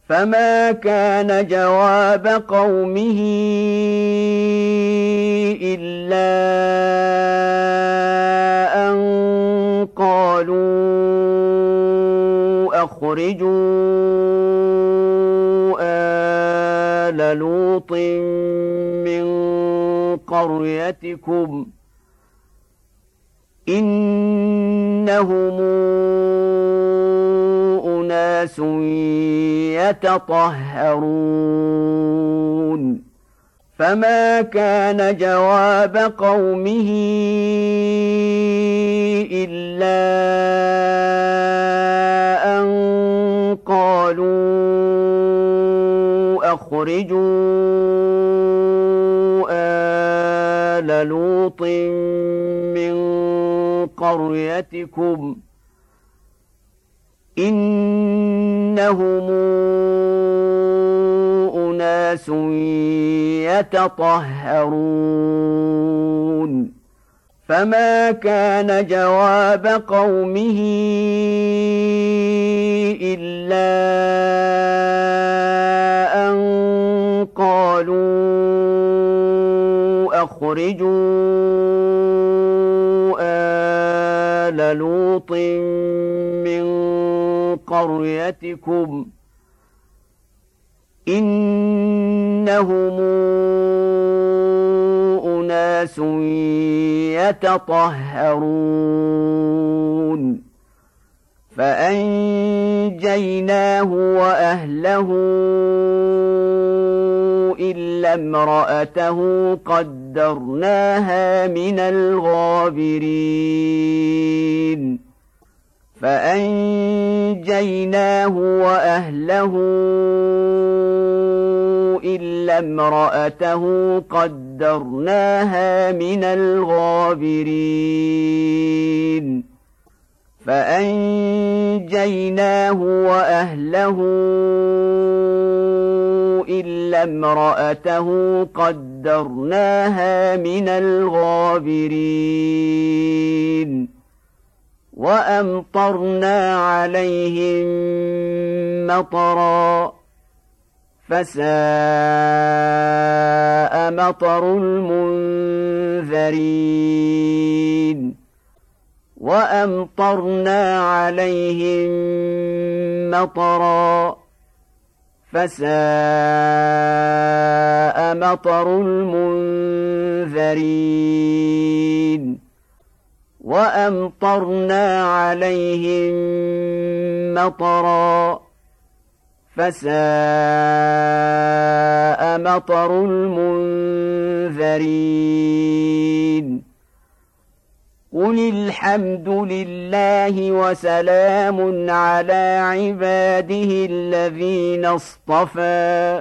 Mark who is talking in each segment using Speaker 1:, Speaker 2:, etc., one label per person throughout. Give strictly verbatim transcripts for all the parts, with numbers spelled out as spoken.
Speaker 1: فما كان جواب قومه إلا أن قالوا أخرجوا آل لوط من قريتكم إنهم أناس يتطهرون فما كان جواب قومه إلا أن قالوا أخرجوا آل لوط من قريتكم إنهم أناس يتطهرون فما كان جواب قومه إلا أن قالوا أخرجوا آل لوط من قريتكم إنهم أناس يتطهرون فأنجيناه وأهله إلا امرأته قدرناها من الغابرين فأنجيناه وأهله إلا امرأته قدرناها من الغابرين فأنجيناه وأهله إلا امرأته قدرناها من الغابرين وأمطرنا عليهم مطرا فساء مطر المنذرين وأمطرنا عليهم مطرا فساء مطر المنذرين وأمطرنا عليهم مطرا فساء مطر المنذرين قل الحمد لله وسلام على عباده الذين اصطفى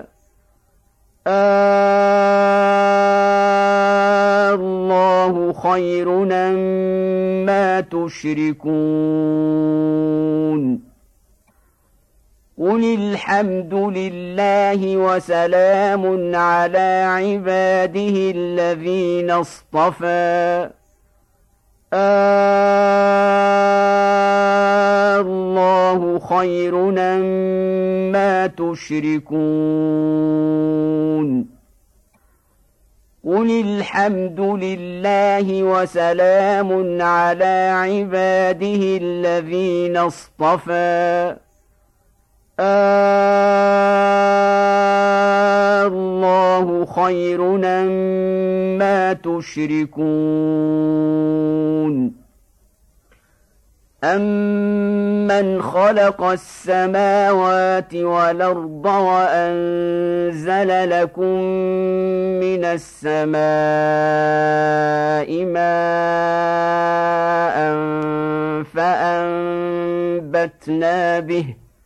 Speaker 1: الله خير أما تشركون قل الحمد لله وسلام على عباده الذين اصطفى الله خير أما تشركون قل الحمد لله وسلام على عباده الذين اصطفى الله خير أما تشركون أَمَّنْ خَلَقَ السَّمَاوَاتِ وَالْأَرْضَ وَأَنزَلَ لَكُم مِّنَ السَّمَاءِ مَاءً فَأَنبَتْنَا بِهِ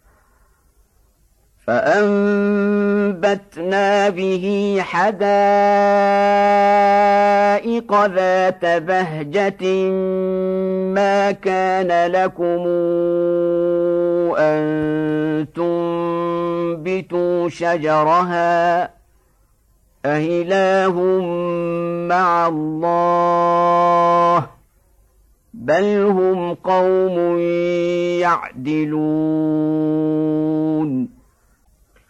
Speaker 1: فأنبتنا به حدائق ذات بهجة ما كان لكم أن تنبتوا شجرها أإله مع الله بل هم قوم يعدلون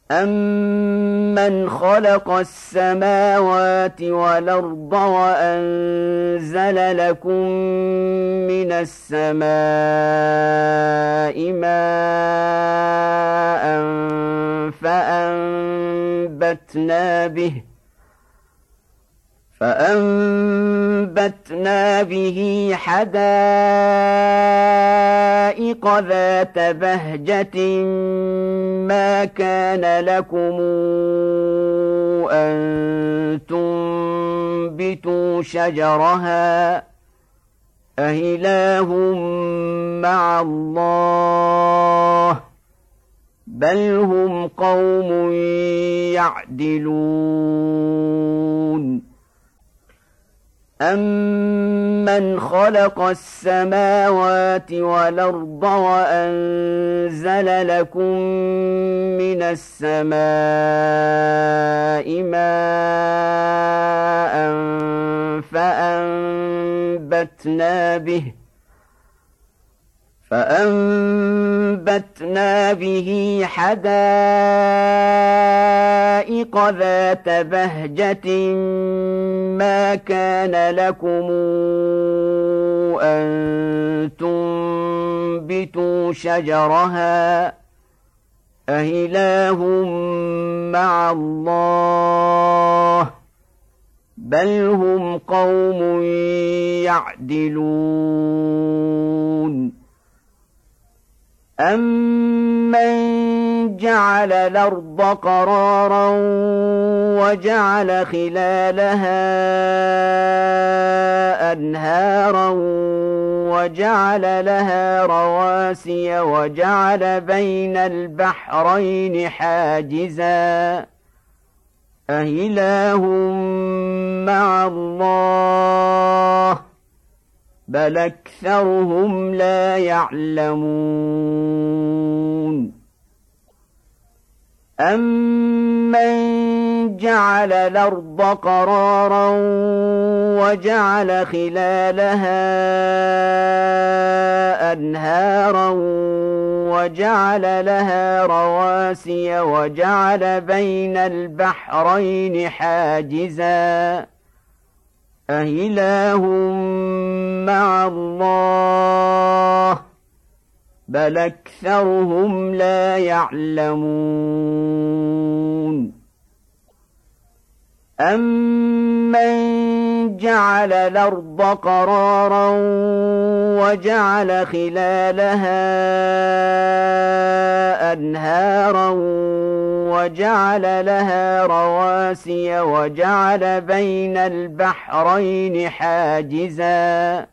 Speaker 1: أَمَّنْ خَلَقَ السَّمَاوَاتِ وَالْأَرْضَ وَأَنزَلَ لَكُم مِّنَ السَّمَاءِ مَاءً فَأَنبَتْنَا بِهِ فأنبتنا به حدائق ذات بهجة ما كان لكم أن تنبتوا شجرها أإله مع الله بل هم قوم يعدلون أَمَّنْ خَلَقَ السَّمَاوَاتِ وَالْأَرْضَ وَأَنزَلَ لَكُم مِّنَ السَّمَاءِ مَاءً فَأَنبَتْنَا بِهِ فأنبتنا به حدائق ذات بهجة ما كان لكم أن تنبتوا شجرها أإله مع الله بل هم قوم يعدلون أَمَّنْ جَعَلَ الْأَرْضَ قَرَارًا وَجَعَلَ خِلَالَهَا أَنْهَارًا وَجَعَلَ لَهَا رَوَاسِيَ وَجَعَلَ بَيْنَ الْبَحْرَيْنِ حَاجِزًا أَإِلَٰهٌ مَّعَ اللَّهِ بل أكثرهم لا يعلمون أَمَّنْ جَعَلَ الْأَرْضَ قَرَارًا وَجَعَلَ خِلَالَهَا أَنْهَارًا وَجَعَلَ لَهَا رَوَاسِيَ وَجَعَلَ بَيْنَ الْبَحْرَيْنِ حَاجِزًا أإله مع الله بل أكثرهم لا يعلمون أَمَّنْ جَعَلَ الْأَرْضَ قَرَارًا وَجَعَلَ خِلَالَهَا أَنْهَارًا وَجَعَلَ لَهَا رَوَاسِيَ وَجَعَلَ بَيْنَ الْبَحْرَيْنِ حَاجِزًا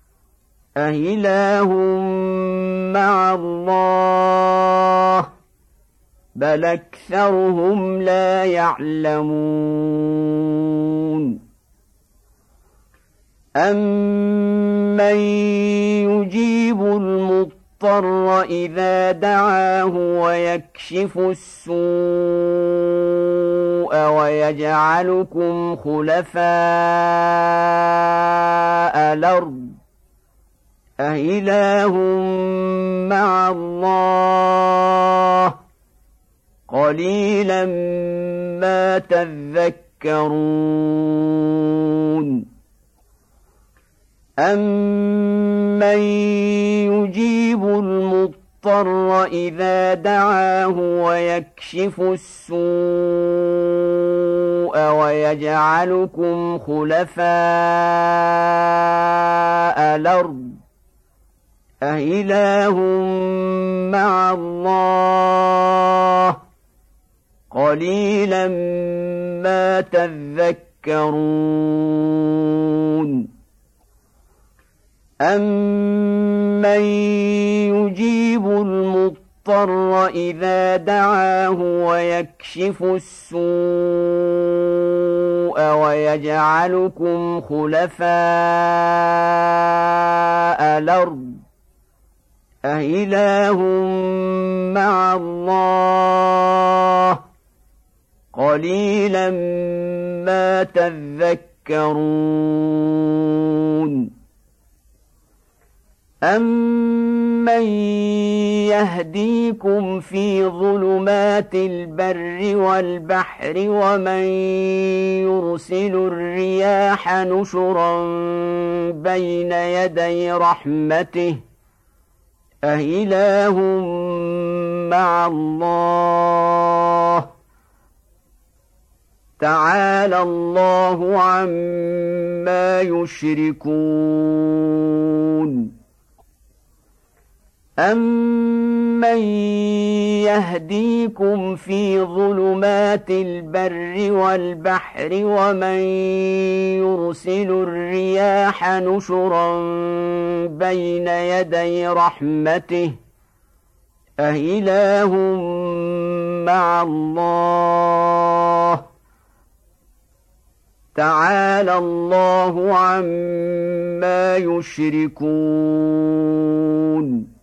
Speaker 1: أإله مع الله بل أكثرهم لا يعلمون أَمَّن يُجِيبُ الْمُضْطَرَّ إِذَا دَعَاهُ وَيَكْشِفُ السُّوءَ وَيَجْعَلُكُمْ خُلَفَاءَ الْأَرْضِ أإله مع الله قليلا ما تذكرون أَمَّن يُجِيبُ الْمُضْطَرَّ إِذَا دَعَاهُ وَيَكْشِفُ السُّوءَ وَيَجْعَلُكُمْ خُلَفَاءَ الْأَرْضِ أإله مع الله قليلا ما تذكرون أَمَّن يُجِيبُ الْمُضْطَرَّ إِذَا دَعَاهُ وَيَكْشِفُ السُّوءَ وَيَجْعَلُكُمْ خُلَفَاءَ الْأَرْضِ أإله مع الله قليلا ما تذكرون أَمَّن يَهْدِيكُمْ فِي ظُلُمَاتِ الْبَرِّ وَالْبَحْرِ وَمَن يُرْسِلُ الرِّيَاحَ نُشُرًا بَيْنَ يَدَيْ رَحْمَتِهِ أَإِلَٰهٌ مَّعَ اللَّهِ تَعَالَى اللَّهُ عَمَّا يُشْرِكُونَ أَمَّن يَهْدِيكُمْ فِي ظُلُمَاتِ الْبَرِّ وَالْبَحْرِ وَمَن يُرْسِلُ الرِّيَاحَ نُشُرًا بَيْنَ يَدَيْ رَحْمَتِهِ أَإِلَٰهٌ مَّعَ اللَّهِ تَعَالَى اللَّهُ عَمَّا يُشْرِكُونَ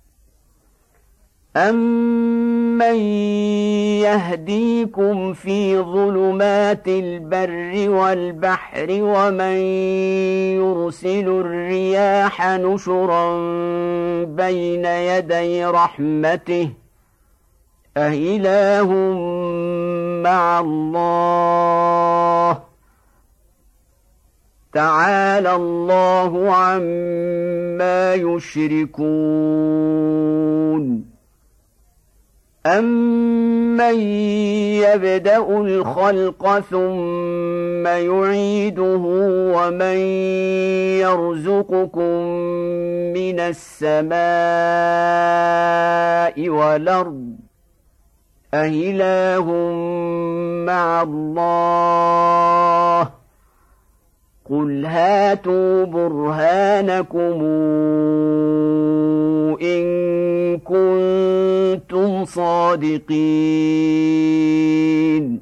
Speaker 1: أَمَّن يَهْدِيكُمْ فِي ظُلُمَاتِ الْبَرِّ وَالْبَحْرِ وَمَن يُرْسِلُ الرِّيَاحَ نُشُرًا بَيْنَ يَدَيْ رَحْمَتِهِ أَإِلَٰهٌ مَّعَ اللَّهِ تَعَالَى اللَّهُ عَمَّا يُشْرِكُونَ أَمَّن يَبْدَأُ الْخَلْقَ ثُمَّ يُعِيدُهُ وَمَن يَرْزُقُكُم مِّنَ السَّمَاءِ وَالْأَرْضِ أَإِلَٰهٌ مَّعَ اللَّهِ قُلْ هَاتُوا بُرْهَانَكُمْ إِن كُنتُمْ صَادِقِينَ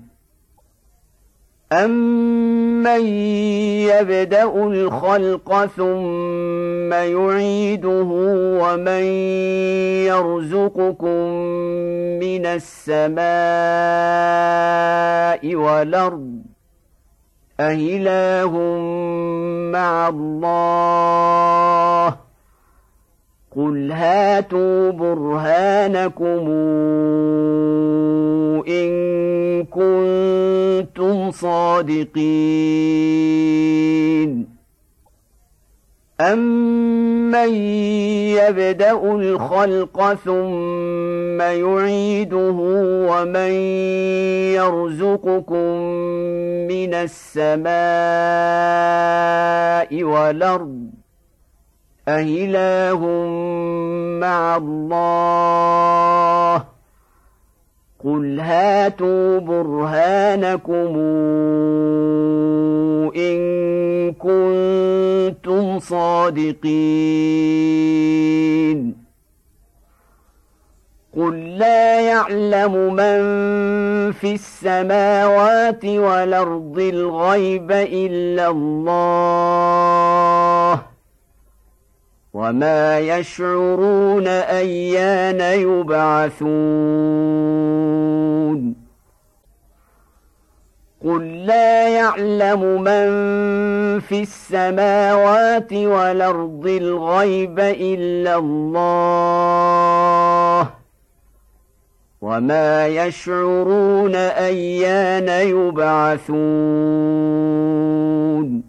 Speaker 1: أَمَّن يَبْدَأُ الْخَلْقَ ثُمَّ يُعِيدُهُ وَمَن يَرْزُقُكُم مِّنَ السَّمَاءِ وَالْأَرْضِ أَإِلَٰهٌ مَّعَ اللَّهِ قُلْ هَاتُوا بُرْهَانَكُمْ إِن كُنتُمْ صَادِقِينَ أَمَّن يَبْدَأُ الْخَلْقَ ثُمَّ يُعِيدُهُ وَمَن يَرْزُقُكُم مِّنَ السَّمَاءِ وَالْأَرْضِ أَإِلَٰهٌ مَّعَ اللَّهِ قُلْ هَاتُوا بُرْهَانَكُمْ إِن كُنتُمْ صَادِقِينَ قُل لَّا يَعْلَمُ مَن فِي السَّمَاوَاتِ وَالْأَرْضِ الْغَيْبَ إِلَّا اللَّهُ وَمَا يَشْعُرُونَ أَيَّانَ يُبْعَثُونَ قُل لَّا يَعْلَمُ مَن فِي السَّمَاوَاتِ وَالْأَرْضِ الْغَيْبَ إِلَّا اللَّهُ وَمَا يَشْعُرُونَ أَيَّانَ يُبْعَثُونَ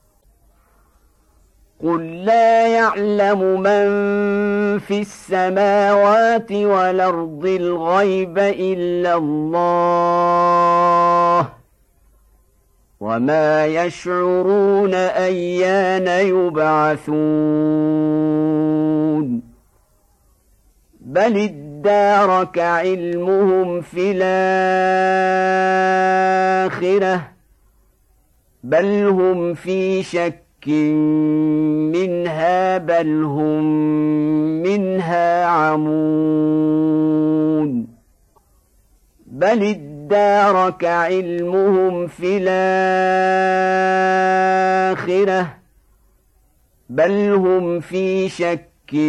Speaker 1: قُل لَّا يَعْلَمُ مَن فِي السَّمَاوَاتِ وَالْأَرْضِ الْغَيْبَ إِلَّا اللَّهُ وَمَا يَشْعُرُونَ أَيَّانَ يُبْعَثُونَ بَلِ ادَّارَكَ عِلْمُهُمْ فِي الْآخِرَةِ بَلْ هُمْ فِي شَكٍّ منها بل هم منها عمون بل ادارك علمهم في الآخرة بل هم في شك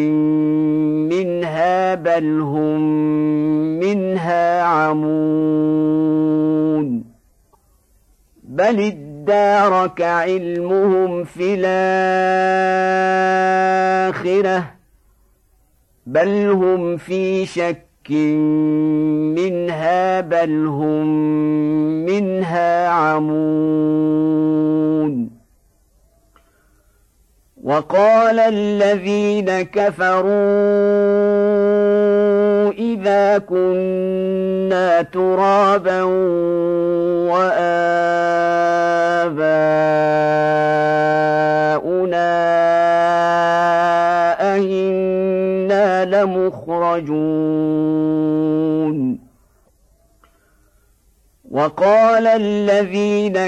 Speaker 1: منها بل هم منها عمون بل ادارك علمهم في الآخرة بل هم في شك منها بل هم منها عمون وقال الذين كفروا إذا كنا ترابا وآباؤنا أئنا لمخرجون وقال الذين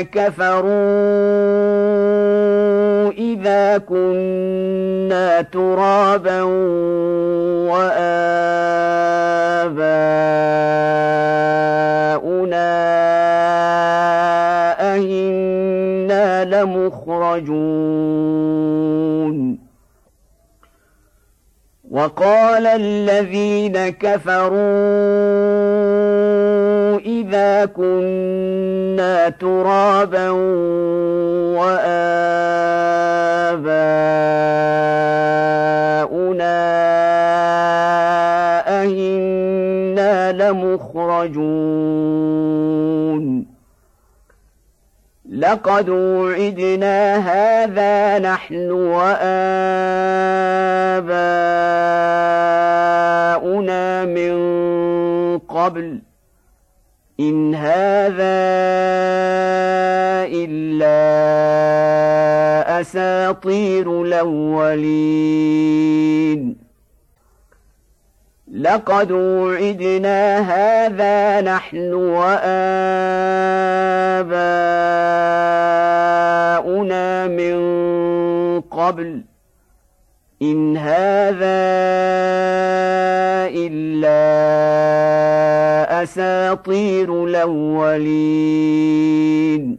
Speaker 1: كفروا إذا كنا ترابا وآباؤنا أئنا لمخرجون وقال الذين كفروا إذا كنا ترابا وآباؤنا أئنا لمخرجون لقد وعدنا هذا نحن وآباؤنا من قبل إن هذا إلا أساطير الأولين لقد وعدنا هذا نحن وآباؤنا من قبل إن هذا إلا أساطير الأولين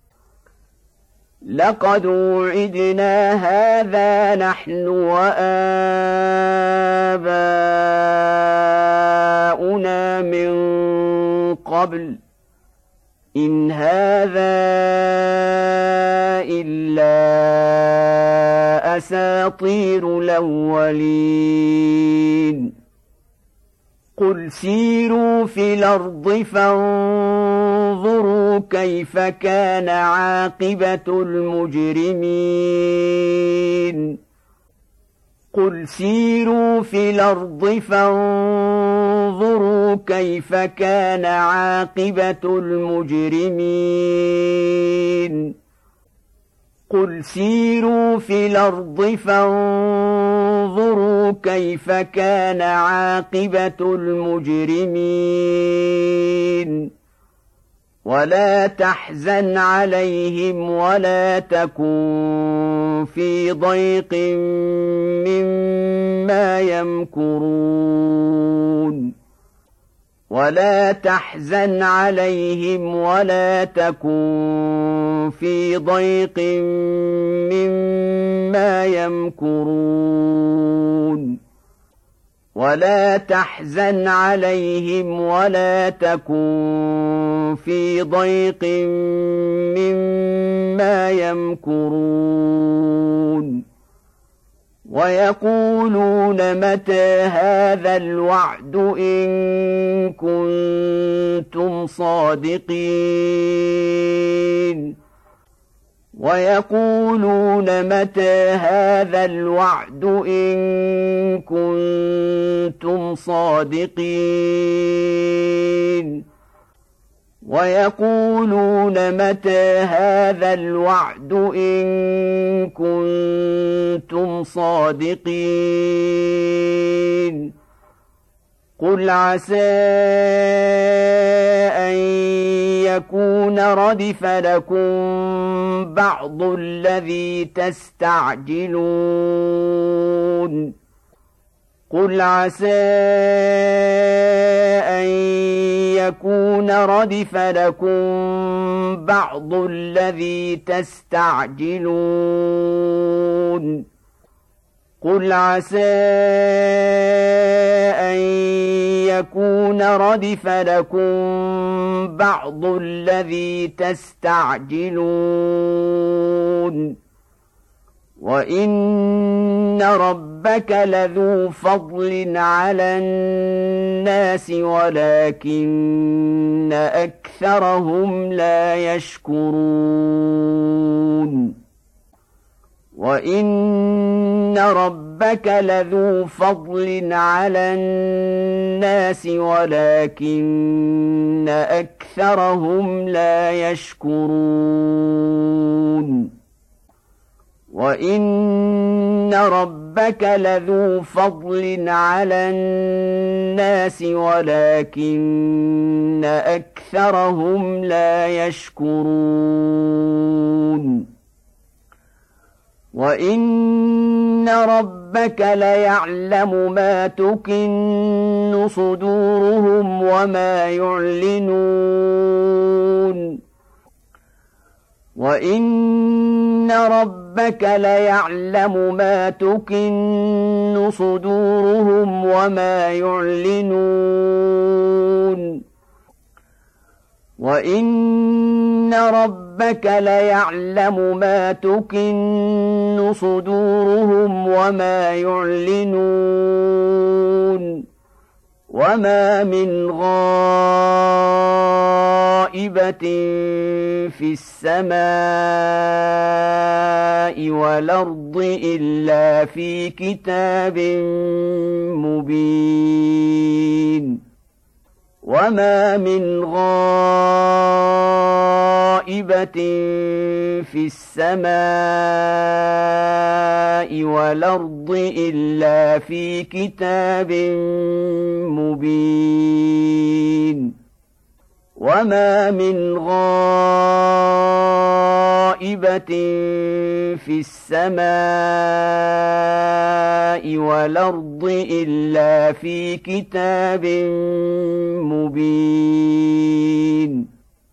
Speaker 1: لقد وعدنا هذا نحن وآباؤنا من قبل إن هذا إلا أساطير الأولين قل سيروا في الأرض فانظروا كيف كان عاقبة المجرمين قل سيروا في الأرض فانظروا كيف كان عاقبة المجرمين قل سيروا في الأرض فانظروا كيف كان عاقبة المجرمين ولا تحزن عليهم ولا تكن في ضيق مما يمكرون ولا تحزن عليهم ولا تكن في ضيق مما يمكرون ولا تحزن عليهم ولا تكن في ضيق مما يمكرون ويقولون متى هذا الوعد إن كنتم صادقين ويقولون متى هذا الوعد إن كنتم صادقين ويقولون متى هذا الوعد إن كنتم صادقين قل عسى أن يكون ردف لكم بعض الذي تستعجلون قل عسى أن يكون ردف لكم بعض الذي تستعجلون قل عسى أن يكون ردف لكم بعض الذي تستعجلون وإن ربك لذو فضل على الناس ولكن أكثرهم لا يشكرون وإن ربك لذو فضل على الناس ولكن أكثرهم لا يشكرون وإن ربك لذو فضل على الناس ولكن أكثرهم لا يشكرون وإن ربك ليعلم ما تكن صدورهم وما يعلنون وإن ربك ليعلم ما تكن صدورهم وما يعلنون وإن ربك ليعلم ما تكن صدورهم وما يعلنون وما من غائبة في السماء والأرض إلا في كتاب مبين وما من غائبة في السماء والأرض إلا في كتاب مبين وما من غائبة في السماء والأرض إلا في كتاب مبين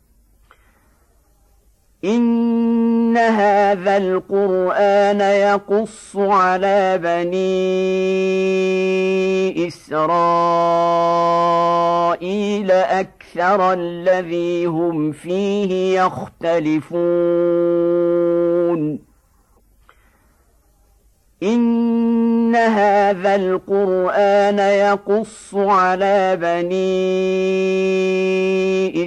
Speaker 1: إن هذا القرآن يقص على بني إسرائيل أكثر الذي هم فيه يختلفون إن هذا القرآن يقص على بني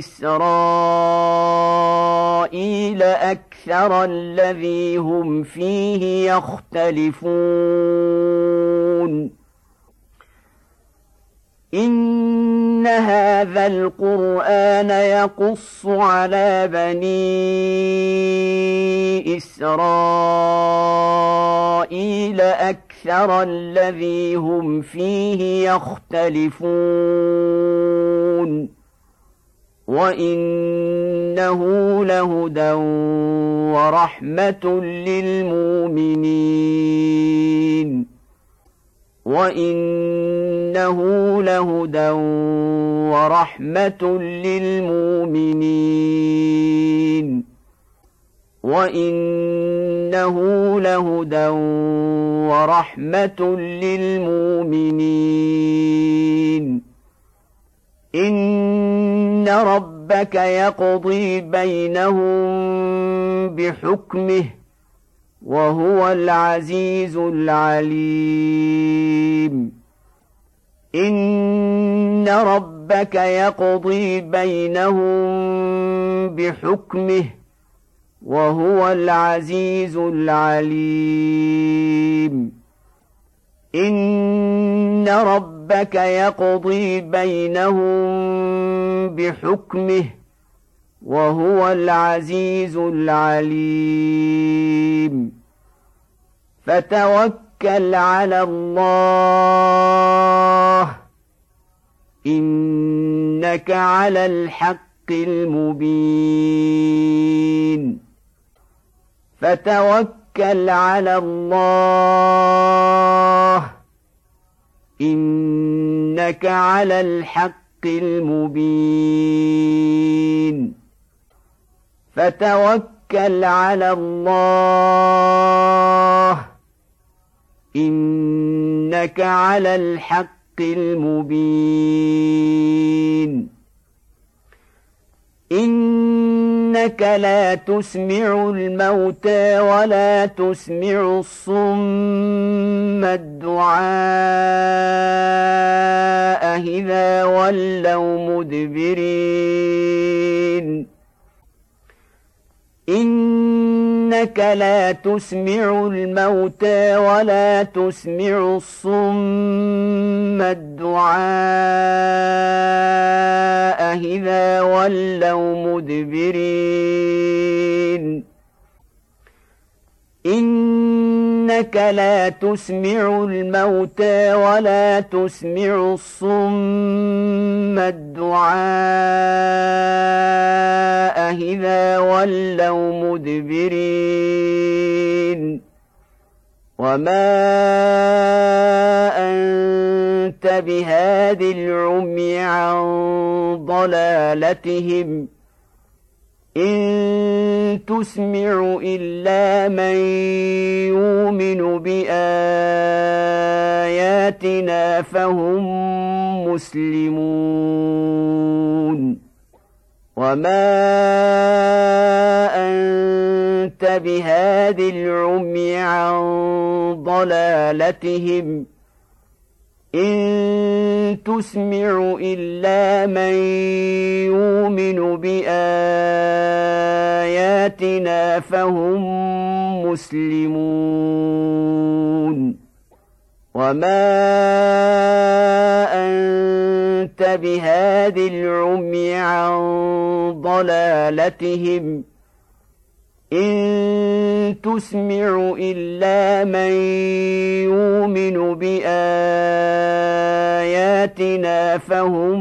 Speaker 1: إسرائيل أكثر الذي هم فيه يختلفون إن هذا القرآن يقص على بني إسرائيل أكثر الذي هم فيه يختلفون وإنه لهدى ورحمة للمؤمنين وإنه لهدى ورحمة للمؤمنين وإنه لهدى ورحمة للمؤمنين إن ربك يقضي بينهم بحكمه وهو العزيز العليم إن ربك يقضي بينهم بحكمه وهو العزيز العليم إن ربك يقضي بينهم بحكمه وهو العزيز العليم فتوكل على الله إنك على الحق المبين فتوكل على الله إنك على الحق المبين فتوكل على الله إنك على الحق المبين إن إنك لا تسمع الموتى ولا تسمع الصم الدعاء إذا ولوا مدبرين إنك لا تسمع الموتى ولا تسمع الصم الدعاء إذا ولوا مدبرين إنك لا تسمع الموتى ولا تسمع الصم الدعاء إذا ولوا مدبرين وما أنت بهاد العمي عن ضلالتهم إن تسمع إلا من يؤمن بآياتنا فهم مسلمون وما أنت بهاد العمي عن ضلالتهم إن تسمع إلا من يؤمن بآياتنا فهم مسلمون وما أنت بهاد العمي عن ضلالتهم إن تسمع إلا من يؤمن بآياتنا فهم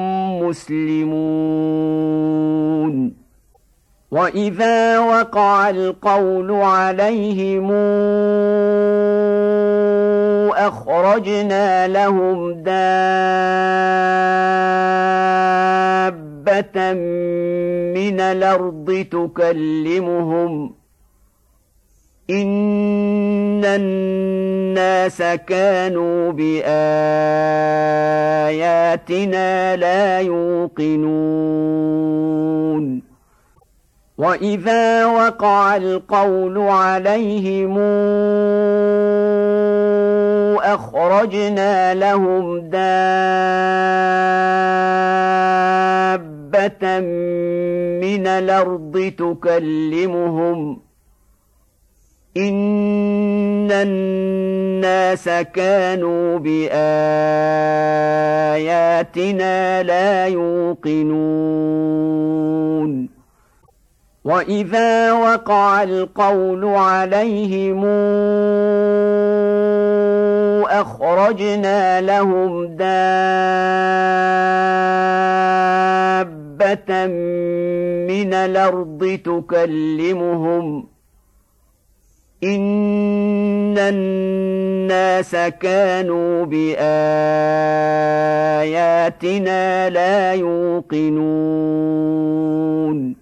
Speaker 1: مسلمون وإذا وقع القول عليهم أخرجنا لهم دابة من الأرض تكلمهم إن الناس كانوا بآياتنا لا يوقنون وإذا وقع القول عليهم أخرجنا لهم دابة من الأرض تكلمهم إن الناس كانوا بآياتنا لا يوقنون وإذا وقع القول عليهم أخرجنا لهم دابة من الأرض تكلمهم إن الناس كانوا بآياتنا لا يوقنون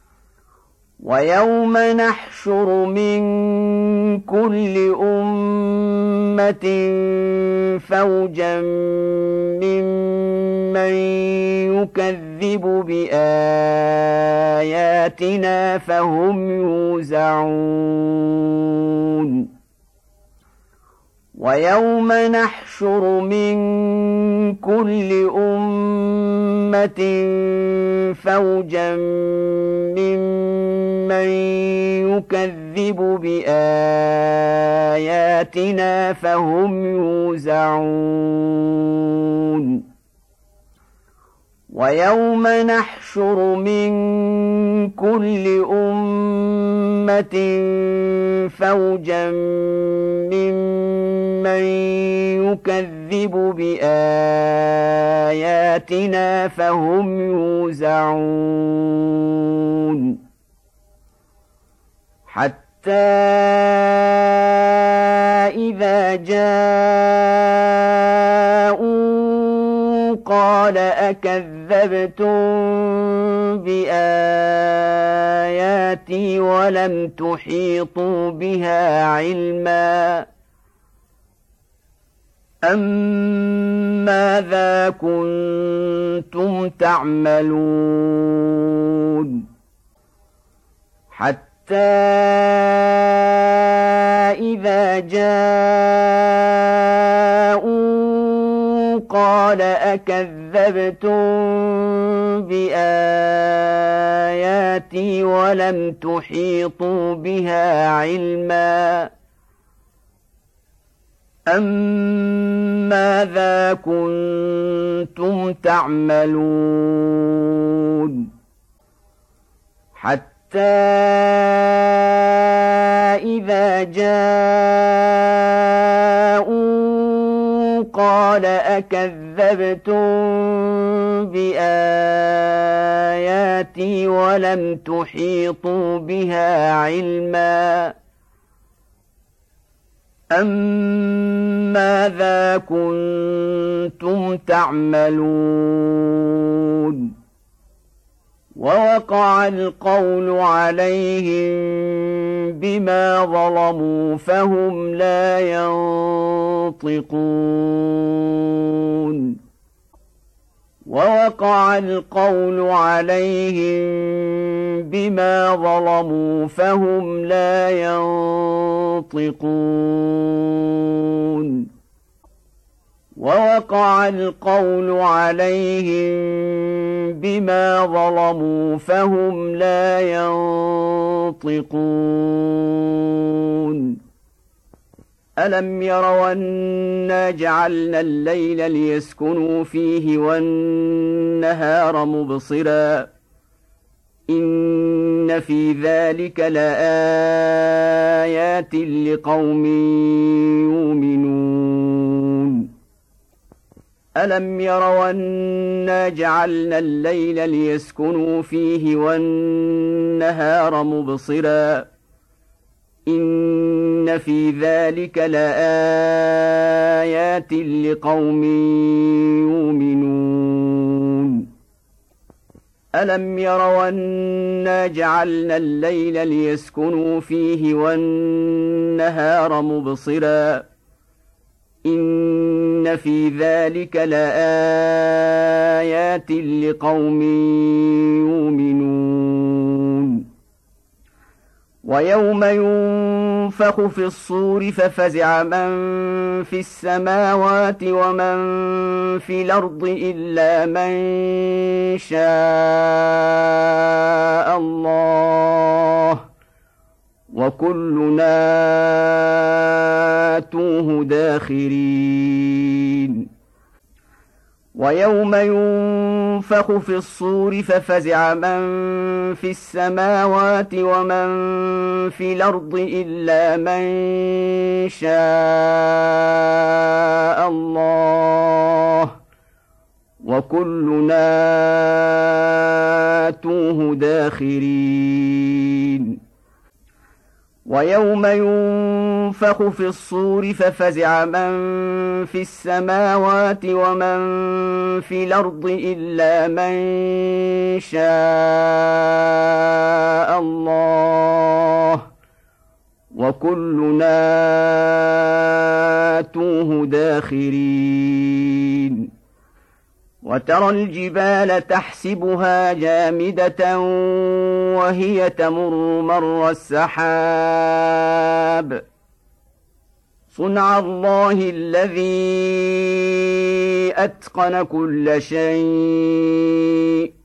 Speaker 1: ويوم نحشر من كل أمة فوجا ممن يكذب بآياتنا فهم يوزعون ويوم نحشر من كل أمة فوجا ممن يكذب بآياتنا فهم يوزعون ويوم نحشر من كل أمة فوجا ممن يكذب بآياتنا فهم يوزعون حتى إذا جاءوا قال أكذبتم بآياتي ولم تحيطوا بها علما أم ماذا كنتم تعملون حتى إذا جاءوا قال أكذبتم بآياتي ولم تحيطوا بها علما أم ماذا كنتم تعملون حتى إذا جاءوا قال أكذبتم بآياتي ولم تحيطوا بها علما أم ماذا كنتم تعملون ووقع القول عليهم بما ظلموا فهم لا ينطقون ووقع القول عليهم بما ظلموا فهم لا ينطقون ووقع القول عليهم بما ظلموا فهم لا ينطقون ألم يروا أنا جعلنا الليل ليسكنوا فيه والنهار مبصرا إن في ذلك لآيات لقوم يؤمنون ألم يروا أنا جعلنا الليل ليسكنوا فيه والنهار مبصرا إن في ذلك لآيات لقوم يؤمنون ألم يروا أنا جعلنا الليل ليسكنوا فيه والنهار مبصرا إن في ذلك لآيات لقوم يؤمنون ويوم ينفخ في الصور ففزع من في السماوات ومن في الأرض إلا من شاء الله وكلنا آتوه داخرين ويوم ينفخ في الصور ففزع من في السماوات ومن في الأرض إلا من شاء الله وكلنا آتوه داخرين ويوم ينفخ في الصور ففزع من في السماوات ومن في الأرض إلا من شاء الله وكلنا آتوه داخرين وترى الجبال تحسبها جامدة وهي تمر مر السحاب صنع الله الذي أتقن كل شيء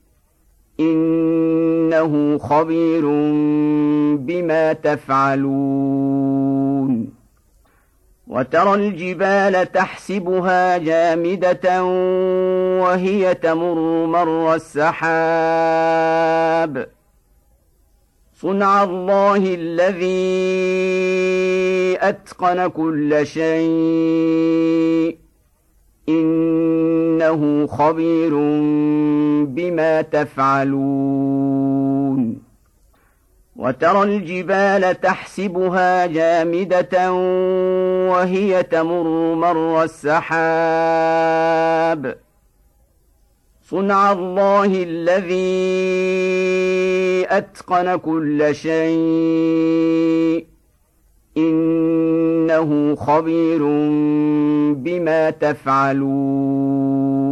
Speaker 1: إنه خبير بما تفعلون وترى الجبال تحسبها جامدة وهي تمر مر السحاب صنع الله الذي أتقن كل شيء إنه خبير بما تفعلون وترى الجبال تحسبها جامدة وهي تمر مر السحاب صنع الله الذي أتقن كل شيء إنه خبير بما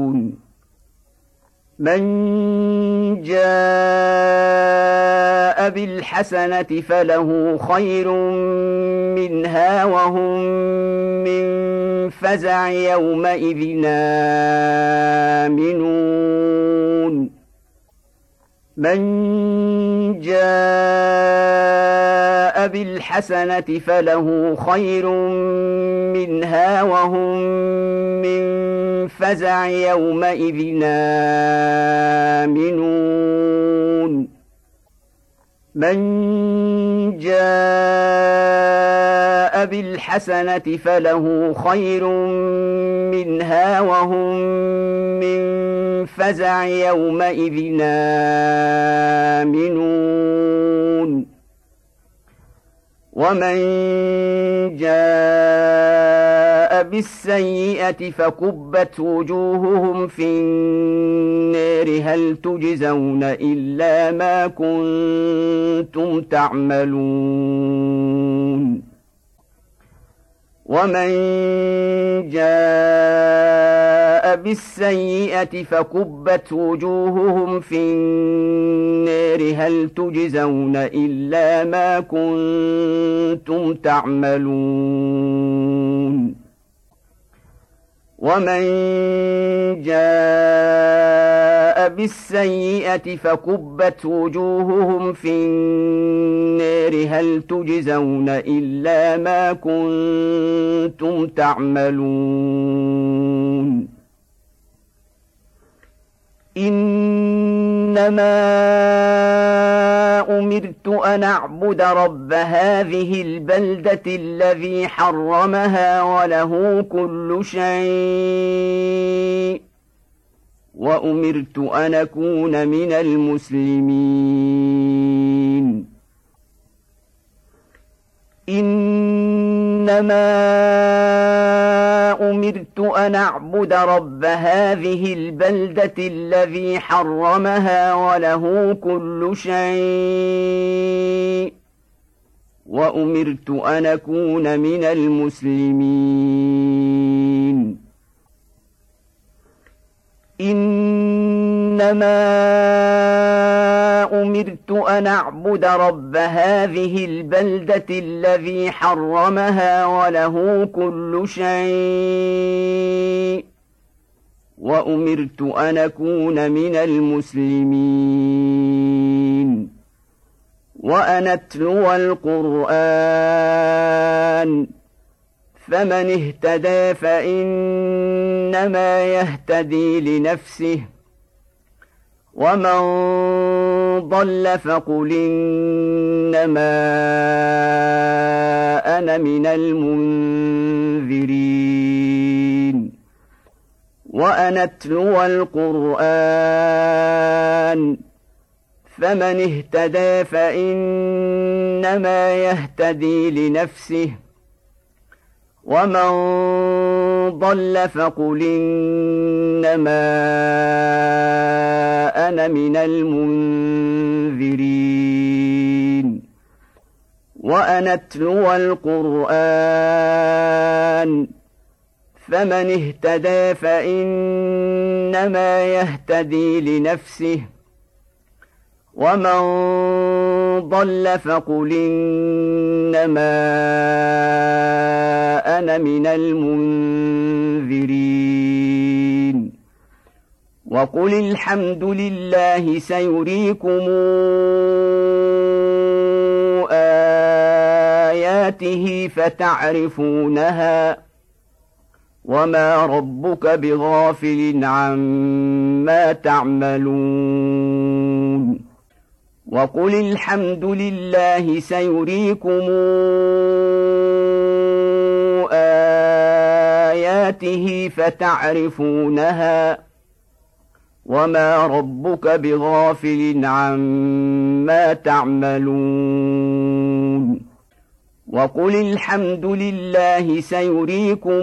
Speaker 1: تفعلون من جاء بالحسنة فله خير منها وهم من فزع يومئذ آمنون من جاء بالحسنة فله خير منها وهم من فزع يومئذ آمنون من جاء بالحسنة فله خير منها وهم من فزع يومئذ آمنون ومن جاء بالسيئة فكبت وجوههم في النار هل تجزون إلا ما كنتم تعملون ومن جاء بالسيئة فكبت وجوههم في النار هل تجزون إلا ما كنتم تعملون ومن جاء بالسيئة فكبت وجوههم في النار هل تجزون إلا ما كنتم تعملون إنما أمرت أن أعبد رب هذه البلدة الذي حرمها وله كل شيء وأمرت أن أكون من المسلمين إنما أمرت أن أعبد رب هذه البلدة الذي حرمها وله كل شيء وأمرت أن أكون من المسلمين إنما أمرت أن أعبد رب هذه البلدة الذي حرمها وله كل شيء وأمرت أن أكون من المسلمين وأن أتلو القرآن فمن اهتدى فإنما يهتدي لنفسه ومن ضل فقل إنما أنا من المنذرين وأن أتلو القرآن فمن اهتدى فإنما يهتدي لنفسه ومن ضل فقل إنما أنا من المنذرين وأن أتلو القرآن فمن اهتدى فإنما يهتدي لنفسه ومن ضل فقل إنما أنا من المنذرين وقل الحمد لله سيريكم آياته فتعرفونها وما ربك بغافل عما تعملون وقل الحمد لله سيريكم آياته فتعرفونها وما ربك بغافل عما تعملون وقل الحمد لله سيريكم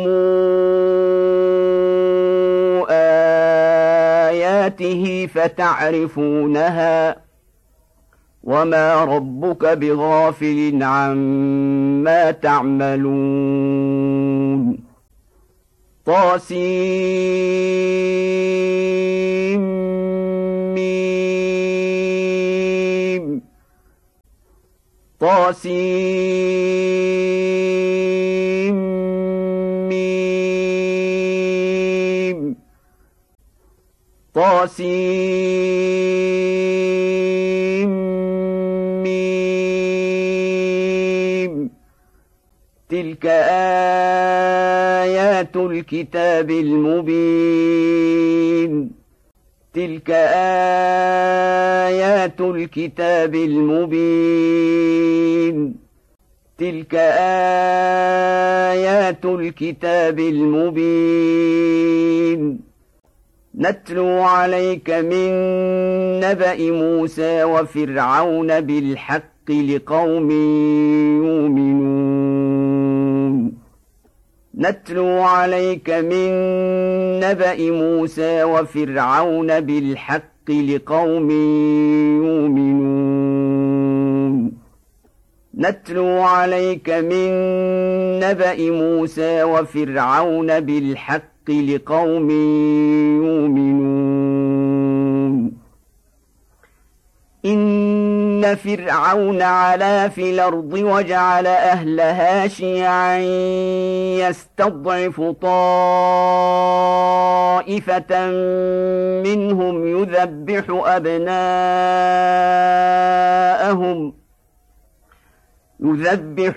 Speaker 1: آياته فتعرفونها وما ربك بغافل عما تعملون طاسيم طاسيم طاسيم تلك آيات الكتاب المبين تلك آيات الكتاب المبين تلك آيات الكتاب المبين نتلو عليك من نبأ موسى وفرعون بالحق لقوم يؤمنون نتلو عليك من نبأ موسى وفرعون بالحق لقوم يؤمنون نتلو عليك من نبأ موسى وفرعون بالحق لقوم يؤمنون إن فرعون علا في الأرض وجعل أهلها شيعا يستضعف طائفة منهم يذبح أبناءهم يذبح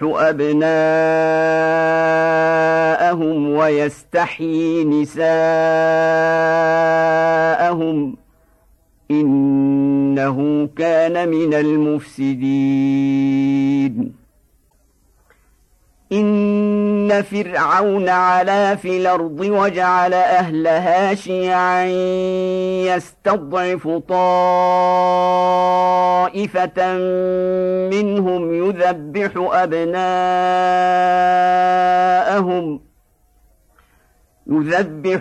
Speaker 1: أبناءهم ويستحيي نساءهم إنه كان من المفسدين إن فرعون علا في الأرض وجعل أهلها شيعا يستضعف طائفة منهم يذبح أبناءهم يذبح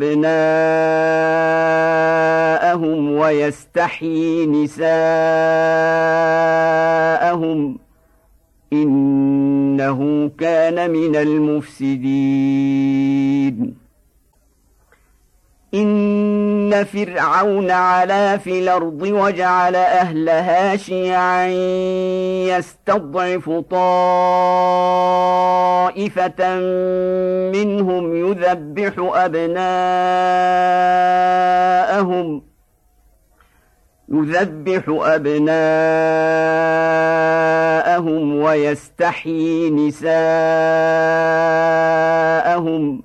Speaker 1: أبناءهم ويستحيي نساءهم إنه كان من المفسدين إن فرعون علا في الأرض وجعل أهلها شيعا يستضعف طائفة منهم يذبح أبناءهم يذبح أبناءهم ويستحيي نساءهم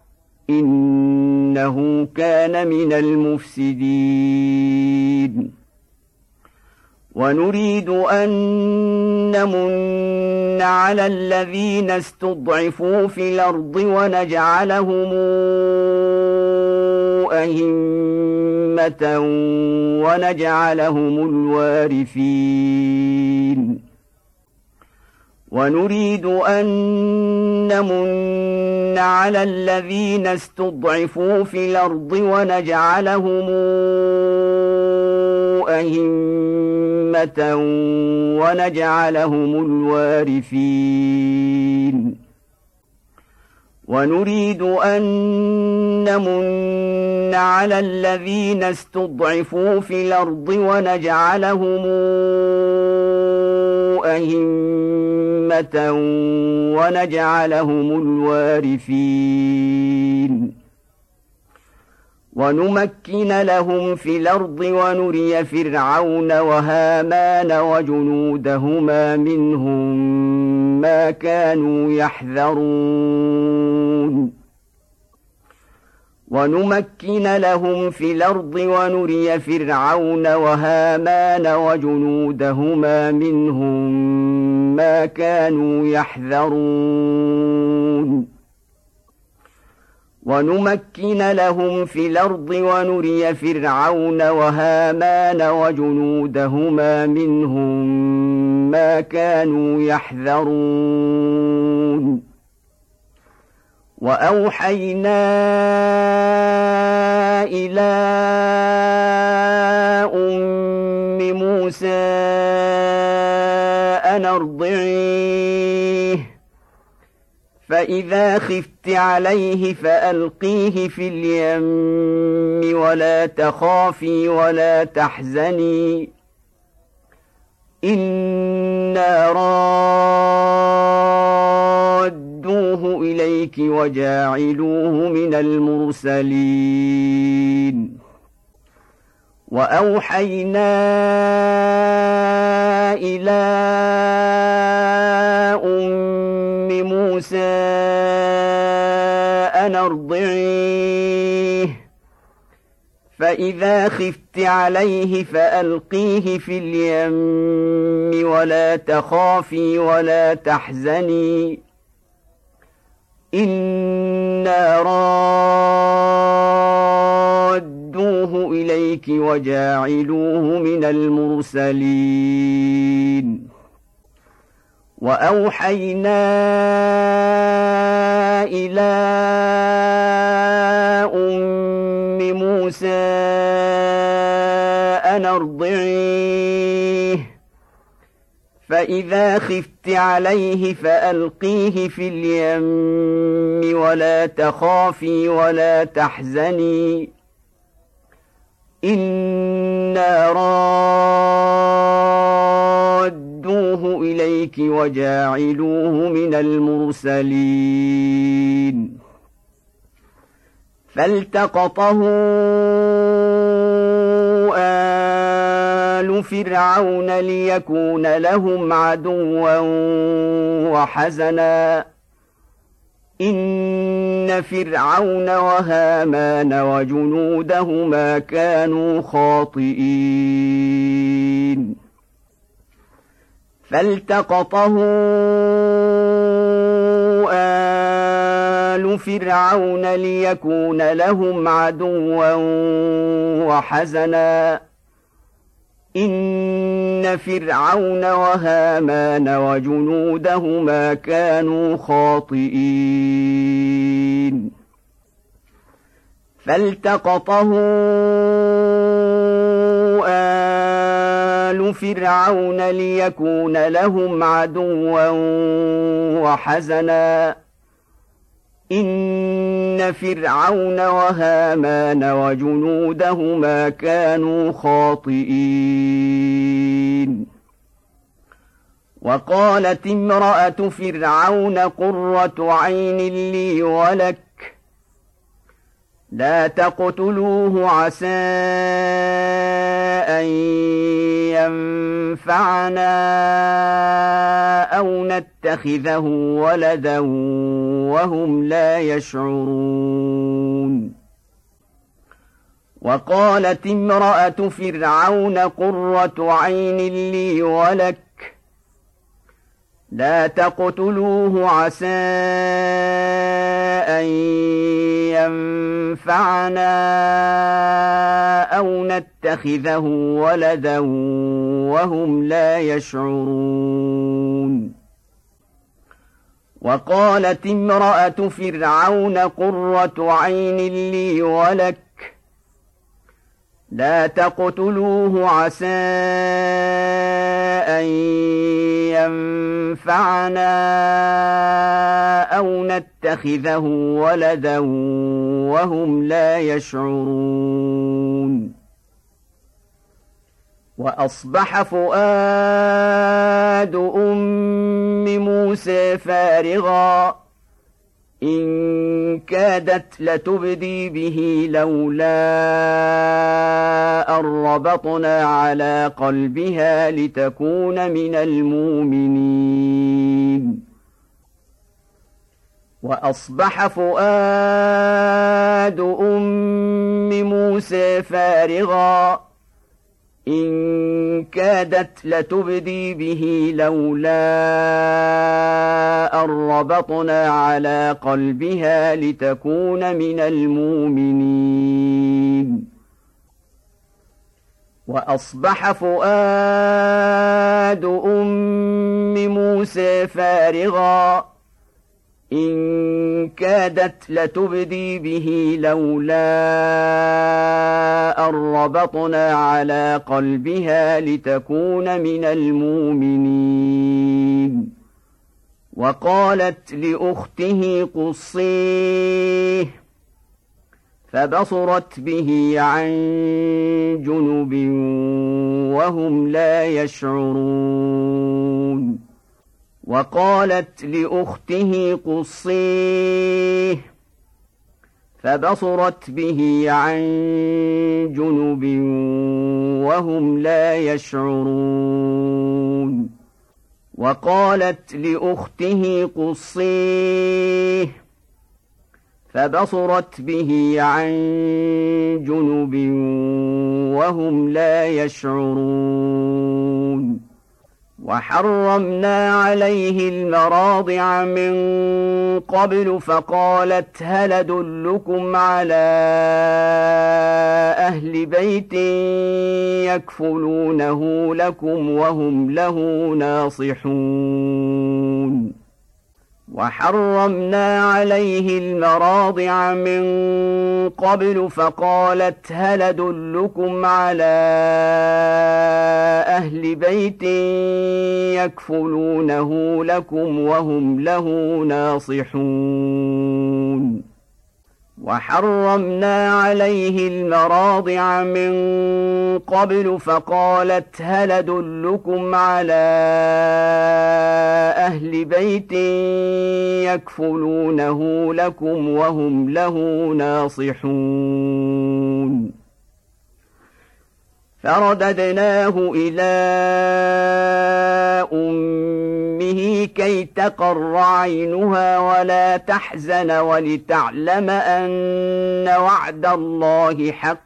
Speaker 1: إنه كان من المفسدين ونريد أن نمن على الذين استضعفوا في الأرض ونجعلهم أئمة ونجعلهم الوارثين ونريد أن نمن على الذين استضعفوا في الأرض ونجعلهم أئمة ونجعلهم الوارثين ونريد أن نمن على الذين استضعفوا في الأرض ونجعلهم أئمة ونجعلهم الوارثين ونمكن لهم في الأرض ونري فرعون وهامان وجنودهما منهم ما كانوا يحذرون ونمكن لهم في الأرض ونري فرعون وهامان وجنودهما منهم ما كانوا يحذرون ونمكن لهم في الأرض ونري فرعون وهامان وجنودهما منهم ما كانوا يحذرون وأوحينا إلى أم موسى أن أرضعيه فإذا خفت عليه فألقيه في اليم ولا تخافي ولا تحزني إنا رادوه إليك وجاعلوه من المرسلين وأوحينا إلى أم موسى أن أرضعيه فإذا خفت عليه فألقيه في اليم ولا تخافي ولا تحزني إنا رادوه إليك وجاعلوه من المرسلين وأوحينا إلى أم موسى أن أرضعيه فإذا خفت عليه فألقيه في اليم ولا تخافي ولا تحزني إنا رادوه إليك وجاعلوه من المرسلين فالتقطه آل فرعون ليكون لهم عدوا وحزنا إن فرعون وهامان وجنودهما كانوا خاطئين فالتقطه آل فرعون ليكون لهم عدوا وحزنا إن فرعون وهامان وجنودهما كانوا خاطئين فالتقطه آل فرعون ليكون لهم عدوا وحزنا إن فرعون وهامان وجنودهما كانوا خاطئين وقالت امرأة فرعون قرة عين لي ولك لا تقتلوه عسى أن ينفعنا أو نتخذه ولدا وهم لا يشعرون وقالت امرأة فرعون قرة عين لي ولك لا تقتلوه عسى أن ينفعنا أو نتخذه ولدا وهم لا يشعرون وقالت امرأة فرعون قرة عين لي ولك لا تقتلوه عسى أن ينفعنا أو نتخذه ولدا وهم لا يشعرون وأصبح فؤاد أم موسى فارغا إن كادت لتبدي به لولا أن ربطنا على قلبها لتكون من المؤمنين وأصبح فؤاد أم موسى فارغا إن كادت لتبدي به لولا أن ربطنا على قلبها لتكون من المؤمنين وأصبح فؤاد أم موسى فارغا إن كادت لتبدي به لولا أن ربطنا على قلبها لتكون من المؤمنين وقالت لأخته قصيه فبصرت به عن جنب وهم لا يشعرون. وقالت لأخته قصيه فبصرت به عن جنب وهم لا يشعرون. وقالت لأخته قصيه فبصرت به عن جنب وهم لا يشعرون. وحرمنا عليه المراضع من قبل فقالت هل أدلكم على أهل بيت يكفلونه لكم وهم له ناصحون. وحرمنا عليه المراضع من قبل فقالت هل أدلكم على أهل بيت يكفلونه لكم وهم له ناصحون. وحرمنا عليه المراضع من قبل فقالت هل أدلكم على أهل بيت يكفلونه لكم وهم له ناصحون. فرددناه إلى أمه كي تقر عينها ولا تحزن ولتعلم أن وعد الله حق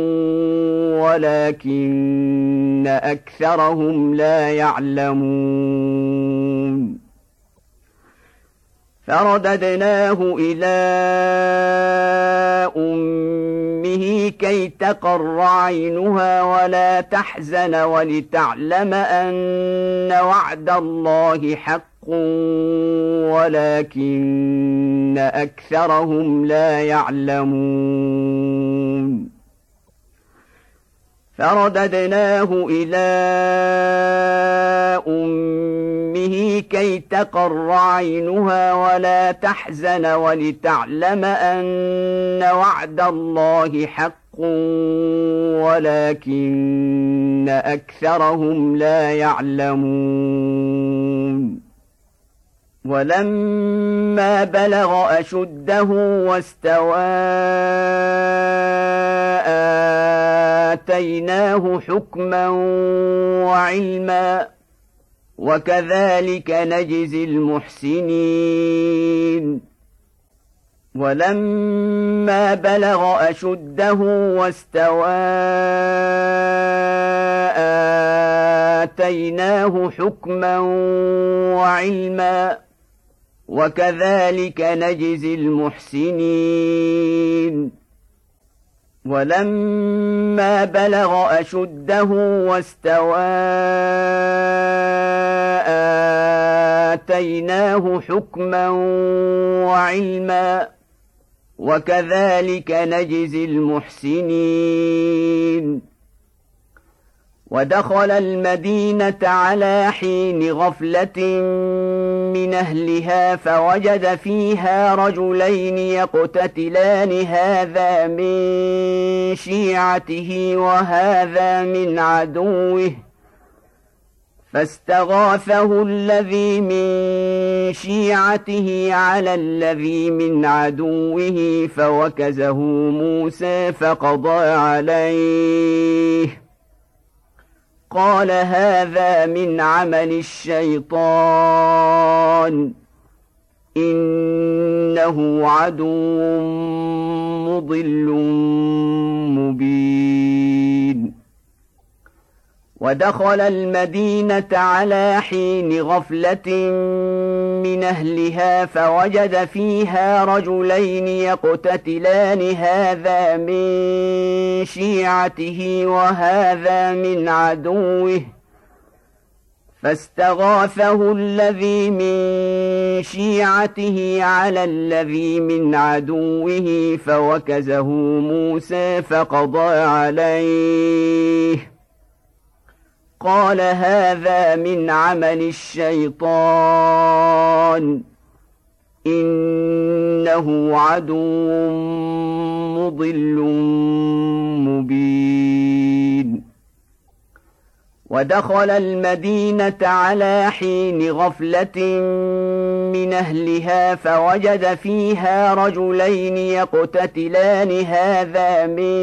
Speaker 1: ولكن أكثرهم لا يعلمون. فرددناه إلى أمه كي تقر عينها ولا تحزن ولتعلم أن وعد الله حق ولكن أكثرهم لا يعلمون. فرددناه إلى أمه كي تقر عينها ولا تحزن ولتعلم أن وعد الله حق ولكن أكثرهم لا يعلمون. ولما بلغ أشده واستوى آتيناه حكما وعلما وكذلك نجزي المحسنين. ولما بلغ أشده واستوى آتيناه حكما وعلما وكذلك نجزي المحسنين. ولما بلغ أشده واستوى آتيناه حكما وعلما وكذلك نجزي المحسنين. ودخل المدينة على حين غفلة من أهلها فوجد فيها رجلين يقتتلان هذا من شيعته وهذا من عدوه فاستغاثه الذي من شيعته على الذي من عدوه فوكزه موسى فقضى عليه قال هذا من عمل الشيطان إنه عدو مضل مبين. ودخل المدينة على حين غفلة من أهلها فوجد فيها رجلين يقتتلان هذا من شيعته وهذا من عدوه فاستغاثه الذي من شيعته على الذي من عدوه فوكزه موسى فقضى عليه قال هذا من عمل الشيطان إنه عدو مضل مبين. ودخل المدينة على حين غفلة من أهلها فوجد فيها رجلين يقتتلان هذا من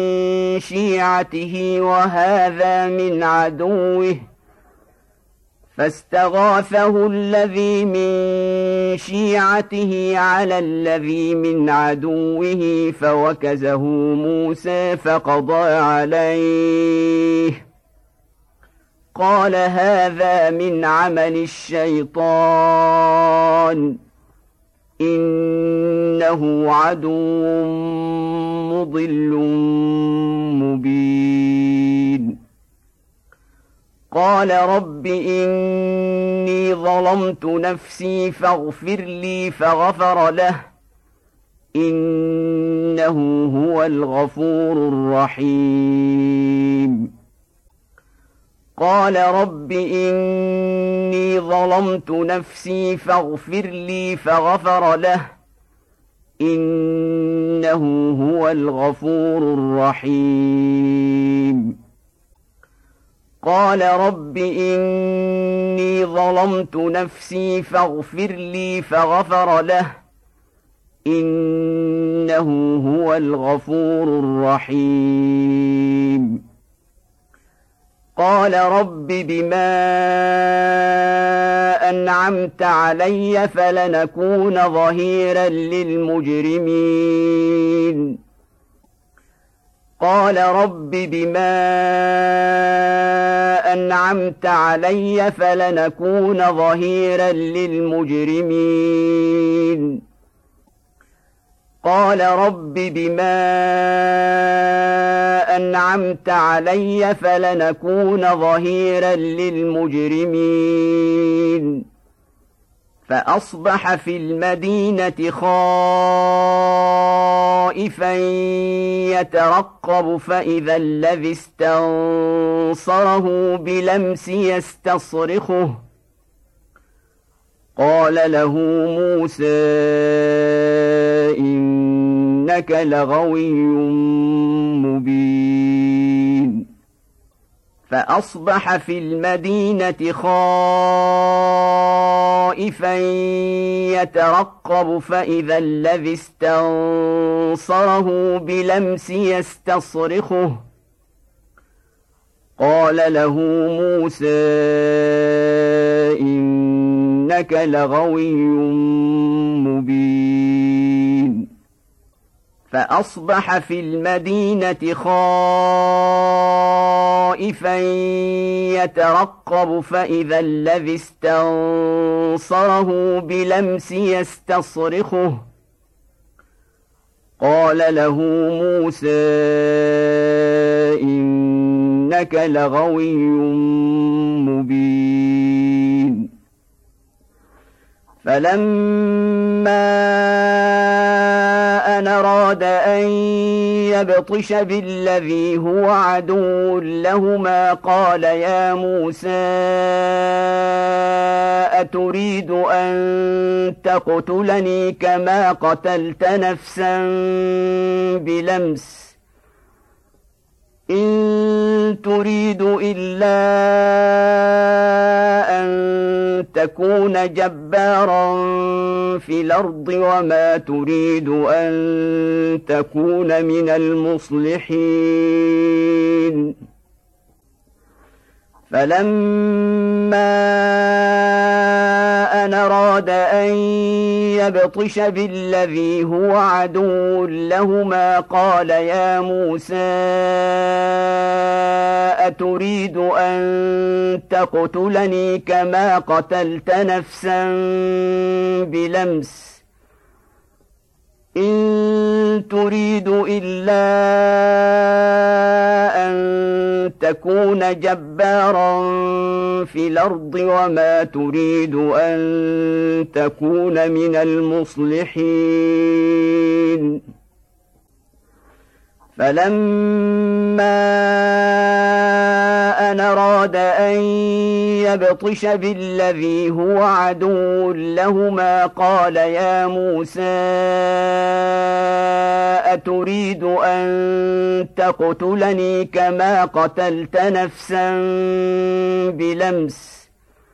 Speaker 1: شيعته وهذا من عدوه فاستغاثه الذي من شيعته على الذي من عدوه فوكزه موسى فقضى عليه قال هذا من عمل الشيطان إنه عدو مضل مبين. قال رب إني ظلمت نفسي فاغفر لي فغفر له إنه هو الغفور الرحيم. قال رب إني ظلمت نفسي فاغفر لي فغفر له إنه هو الغفور الرحيم. قال رب إني ظلمت نفسي فاغفر لي فغفر له إنه هو الغفور الرحيم. قال رب بما أنعمت علي فلنكون ظهيرا للمجرمين. قال رب بما أنعمت علي فلنكون ظهيرا للمجرمين. قال رب بما أنعمت علي فلنكون ظهيرا للمجرمين. فأصبح في المدينة خائفا يترقب فإذا الذي استنصره بلمس يستصرخه قال له موسى إنك لغوي مبين. فأصبح في المدينة خائفا يترقب فإذا الذي استنصره بلمس يستصرخه قال له موسى إنك لغوي مبين. فأصبح في المدينة خائفا يترقب فإذا الذي استنصره بلمس يستصرخه قال له موسى إنك لغوي مبين. فلما أن أراد أن يبطش بالذي هو عدو لهما قال يا موسى أتريد أن تقتلني كما قتلت نفسا بلمس إن تريد إلا أن تكون جبارا في الأرض وما تريد أن تكون من المصلحين. فلما أن أراد أن يبطش بالذي هو عدو لهما قال يا موسى أتريد أن تقتلني كما قتلت نفسا بلمس إن تريد إلا أن تكون جبارا في الأرض وما تريد أن تكون من المصلحين. فلما أن أراد أن يبطش بالذي هو عدو لهما قال يا موسى أتريد أن تقتلني كما قتلت نفسا بلمس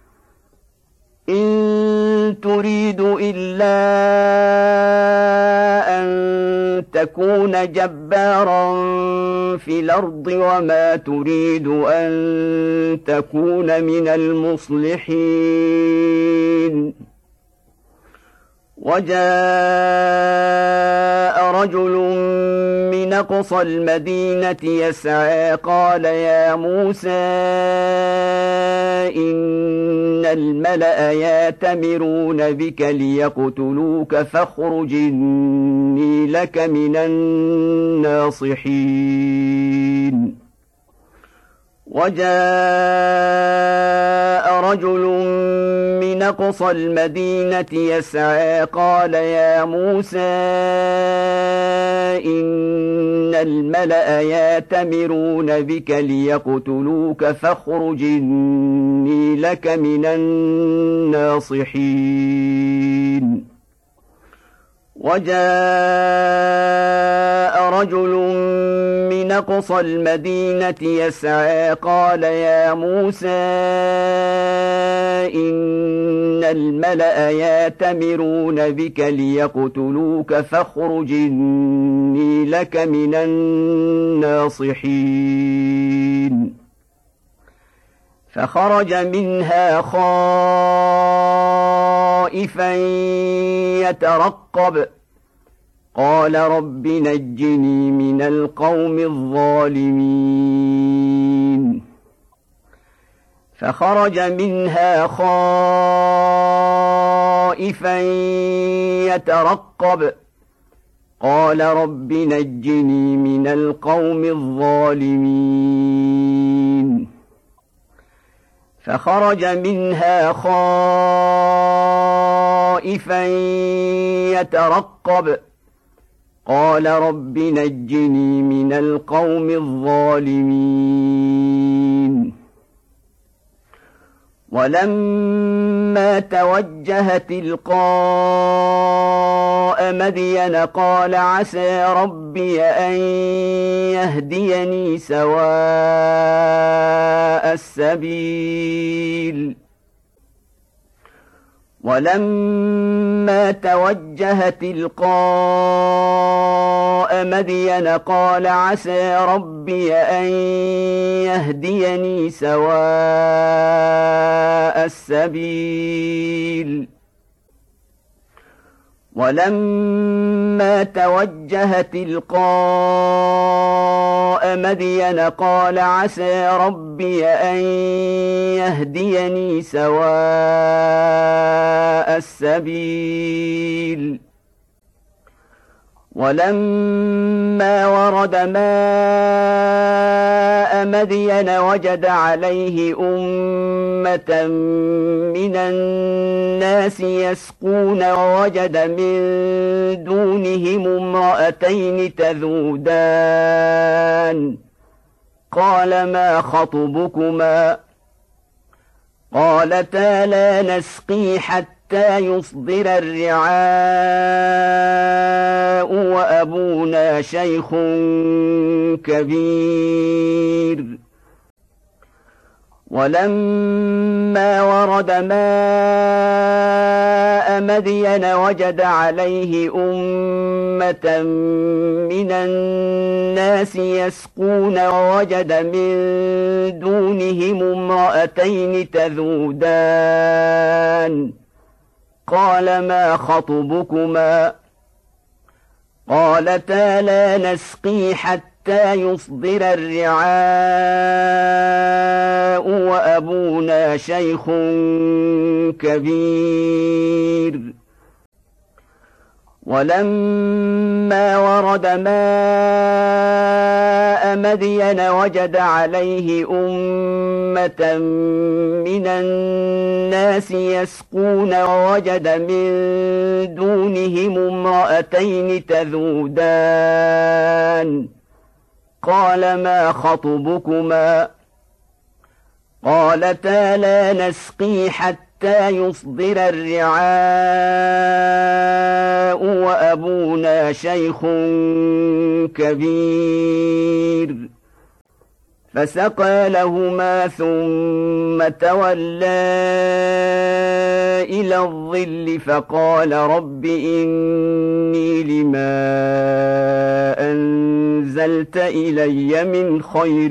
Speaker 1: إن تريد إلا أن تكون جبارا في الأرض وما تريد أن تكون من المصلحين وجاء رجل من أقصى المدينة يسعى قال يا موسى إن الملأ يأتمرون بك ليقتلوك فاخرج إني لك من الناصحين وجاء رجل من أقصى المدينة يسعى قال يا موسى إن الملأ يأتمرون بك ليقتلوك فاخرج إني لك من الناصحين وجاء رجل من أقصى المدينة يسعى قال يا موسى إن الملأ يأتمرون بك ليقتلوك فاخرج إني لك من الناصحين فخرج منها خائفا يترقب قال رب نجني من القوم الظالمين فخرج منها خائفا يترقب قال رب نجني من القوم الظالمين فخرج منها خائفا يترقب قال رب نجني من القوم الظالمين ولما توجه تلقاء مدين قال عسى ربي أن يهديني سواء السبيل ولما توجه تلقاء مدين قال عسى ربي أن يهديني سواء السبيل ولما توجه تلقاء مدين قال عسى ربي أن يهديني سواء السبيل ولما ورد ماء مدين وجد عليه أمة من الناس يسقون ووجد من دونهم امرأتين تذودان قال ما خطبكما قالتا لا نسقي حتى يصدر الرعاء وأبونا شيخ كبير ولما ورد ماء مدين وجد عليه أمة من الناس يسقون ووجد من دونهم امرأتين تذودان قال ما خطبكما قالتا لا نسقي حتى يصدر الرعاء وأبونا شيخ كبير ولما ورد ماء مدين وجد عليه أمة من الناس يسقون ووجد من دونهم امرأتين تذودان قال ما خطبكما قالتا لا نسقي حتى يصدر الرعاء وأبونا شيخ كبير فسقى لهما ثم تولى إلى الظل فقال رب إني لما أنزلت إلي من خير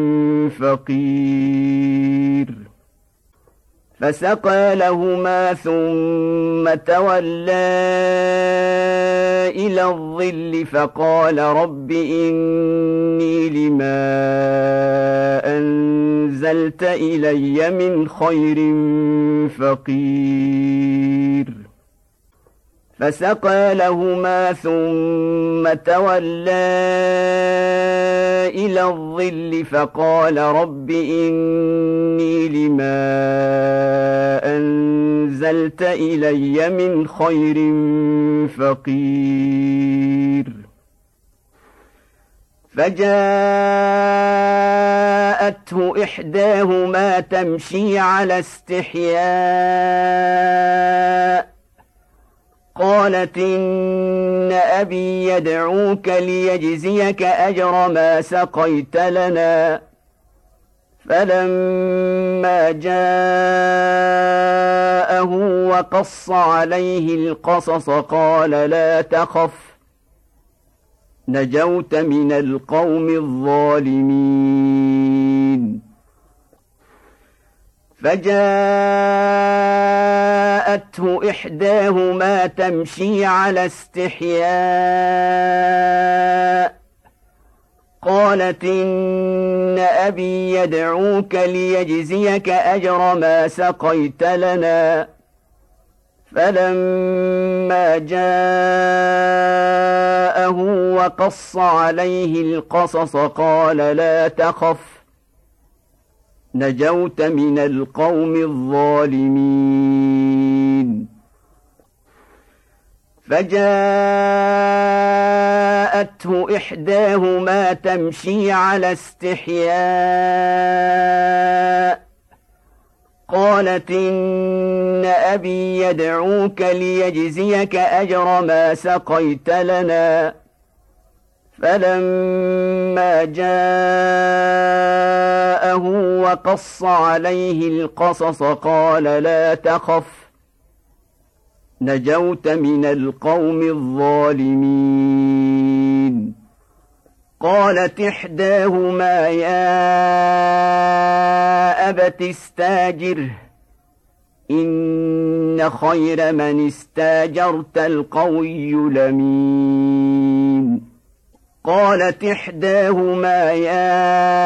Speaker 1: فقير فسقى لهما ثم تولى إلى الظل فقال رب إني لما أنزلت إلي من خير فقير فسقى لهما ثم تولى إلى الظل فقال رب إني لما أنزلت إلي من خير فقير فجاءته إحداهما تمشي على استحياء قالت إن أبي يدعوك ليجزيك أجر ما سقيت لنا فلما جاءه وقص عليه القصص قال لا تخف نجوت من القوم الظالمين فجاءته إحداهما تمشي على استحياء قالت إن أبي يدعوك ليجزيك أجر ما سقيت لنا فلما جاءه وقص عليه القصص قال لا تخف نجوت من القوم الظالمين فجاءته إحداهما تمشي على استحياء قالت إن أبي يدعوك ليجزيك أجر ما سقيت لنا فلما جاءه وقص عليه القصص قال لا تخف نجوت من القوم الظالمين قالت إحداهما يا أبت استاجره إن خير من استاجرت القوي الأمين قالت إحداهما يا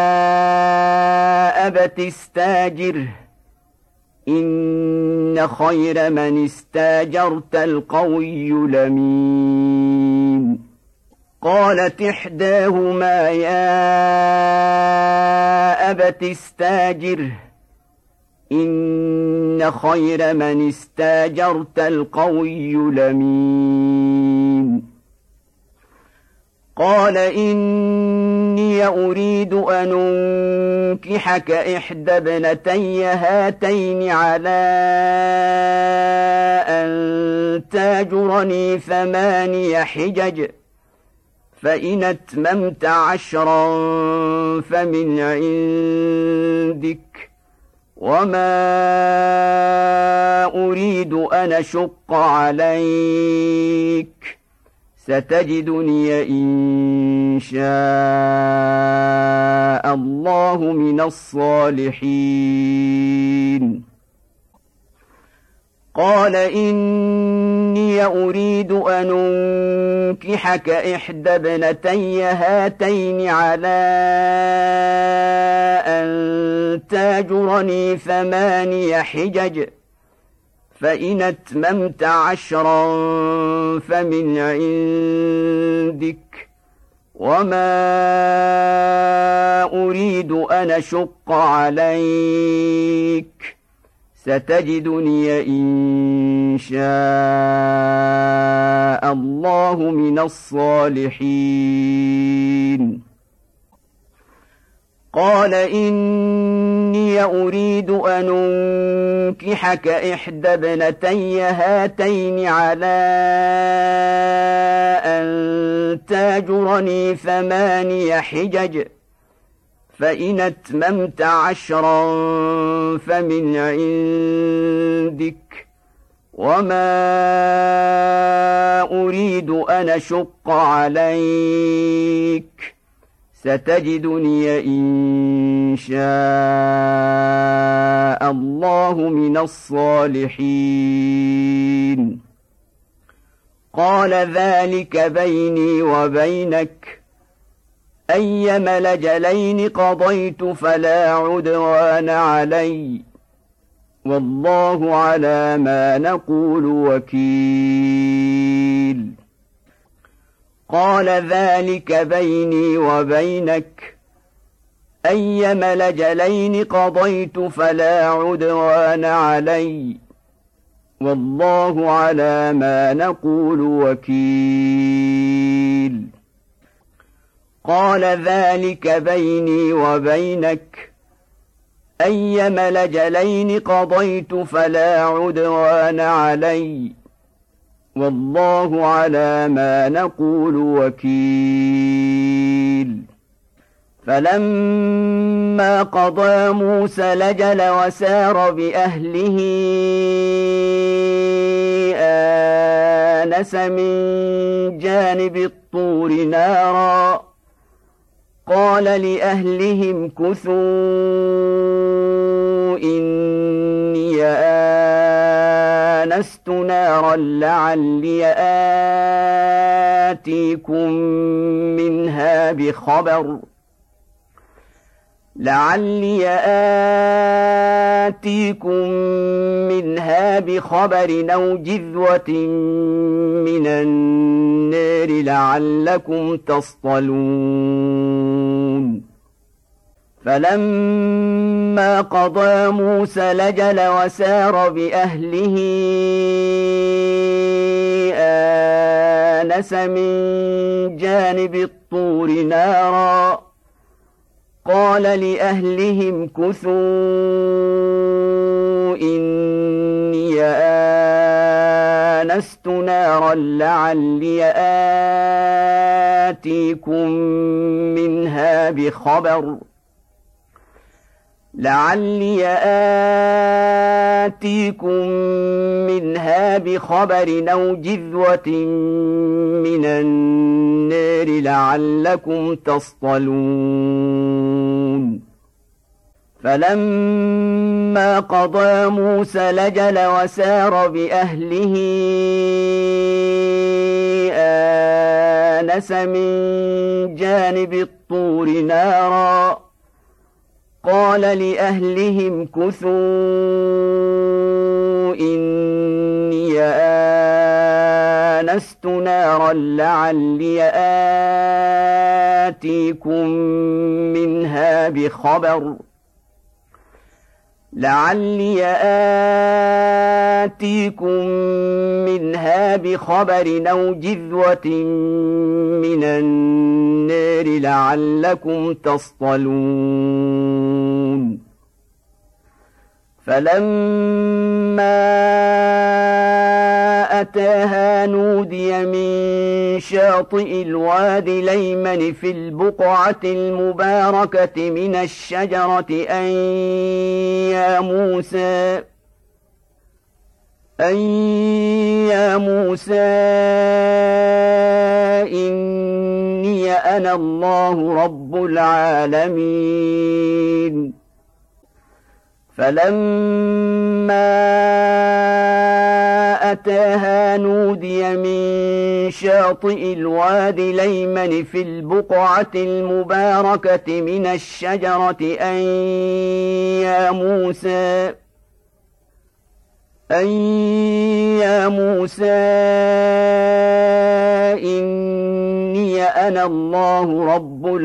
Speaker 1: أبت استاجره إن خير من استاجرت القوي الأمين قالت إحداهما يا أبت استاجره إن خير من استاجرت القوي الأمين قال إني أريد أن أنكحك إحدى ابنتي هاتين على أن تاجرني ثماني حجج فإن أتممت عشرا فمن عندك وما أريد أن أشق عليك ستجدني إن شاء الله من الصالحين قال إني أريد أن أنكحك إحدى ابنتي هاتين على أن تاجرني ثماني حجج فإن أتممت عشرا فمن عندك وما أريد أن أشق عليك ستجدني إن شاء الله من الصالحين قال إني أريد أن أنكحك إحدى ابنتي هاتين على أن تاجرني ثماني حجج فإن أتممت عشرا فمن عندك وما أريد أن أشق عليك ستجدني إن شاء الله من الصالحين قال ذلك بيني وبينك أيما الأجلين قضيت فلا عدوان علي والله على ما نقول وكيل قال ذلك بيني وبينك أيما الأجلين قضيت فلا عدوان علي والله على ما نقول وكيل قال ذلك بيني وبينك أيما الأجلين قضيت فلا عدوان علي والله على ما نقول وكيل فلما قضى موسى الأجل وسار بأهله آنس من جانب الطور نارا قال لأهلهم كثوا إني آنست نارا لعلي آتيكم منها بخبر لعلي آتيكم منها بخبر أو جذوة من النار لعلكم تصطلون فلما قضى موسى الأجل وسار بأهله آنس من جانب الطور نارا قال لأهلهم كثوا إني آنست نارا لعلي آتيكم منها بخبر لعلي آتيكم منها بخبر أو جذوة من النار لعلكم تصطلون فلما قضى موسى الأجل وسار بأهله آنس من جانب الطور نارا قال لأهلهم كثوا إني آنست نارا لعلي آتيكم منها بخبر لعلي آتيكم منها بخبر أو جذوة من النار لعلكم تصطلون فلما أتاها نودي من شاطئ الوادي الأيمن في البقعة المباركة من الشجرة أن يا موسى أن يا موسى إني أنا الله رب العالمين فلما أتاها نودي من شاطئ الوادي الأيمن في البقعة المباركة من الشجرة أن يا موسى أن يا موسى إني أنا الله رب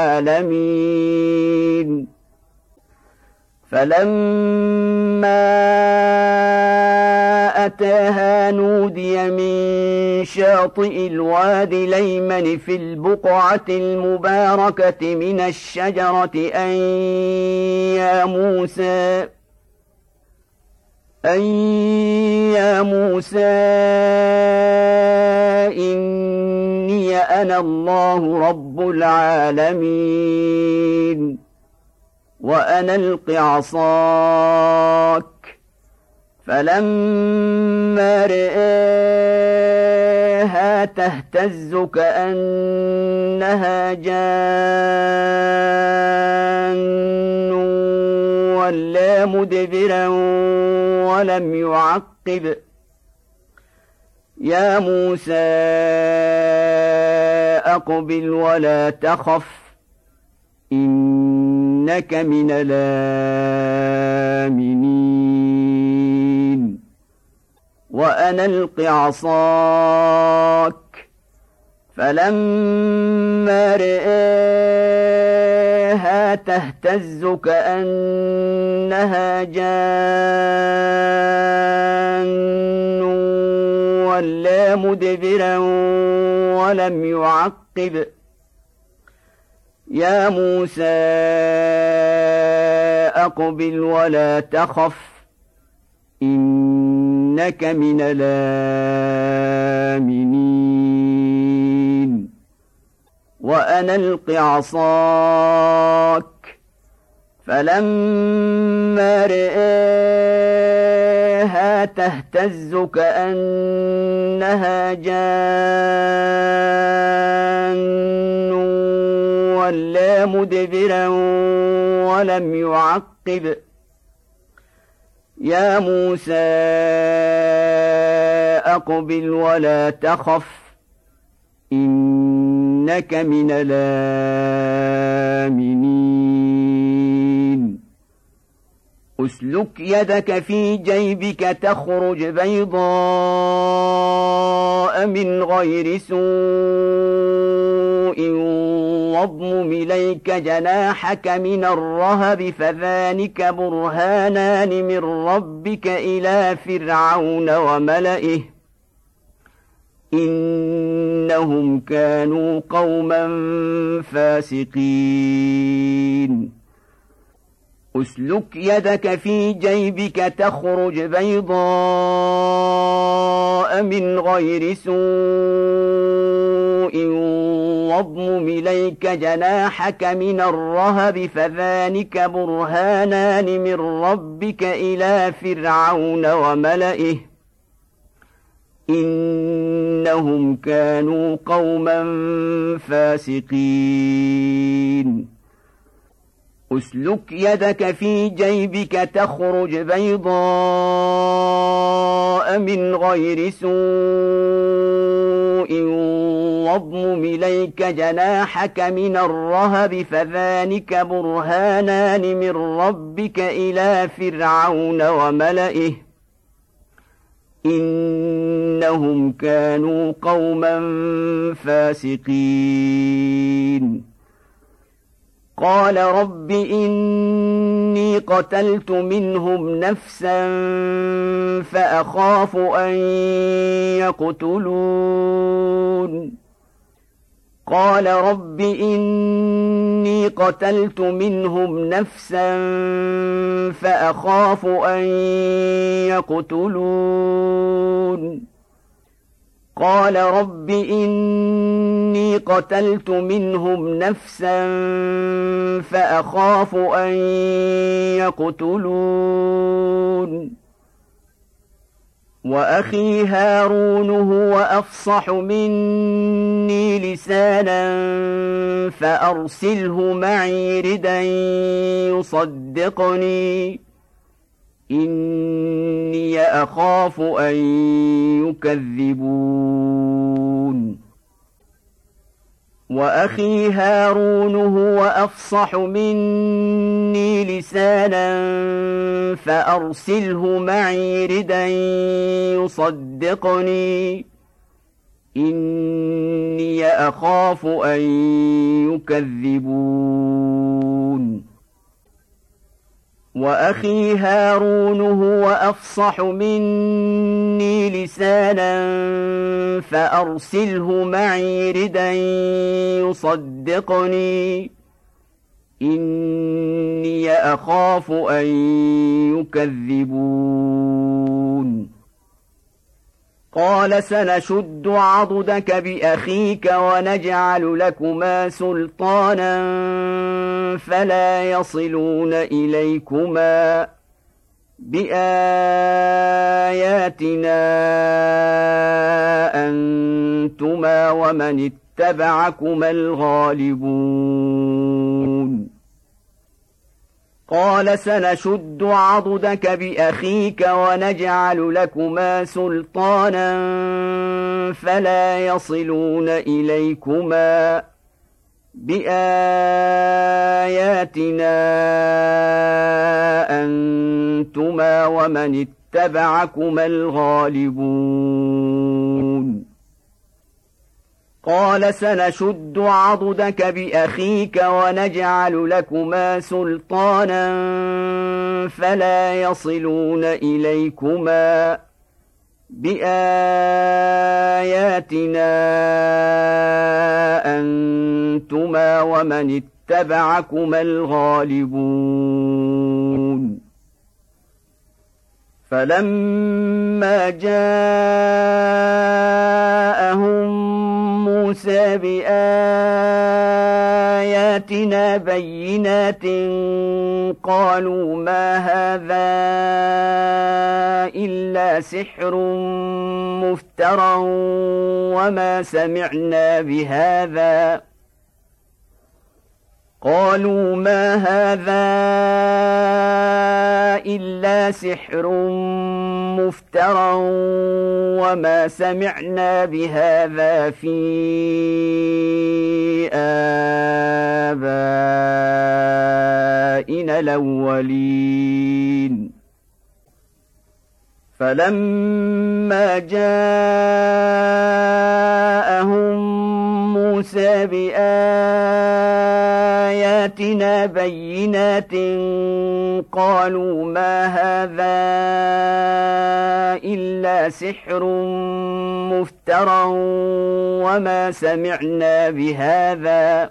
Speaker 1: العالمين فلما أتاها نودي من شاطئ الوادي الأيمن في البقعة المباركة من الشجرة أن يا موسى أن يا موسى إني أنا الله رب العالمين وأن ألق عصاك فلما رآها تهتز كأنها جان ولا مدبرا ولم يعقب يا موسى أقبل ولا تخف إنك من الآمنين وأن ألق عصاك فلما رآها تهتز كأنها جان ولا مدبرا ولم يعقب يا موسى أقبل ولا تخف إنك من الآمنين وأن ألق عصاك فلما رآها تهتز كأنها جان ولا مدبرا ولم يعقب يا موسى أقبل ولا تخف إنك من الآمنين أسلك يدك في جيبك تخرج بيضاء من غير سوء واضمم إليك جناحك من الرهب فذلك برهانان من ربك إلى فرعون وملئه إنهم كانوا قوما فاسقين أسلك يدك في جيبك تخرج بيضاء من غير سوء واضمم إليك جناحك من الرهب فذلك برهانان من ربك إلى فرعون وملئه إنهم كانوا قوما فاسقين أسلك يدك في جيبك تخرج بيضاء من غير سوء واضمم إليك جناحك من الرهب فذلك برهانان من ربك إلى فرعون وملئه إنهم كانوا قوما فاسقين قال رب إني قتلت منهم نفسا فأخاف أن يقتلون قال رب إني قتلت منهم نفسا فأخاف أن يقتلون قال رب إني قتلت منهم نفسا فأخاف أن يقتلون وأخي هارون هو أفصح مني لسانا فأرسله معي ردا يصدقني إني أخاف أن يكذبون وأخي هارون هو أفصح مني لسانا فأرسله معي ردا يصدقني إني أخاف أن يكذبون وأخي هارون هو أفصح مني لسانا فأرسله معي ردا يصدقني إني أخاف أن يكذبون قال سنشد عضدك بأخيك ونجعل لكما سلطانا فلا يصلون إليكما بآياتنا أنتما ومن اتبعكما الغالبون قال سنشد عضدك بأخيك ونجعل لكما سلطانا فلا يصلون إليكما بآياتنا أنتما ومن اتبعكما الغالبون قال سنشد عضدك بأخيك ونجعل لكما سلطانا فلا يصلون إليكما بآياتنا أنتما ومن اتبعكما الغالبون فلما جاءهم موسى بآياتنا بينات قالوا ما هذا إلا سحر مفترى وما سمعنا بهذا قالوا ما هذا إلا سحر مفترى وما سمعنا بهذا في آبائنا الأولين فلما جاءهم موسى بآياتنا بينات قالوا ما هذا إلا سحر مفترى وما سمعنا بهذا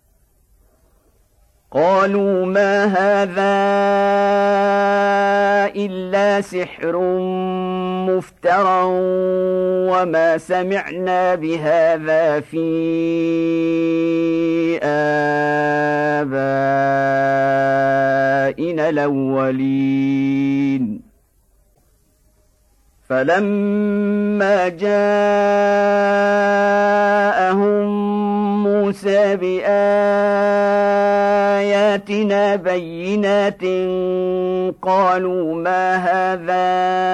Speaker 1: قالوا ما هذا إلا سحر مفترى وما سمعنا بهذا في آبائنا الأولين فلما جاءهم موسى بآياتنا بينات قالوا ما هذا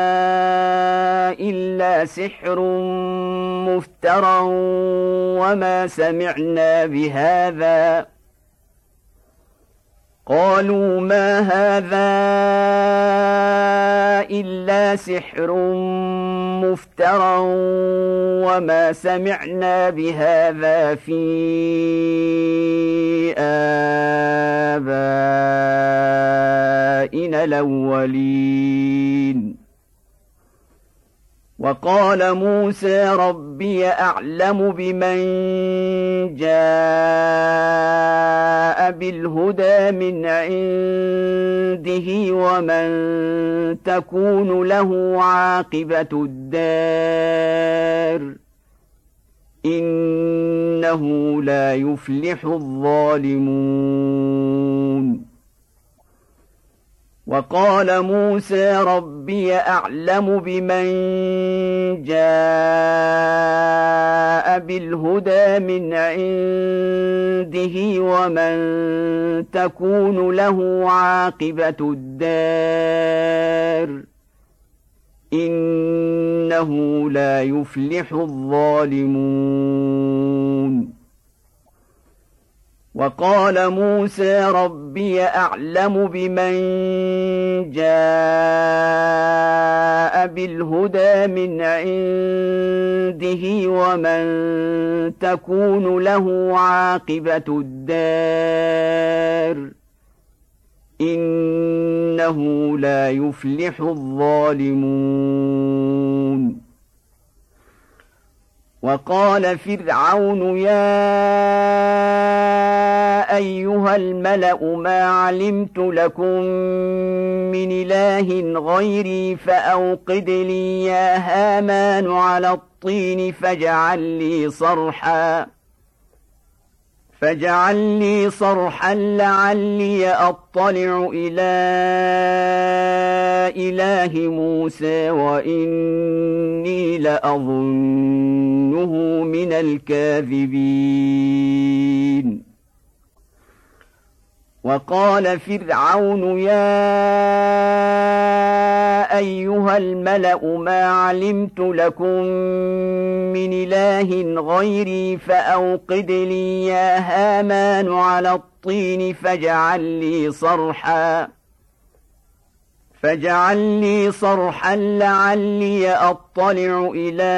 Speaker 1: إلا سحر مفترى وما سمعنا بهذا قالوا ما هذا إلا سحر مفترى وما سمعنا بهذا في آبائنا الأولين وقال موسى ربي أعلم بمن جاء بالهدى من عنده ومن تكون له عاقبة الدار إنه لا يفلح الظالمون وقال موسى ربي أعلم بمن جاء بالهدى من عنده ومن تكون له عاقبة الدار إنه لا يفلح الظالمون وقال موسى ربي أعلم بمن جاء بالهدى من عنده ومن تكون له عاقبة الدار إنه لا يفلح الظالمون. وقال فرعون يا أيها الملأ ما علمت لكم من إله غيري فأوقد لي يا هامان على الطين فاجعل لي صرحا فاجعل لي صرحا لعلي أطلع إلى إله موسى وإني لأظنه من الكاذبين. وقال فرعون يا أيها الملأ ما علمت لكم من إله غيري فأوقد لي يا هامان على الطين فاجعل لي صرحا فاجعل لي صرحا لعلي أطلع إلى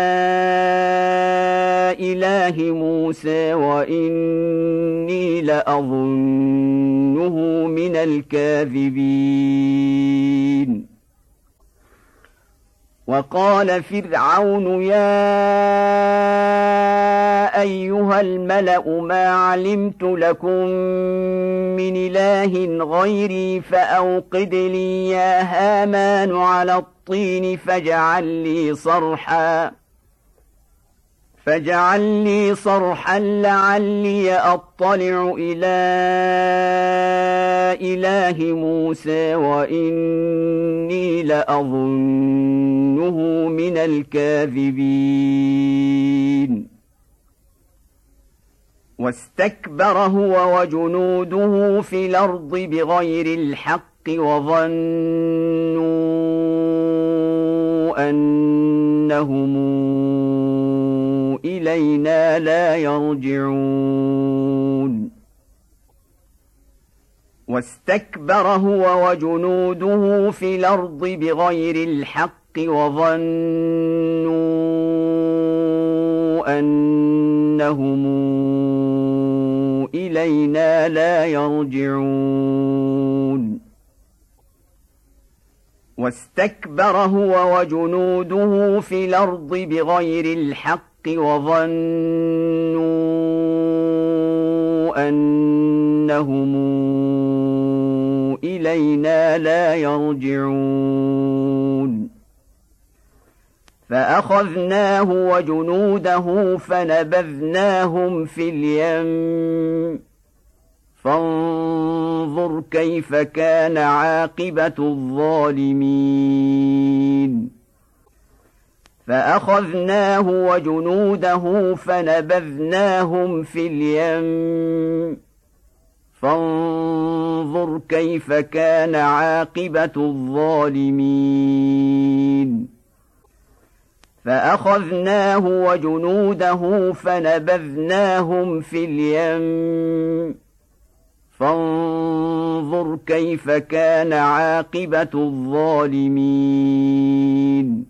Speaker 1: إله موسى وإني لأظنه من الكاذبين. وقال فرعون يا أيها الملأ ما علمت لكم من إله غيري فأوقد لي يا هامان على الطين فاجعل لي صرحا فاجعل لي صرحا لعلي أطلع إلى إله موسى وإني لأظنه من الكاذبين. واستكبر هو وجنوده في الأرض بغير الحق وظنوا أنهم إلينا لا يرجعون. واستكبر هو وجنوده في الأرض بغير الحق وظنوا أنهم إلينا لا يرجعون. واستكبر هو وجنوده في الأرض بغير الحق وظنوا أنهم إلينا لا يرجعون. فأخذناه وجنوده فنبذناهم في اليم فانظر كيف كان عاقبة الظالمين. فأخذناه وجنوده فنبذناهم في اليم فانظر كيف كان عاقبة الظالمين. فأخذناه وجنوده فنبذناهم في اليم فانظر كيف كان عاقبة الظالمين.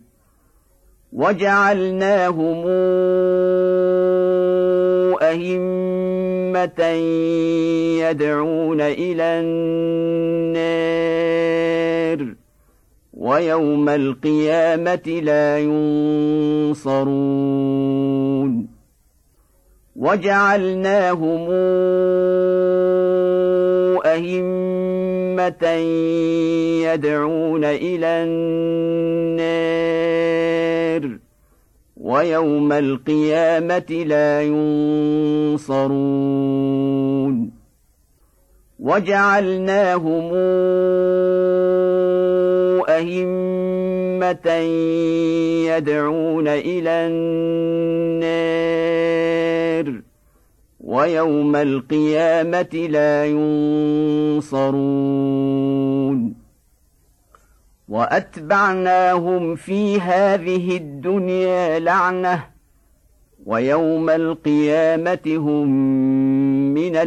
Speaker 1: وجعلناهم أئمة يدعون إلى النار ويوم القيامة لا ينصرون. وجعلناهم أئمة يدعون إلى النار ويوم القيامة لا ينصرون. وجعلناهم أئمة يدعون إلى النار ويوم القيامة لا ينصرون. وأتبعناهم في هذه الدنيا لعنة ويوم القيامة هم من المقبوحين. من المقبوحين. وأتبعناهم في هذه الدنيا لعنة ويوم القيامة هم من المقبوحين. ويوم القيامة هم من المقبوحين. ويوم القيامة هم من المقبوحين. وأتبعناهم في هذه الدنيا لعنة ويوم القيامة هم من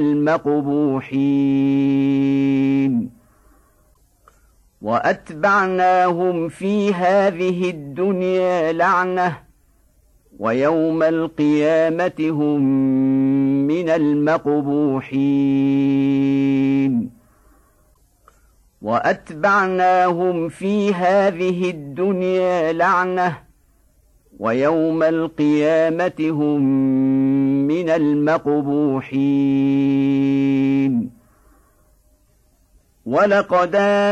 Speaker 1: المقبوحين. وأتبعناهم في هذه الدنيا لعنة ويوم القيامة هم من المقبوحين. وأتبعناهم في هذه الدنيا لعنة ويوم القيامة هم من المقبوحين. ولقد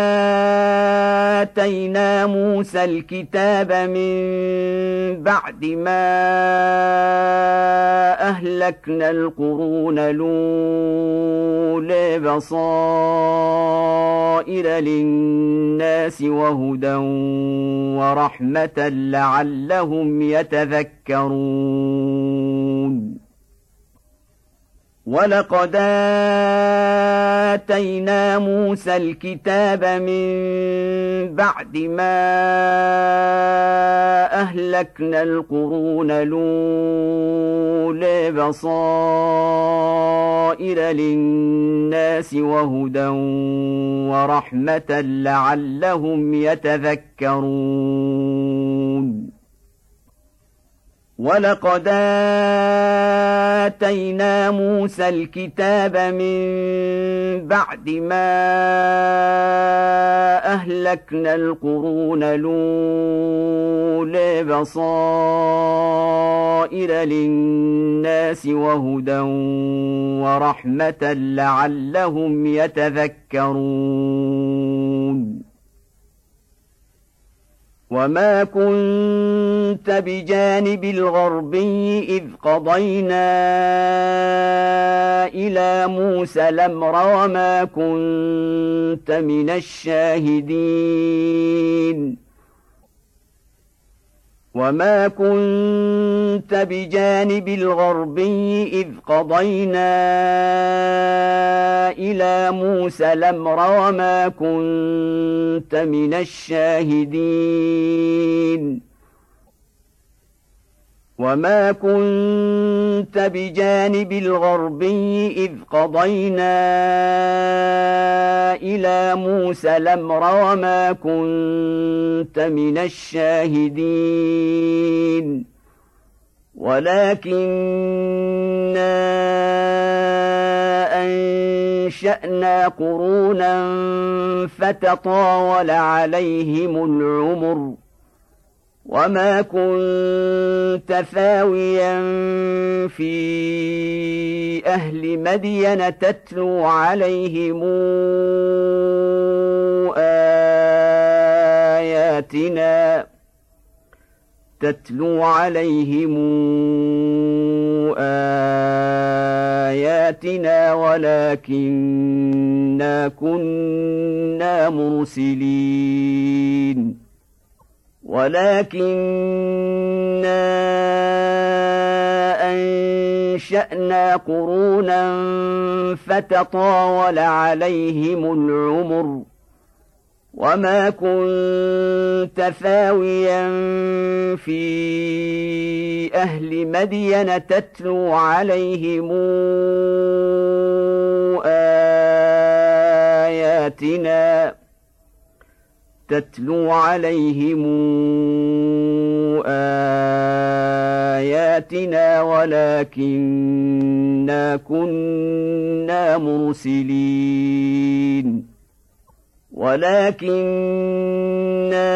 Speaker 1: آتينا موسى الكتاب من بعد ما أهلكنا القرون الأولى بصائر للناس وهدى ورحمة لعلهم يتذكرون. ولقد آتينا موسى الكتاب من بعد ما أهلكنا القرون الأولى بصائر للناس وهدى ورحمة لعلهم يتذكرون. ولقد آتينا موسى الكتاب من بعد ما أهلكنا القرون الأولى بصائر للناس وهدى ورحمة لعلهم يتذكرون. وما كنت بجانب الغربي إذ قضينا إلى موسى الأمر وما كنت من الشاهدين. وما كنت بجانب الغربي إذ قضينا إلى موسى الأمر وما كنت من الشاهدين. وما كنت بجانب الغربي إذ قضينا إلى موسى الأمر وما كنت من الشاهدين. ولكننا أنشأنا قرونا فتطاول عليهم العمر وما كنت ثاويا في أهل مدين تتلو عليهم آياتنا تتلو عليهم آياتنا ولكننا كنا مرسلين. ولكننا أنشأنا قرونا فتطاول عليهم العمر وما كنت ثاويا في أهل مدين تتلو عليهم آياتنا تتلو عليهم آياتنا ولكننا كنا مرسلين. ولكننا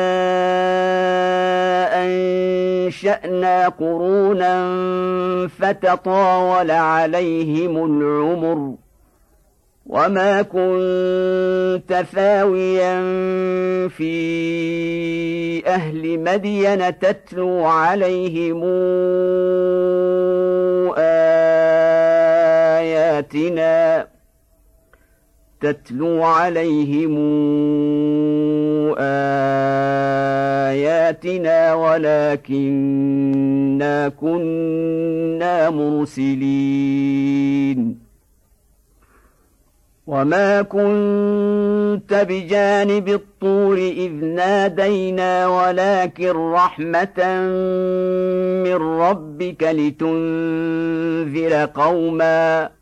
Speaker 1: أنشأنا قرونا فتطاول عليهم العمر وما كنت ثاويا في أهل مدين تتلو عليهم آياتنا تتلو عليهم آياتنا ولكننا كنا مرسلين. وما كنت بجانب الطور إذ نادينا ولكن رحمة من ربك لتنذر قوما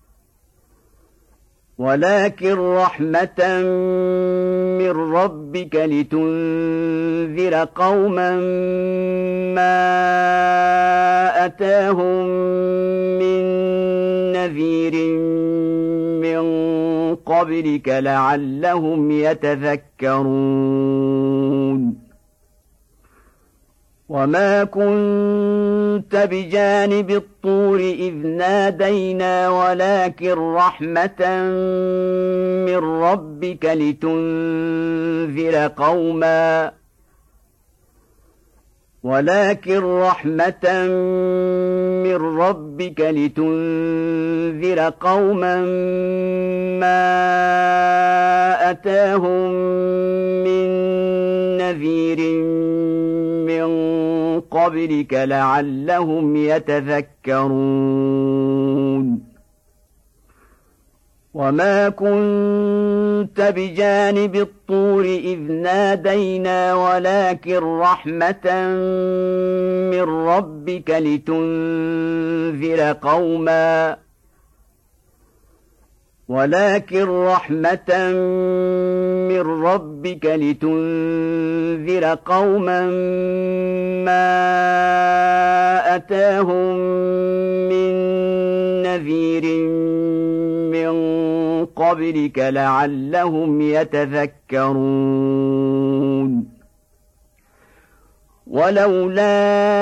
Speaker 1: ولكن رحمة من ربك لتنذر قوما ما أتاهم من نذير من قبلك لعلهم يتذكرون وما كنت بجانب الطور إذ نادينا ولكن رحمة من ربك لتنذر قوما ولكن رحمة من ربك لتنذر قوما ما أتاهم من نذير من قبلك لعلهم يتذكرون وما كنت بجانب الطور إذ نادينا ولكن رحمة من ربك لتنذر قوما ولكن رحمة من ربك لتنذر قوما ما أتاهم من نذير من قبلك لعلهم يتذكرون ولولا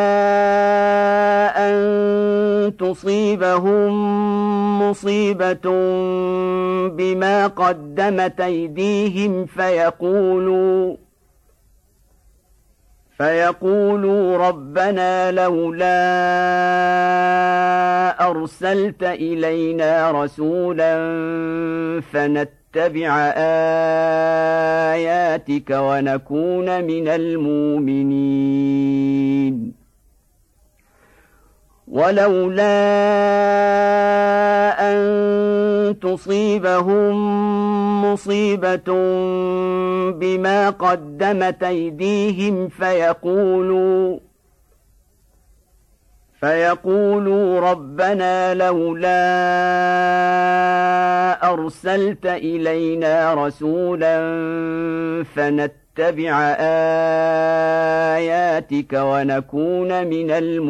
Speaker 1: أن تصيبهم مصيبة بما قدمت أيديهم فيقولوا فيقولوا ربنا لولا أرسلت إلينا رسولا فنتبع آياتك ونكون من المؤمنين ولولا أن تصيبهم مصيبة بما قدمت أيديهم فيقولوا فيقولوا ربنا لولا أرسلت إلينا رسولا فنتبع آياتك ونكون من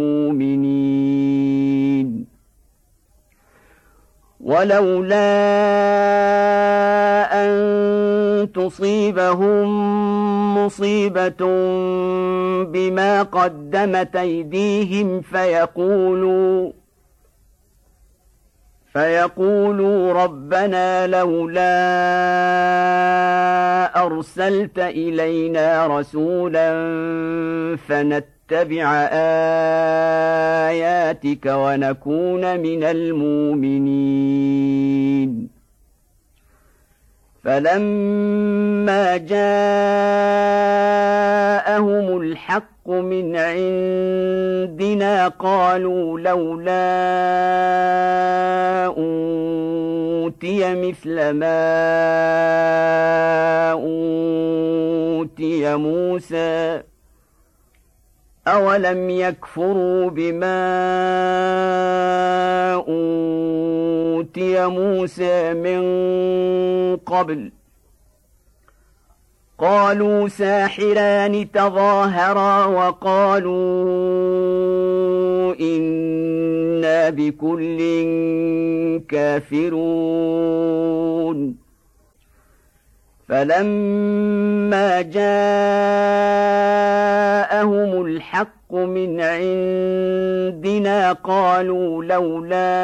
Speaker 1: المؤمنين ولولا أن تصيبهم مصيبة بما قدمت أيديهم فيقولوا فيقولوا ربنا لولا أرسلت إلينا رسولا فنتبع آياتك ونكون من المؤمنين فلما جاءهم الحق من عندنا قالوا لولا أوتي مثل ما أوتي موسى أولم يكفروا بما أوتي موسى من قبل قالوا ساحران تظاهرا وقالوا إنا بكل كافرون فلما جاءهم الحق من عندنا قالوا لولا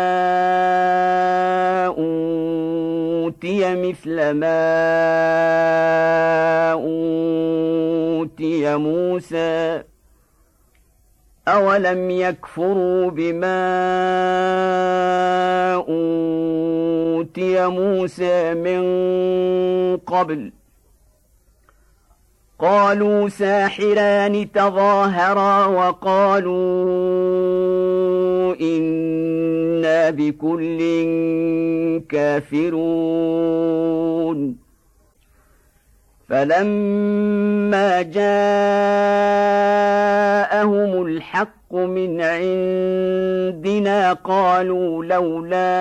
Speaker 1: أوتي مثل ما أوتي موسى أولم يكفروا بما أوتي موسى من قبل قالوا ساحران تظاهرا وقالوا إنا بكل كافرون فلما جاءهم الحق من عندنا قالوا لولا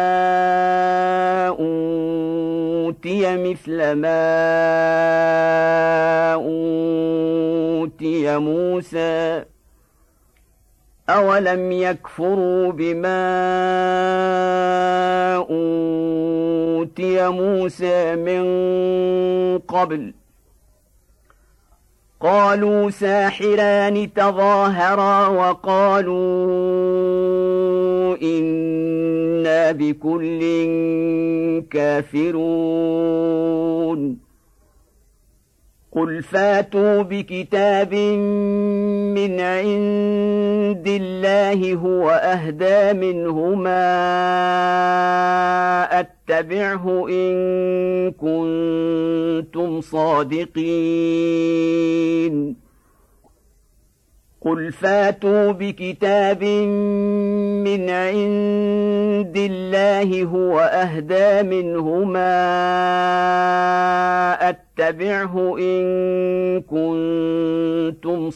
Speaker 1: أوتي مثل ما أوتي موسى أولم يكفروا بما أوتي أوتي موسى من قبل قالوا ساحران تظاهرا وقالوا إنا بكل كافرون قل فاتوا بكتاب من عند الله هو أهدى منهما أتبعه إن كنتم صادقين قل فاتوا بكتاب من عند الله هو أهدى منهما أتبعه إن كنتم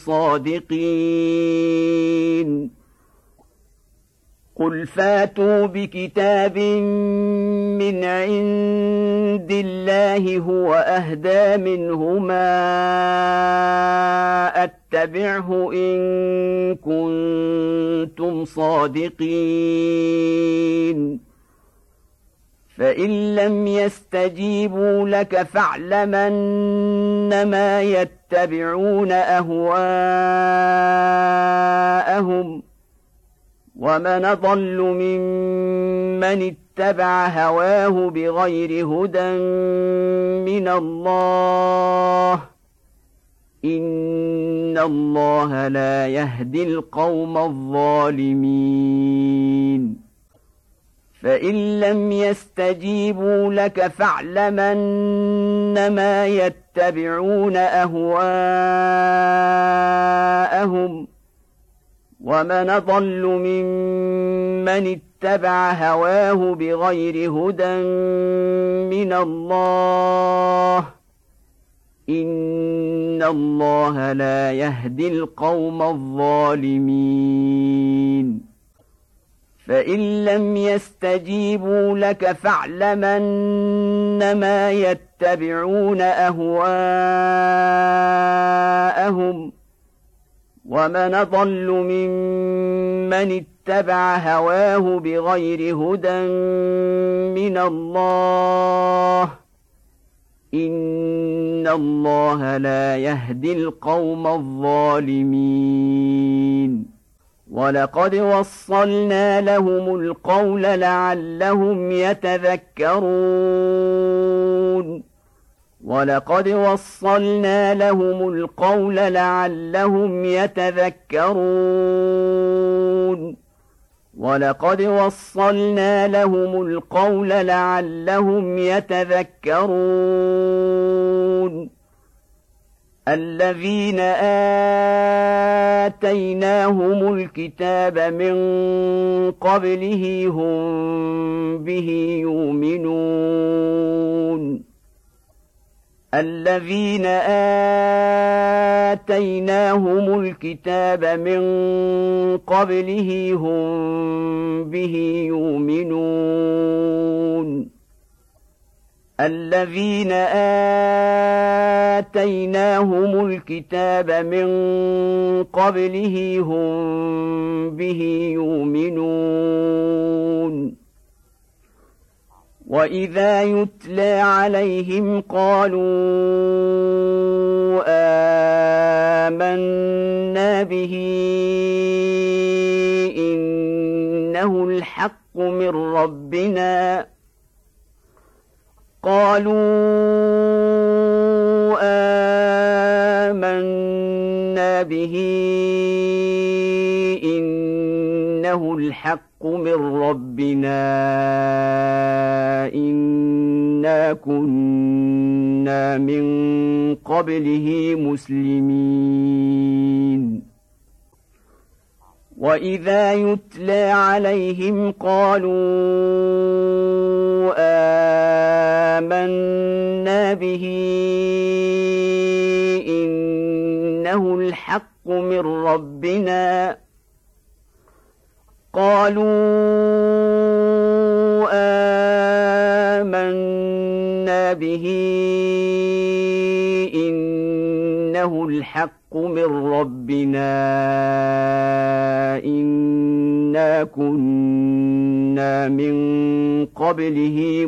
Speaker 1: صادقين قل فاتوا بكتاب من عند الله هو أهدى منهما أتبعه إن كنتم صادقين فإن لم يستجيبوا لك فاعلم أنما يتبعون أهواءهم ومن ضل ممن اتبع هواه بغير هدى من الله إن الله لا يهدي القوم الظالمين فإن لم يستجيبوا لك فاعلم أنما يتبعون أهواءهم ومن ضل ممن اتبع هواه بغير هدى من الله إن الله لا يهدي القوم الظالمين فإن لم يستجيبوا لك فاعلم أنما يتبعون أهواءهم ومن ضل ممن اتبع هواه بغير هدى من الله إن الله لا يهدي القوم الظالمين ولقد وصلنا لهم القول لعلهم يتذكرون ولقد وصلنا لهم القول لعلهم يتذكرون ولقد وصلنا لهم القول لعلهم يتذكرون الذين آتيناهم الكتاب من قبله هم به يؤمنون الذين آتيناهم الكتاب من قبله هم به يؤمنون الذين آتيناهم الكتاب من قبله هم به يؤمنون وإذا يتلى عليهم قالوا آمنا به إنه الحق من ربنا قالوا آمنا به إنه الحق من ربنا إنا كنا من قبله مسلمين وإذا يتلى عليهم قالوا آمنا به إنه الحق من ربنا قالوا آمنا به إنه الحق من ربنا إنا كنا من قبله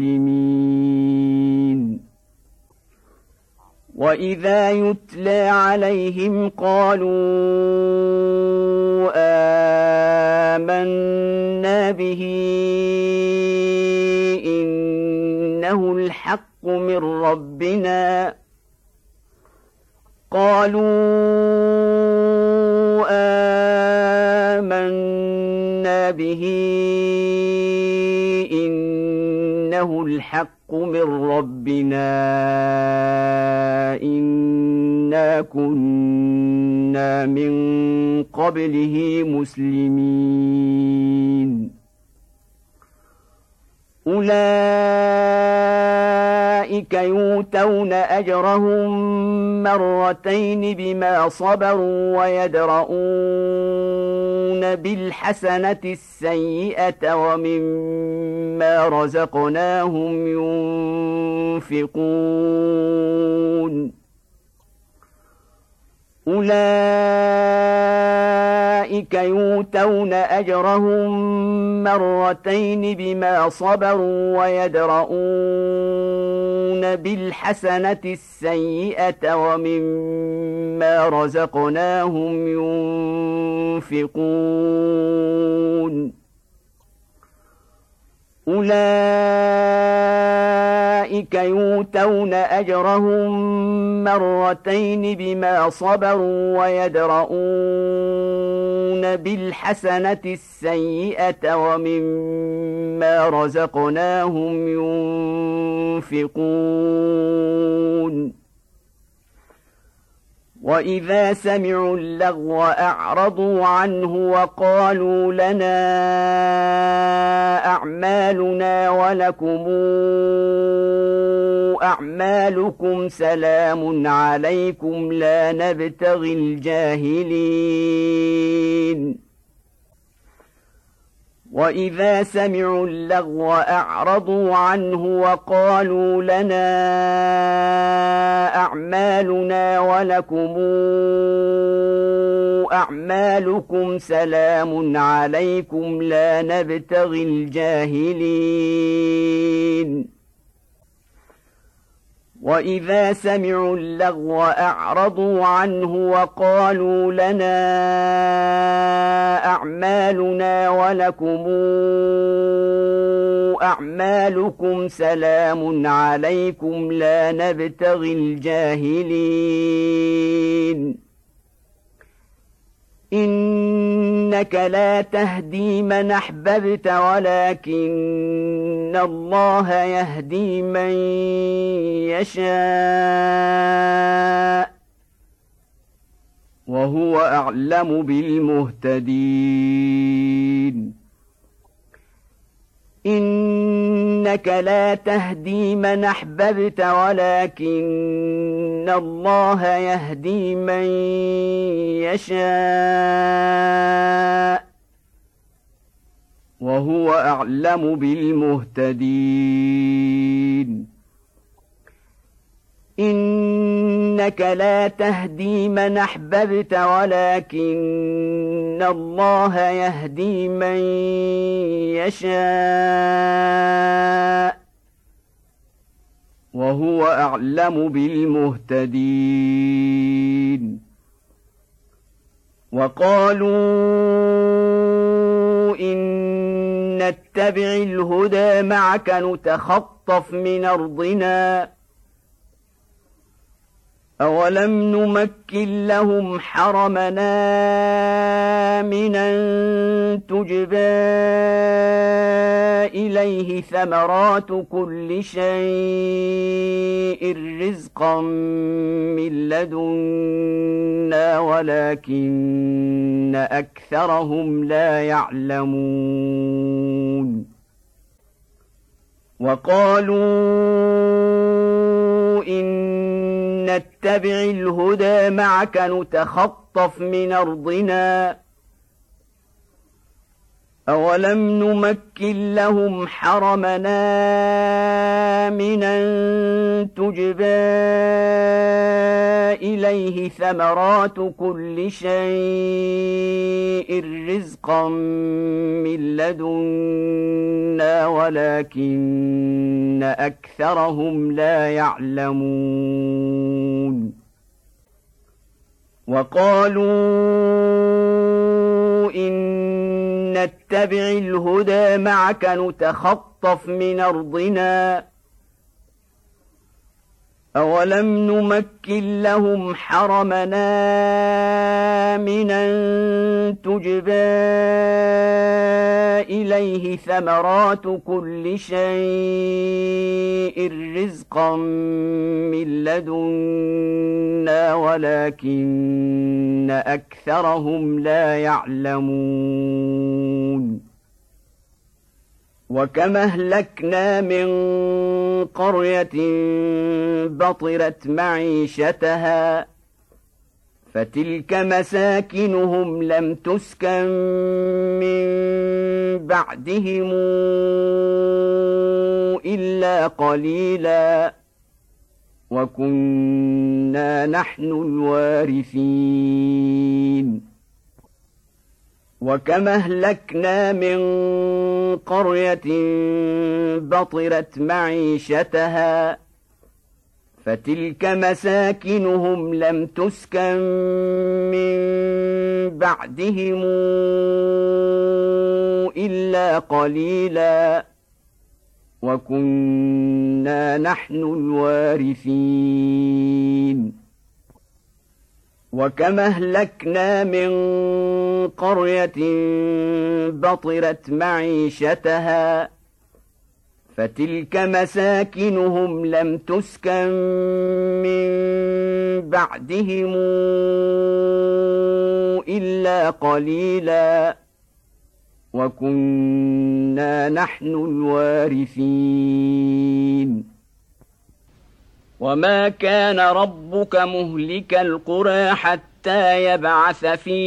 Speaker 1: مسلمين وإذا يتلى عليهم قالوا آمنا به إنه الحق من ربنا قالوا آمنا به إنه الحق من ربنا إنا كنا من قبله مسلمين أولئك يؤتون أجرهم مرتين بما صبروا ويدرؤون بالحسنة السيئة ومما رزقناهم ينفقون أولئك يؤتون أجرهم مرتين بما صبروا ويدرؤون بالحسنة السيئة ومما رزقناهم ينفقون أولئك يؤتون أجرهم مرتين بما صبروا ويدرؤون بالحسنة السيئة ومما رزقناهم ينفقون وإذا سمعوا اللغو أعرضوا عنه وقالوا لنا أعمالنا ولكم أعمالكم سلام عليكم لا نبتغي الجاهلين وإذا سمعوا اللغو أعرضوا عنه وقالوا لنا أعمالنا ولكم أعمالكم سلام عليكم لا نبتغي الجاهلين وإذا سمعوا اللغو أعرضوا عنه وقالوا لنا أعمالنا ولكم أعمالكم سلام عليكم لا نبتغي الجاهلين إنك لا تهدي من أحببت ولكن الله يهدي من يشاء وهو أعلم بالمهتدين إنك لا تهدي من أحببت ولكن الله يهدي من يشاء وهو أعلم بالمهتدين إنك لا تهدي من أحببت ولكن الله يهدي من يشاء وهو أعلم بالمهتدين وقالوا إن نتبع الهدى معك نتخطف من أرضنا أولم نمكن لهم حرمنا آمنا تجبى إليه ثمرات كل شيء رزقا من لدنا ولكن أكثرهم لا يعلمون وقالوا إن نتبع الهدى معك نتخطف من أرضنا أولم نمكن لهم حرمنا آمنا تجبى إليه ثمرات كل شيء رزقا من لدنا ولكن أكثرهم لا يعلمون وقالوا إن نتبع الهدى معك نتخطف من أرضنا أولم نمكن لهم حرمنا آمنا تجبى إليه ثمرات كل شيء رزقا من لدنا ولكن أكثرهم لا يعلمون وكم أهلكنا من قرية بطرت معيشتها فتلك مساكنهم لم تسكن من بعدهم إلا قليلا وكنا نحن الوارثين وكم أهلكنا من قرية بطرت معيشتها فتلك مساكنهم لم تسكن من بعدهم إلا قليلا وكنا نحن الوارثين وكم أهلكنا من قرية بطرت معيشتها فتلك مساكنهم لم تسكن من بعدهم إلا قليلا وكنا نحن الوارثين وما كان ربك مهلك القرى حتى يبعث في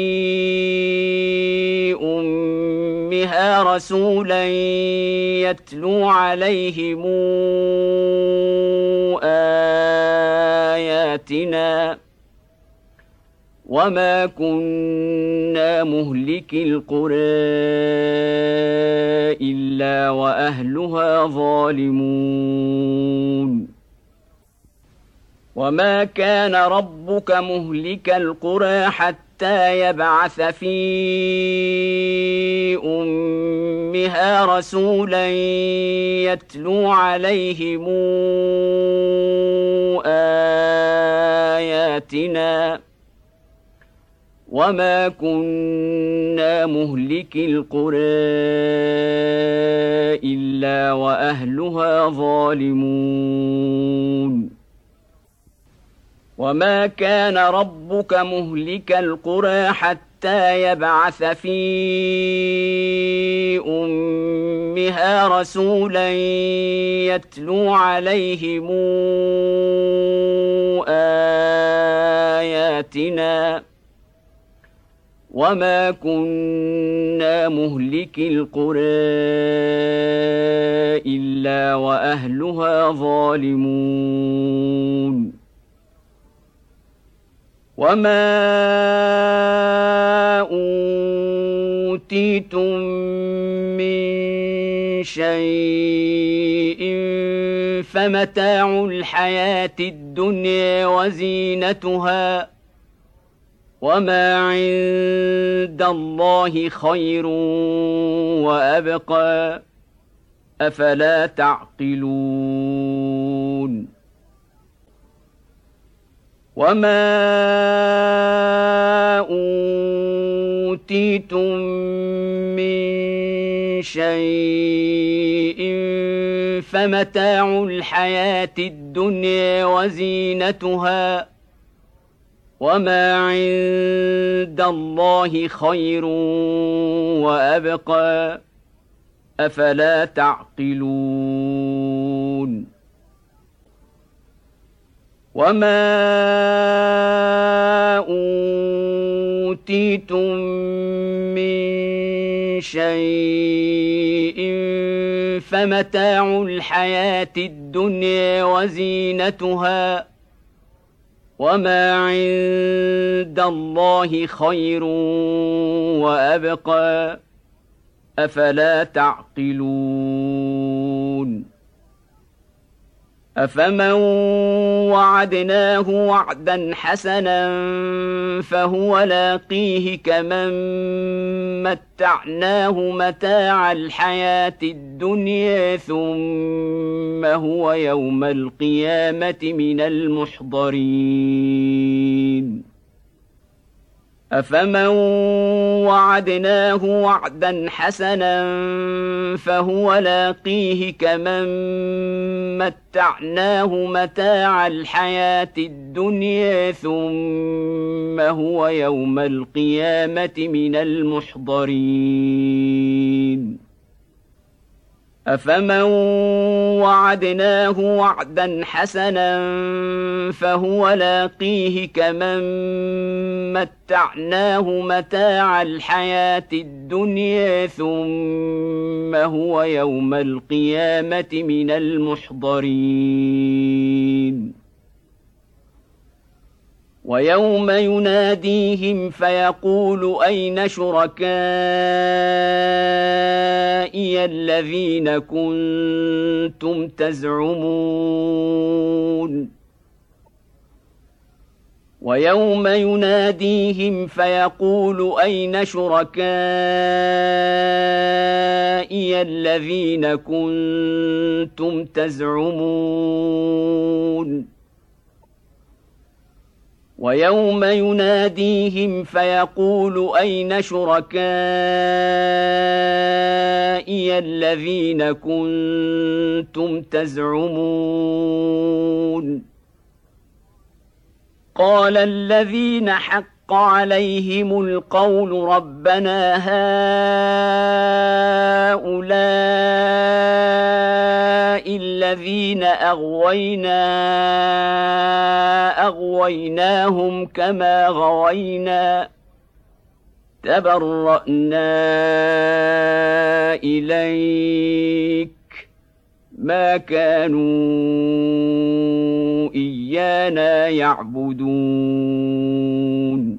Speaker 1: أمها رسولا يتلو عليهم آياتنا وما كنا مهلك القرى إلا وأهلها ظالمون وما كان ربك مهلك القرى حتى يبعث في أمها رسولا يتلو عليهم آياتنا وما كنا مهلك القرى إلا وأهلها ظالمون وما كان ربك مهلك القرى حتى يبعث في أمها رسولا يتلو عليهم آياتنا وما كنا مهلك القرى إلا وأهلها ظالمون وما أوتيتم من شيء فمتاع الحياة الدنيا وزينتها وما عند الله خير وأبقى أفلا تعقلون وما أوتيتم من شيء فمتاع الحياة الدنيا وزينتها وما عند الله خير وأبقى أفلا تعقلون وما أوتيتم من شيء فمتاع الحياة الدنيا وزينتها وما عند الله خير وأبقى أفلا تعقلون أفمن وعدناه وعدا حسنا فهو لاقيه كمن متعناه متاع الحياة الدنيا ثم هو يوم القيامة من المحضرين أفمن وعدناه وعدا حسنا فهو لاقيه كمن متعناه متاع الحياة الدنيا ثم هو يوم القيامة من المحضرين أفمن وعدناه وعدا حسنا فهو لاقيه كمن متعناه متاع الحياة الدنيا ثم هو يوم القيامة من المحضرين ويوم يناديهم فيقول أين شركائي الذين كنتم تزعمون ويوم يناديهم فيقول أين شركائي الذين كنتم تزعمون ويوم يناديهم فيقول أين شركائي الذين كنتم تزعمون قال الذين حق عليهم القول ربنا هؤلاء الذين أغوينا أغويناهم كما غوينا تبرأنا إليك ما كانوا إيانا يعبدون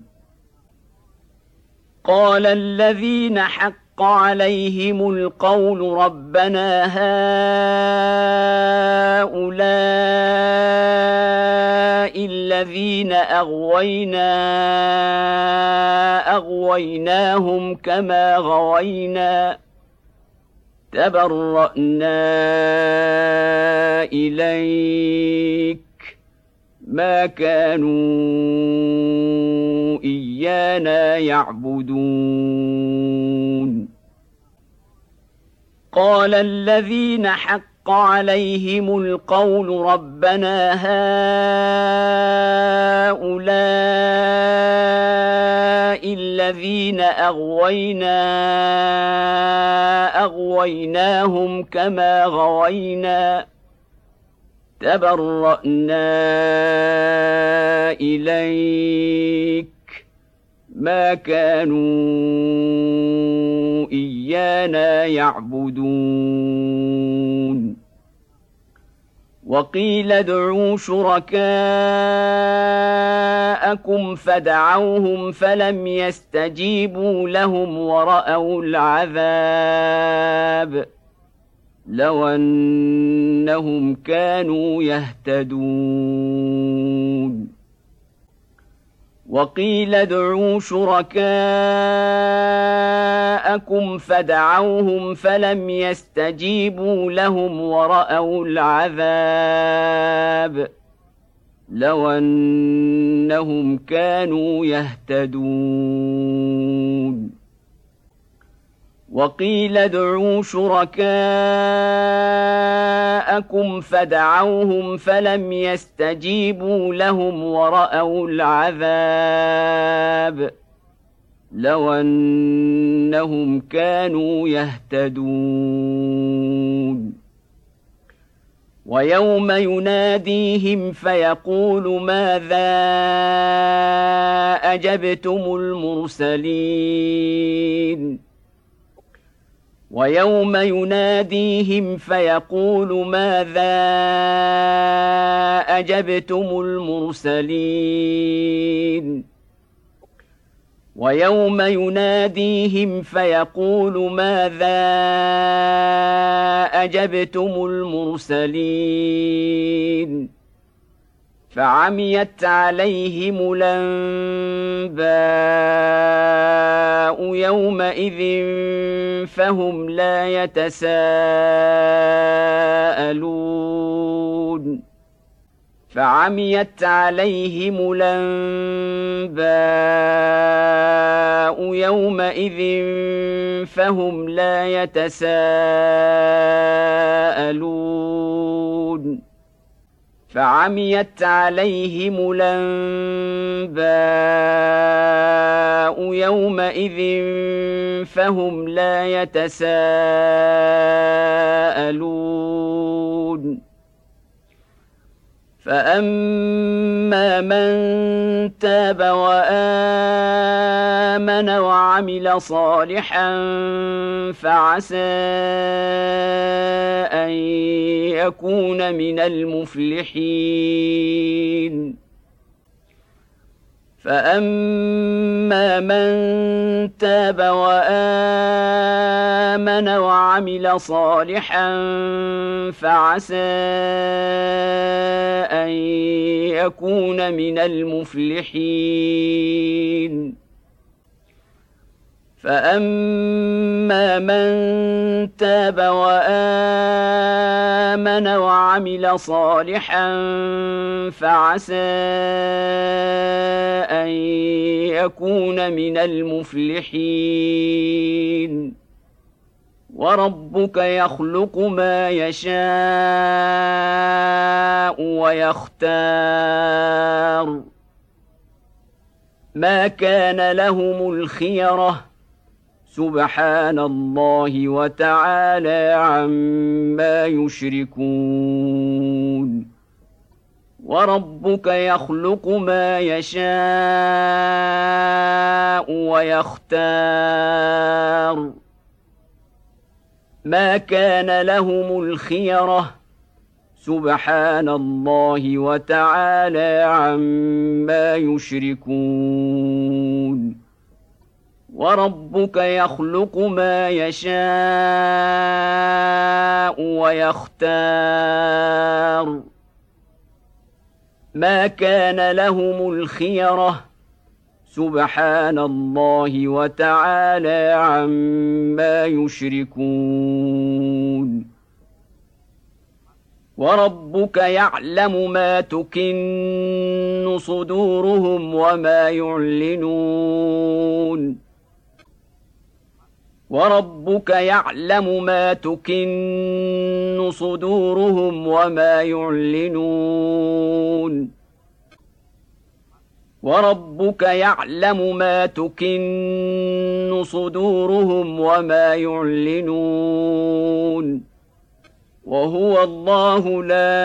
Speaker 1: قال الذين حق عليهم القول ربنا هؤلاء الذين أغوينا أغويناهم كما غوينا تبرأنا إليك ما كانوا إيانا يعبدون قال الذين حق عليهم القول ربنا هؤلاء الذين أغوينا أغويناهم كما غوينا تبرأنا إليك ما كانوا إيانا يعبدون وقيل ادعوا شركاءكم فدعوهم فلم يستجيبوا لهم ورأوا العذاب لو أنهم كانوا يهتدون وقيل ادعوا شركاءكم فدعوهم فلم يستجيبوا لهم ورأوا العذاب لو أنهم كانوا يهتدون وقيل ادعوا شركاءكم فدعوهم فلم يستجيبوا لهم ورأوا العذاب لو أنهم كانوا يهتدون ويوم يناديهم فيقول ماذا أجبتم المرسلين ويوم يناديهم فيقول ماذا أجبتم المرسلين ويوم يناديهم فيقول ماذا أجبتم المرسلين فعميت عليهم الأنباء يومئذ فهم لا يتساءلون فعميت عليهم الأنباء يومئذ فهم لا يتساءلون فعميت عليهم الأنباء يومئذ فهم لا يتساءلون فأما من تاب وآمن وعمل صالحا فعسى أن يكون من المفلحين فأما من تاب وآمن وعمل صالحا فعسى أن يكون من المفلحين فأما من تاب وآمن وعمل صالحا فعسى أن يكون من المفلحين وربك يخلق ما يشاء ويختار ما كان لهم الخيرة سبحان الله وتعالى عما يشركون وربك يخلق ما يشاء ويختار ما كان لهم الخيرة سبحان الله وتعالى عما يشركون وربك يخلق ما يشاء ويختار ما كان لهم الخيرة سبحان الله وتعالى عما يشركون وربك يعلم ما تكن صدورهم وما يعلنون وربك يعلم ما تكن صدورهم وما يعلنون وربك يعلم ما تكن صدورهم وما يعلنون وهو الله لا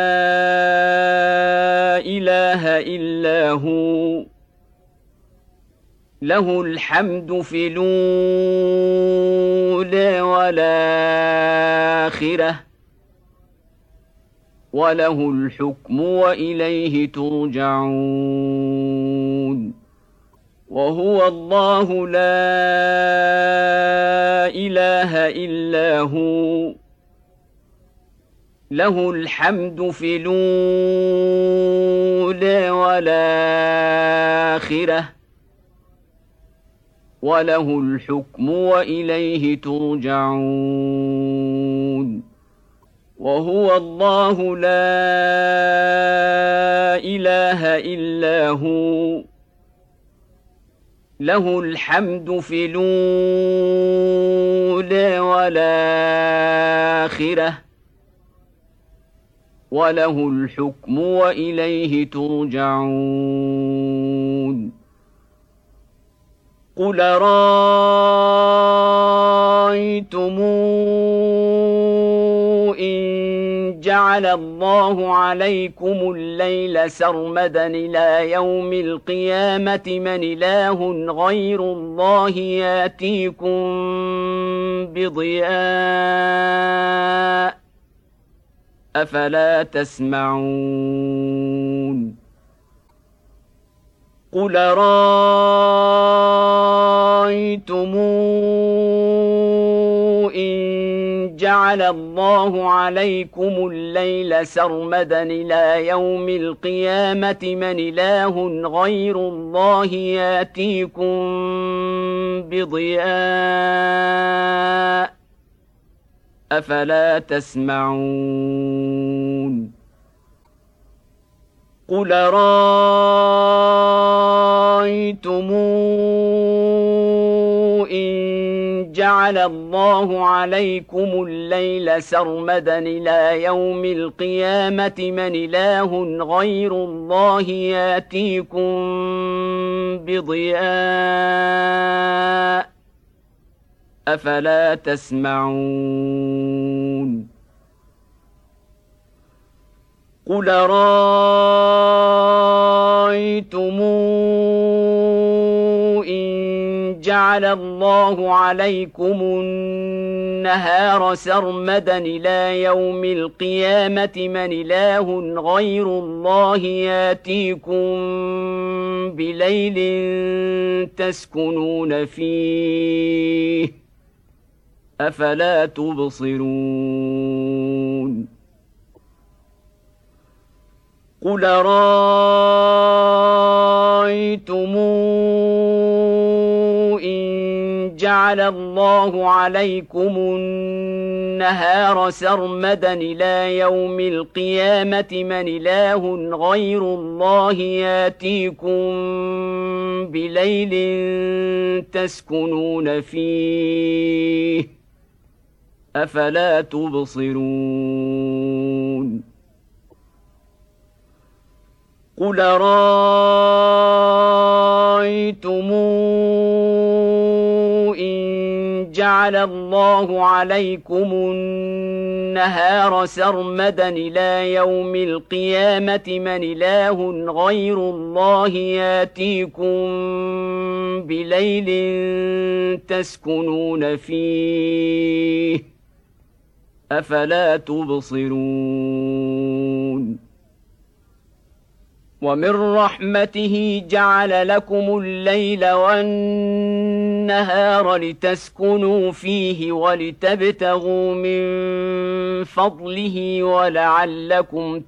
Speaker 1: إله إلا هو له الحمد في الأولى والآخرة وله الحكم وإليه ترجعون وهو الله لا إله إلا هو له الحمد في الأولى والآخرة وله الحكم وإليه ترجعون وهو الله لا إله إلا هو له الحمد في الأولى والآخرة وله الحكم وإليه ترجعون قل رأيتم إن جعل الله عليكم الليل سرمدا إلى يوم القيامة من إله غير الله ياتيكم بضياء أفلا تسمعون قل رأيتم إن جعل الله عليكم الليل سرمدا إلى يوم القيامة من إله غير الله ياتيكم بضياء أفلا تسمعون قل رأيتم إن جعل الله عليكم الليل سرمدا إلى يوم القيامة من إله غير الله ياتيكم بضياء أفلا تسمعون قل رأيتم إن جعل الله عليكم النهار سرمدا إلى يوم القيامة من إله غير الله ياتيكم بليل تسكنون فيه أفلا تبصرون قل رأيتم إن جعل الله عليكم النهار سرمدا إلى يوم القيامة من إله غير الله ياتيكم بليل تسكنون فيه أفلا تبصرون قل رأيتم إن جعل الله عليكم النهار سرمدا إلى يوم القيامة من إله غير الله ياتيكم بليل تسكنون فيه أفلا تبصرون ومن رحمته جعل لكم الليل والنهار لتسكنوا فيه ولتبتغوا من فضله ولعلكم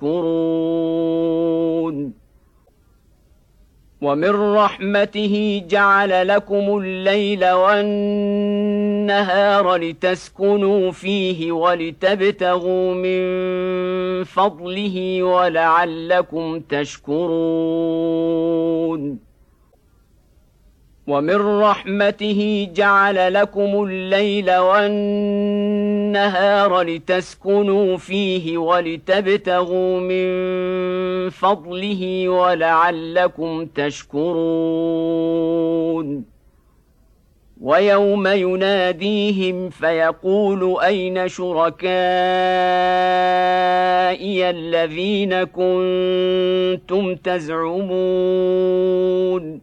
Speaker 1: تشكرون ومن رحمته جعل لكم الليل والنهار لتسكنوا فيه ولتبتغوا من فضله ولعلكم تشكرون ومن رحمته جعل لكم الليل والنهار لتسكنوا فيه ولتبتغوا من فضله ولعلكم تشكرون ويوم يناديهم فيقول أين شركائي الذين كنتم تزعمون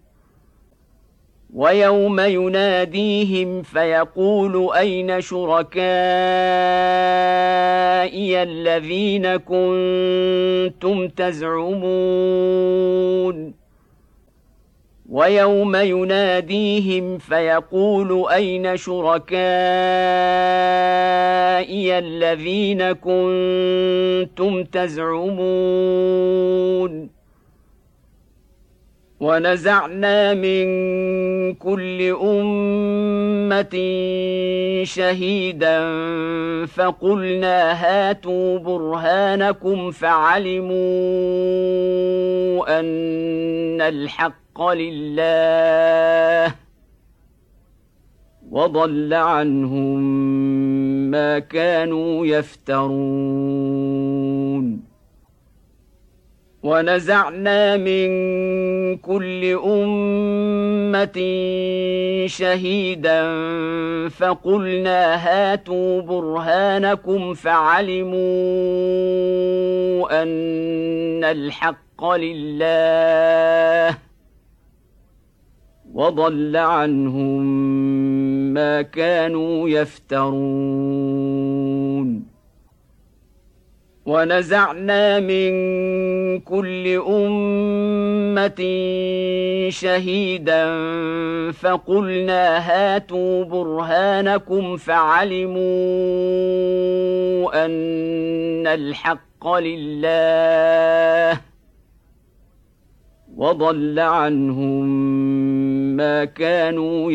Speaker 1: ويوم يناديهم فيقول أين شركائي الذين كنتم تزعمون ويوم يناديهم فيقول أين شركائي الذين كنتم تزعمون ونزعنا من كل أمة شهيدا فقلنا هاتوا برهانكم فعلموا أن الحق لله وضل عنهم ما كانوا يفترون ونزعنا من كل أمة شهيدا فقلنا هاتوا برهانكم فعلموا أن الحق لله وضل عنهم ما كانوا يفترون ونزعنا من كل أمة شهيدا فقلنا هاتوا برهانكم فعلموا أن الحق لله وضل عنهم ما كانوا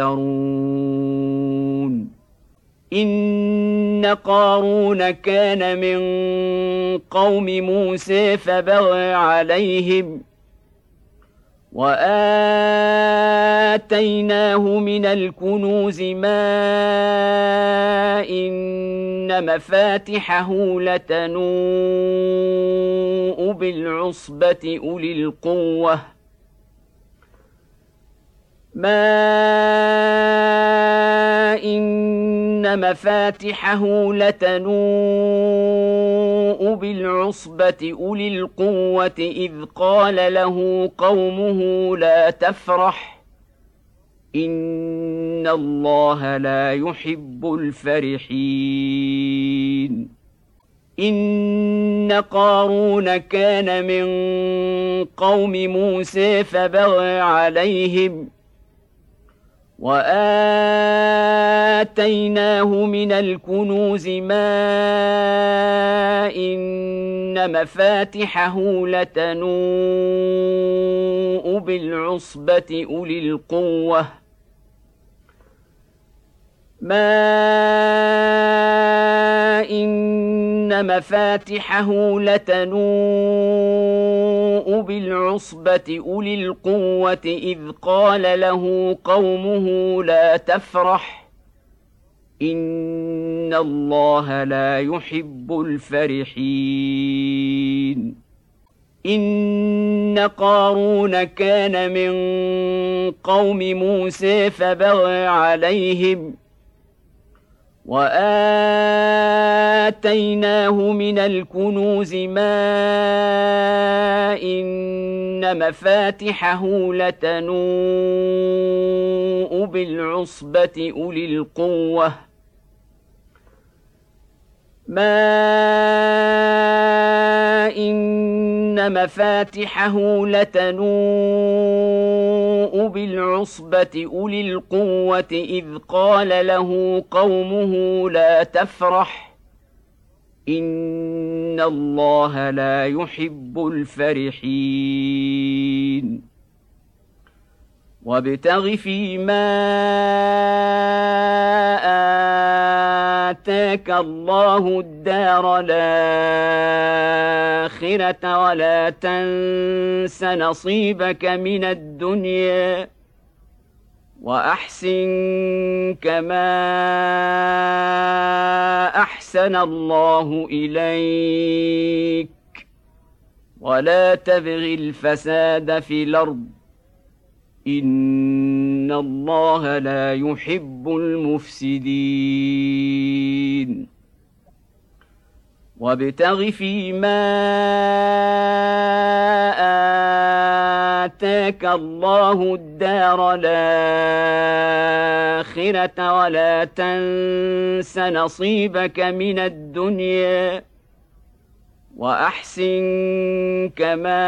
Speaker 1: يفترون إن قارون كان من قوم موسى فبغى عليهم وآتيناه من الكنوز ما إن مفاتحه لتنوء بالعصبة أولي القوة ما إن مفاتحه لتنوء بالعصبة أولي القوة إذ قال له قومه لا تفرح إن الله لا يحب الفرحين إن قارون كان من قوم موسى فبغى عليهم وآتيناه من الكنوز ما إن مفاتحه لتنوء بالعصبة أولي القوة ما إن مفاتحه لتنوء بالعصبة أولي القوة إذ قال له قومه لا تفرح إن الله لا يحب الفرحين إن قارون كان من قوم موسى فبغى عليهم وآتيناه من الكنوز ما إن مفاتحه لتنوء بالعصبة أولي القوة ما إن مفاتحه لتنوء بالعصبة أولي القوة إذ قال له قومه لا تفرح إن الله لا يحب الفرحين وابتغ فيما آتاك الله الدار الآخرة ولا تنس نصيبك من الدنيا وأحسن كما أحسن الله إليك ولا تبغ الفساد في الأرض إن الله لا يحب المفسدين وابتغ فيما آتاك الله الدار الآخرة ولا تنس نصيبك من الدنيا وأحسن كما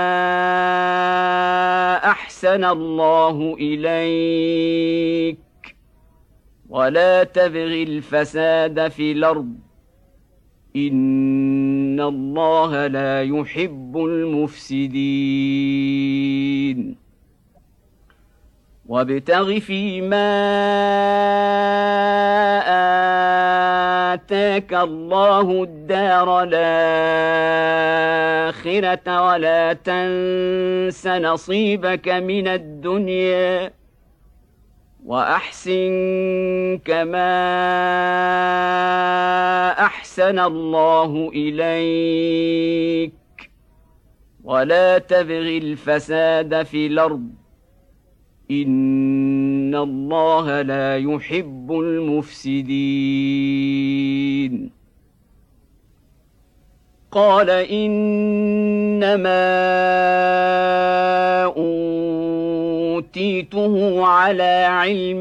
Speaker 1: أحسن الله إليك ولا تبغ الفساد في الأرض إن الله لا يحب المفسدين وابتغ فيما آتاك الله الدار الآخرة ولا تنس نصيبك من الدنيا وأحسن كما أحسن الله إليك ولا تبغ الفساد في الأرض إن الله لا يحب المفسدين قال إنما أوتيته على علم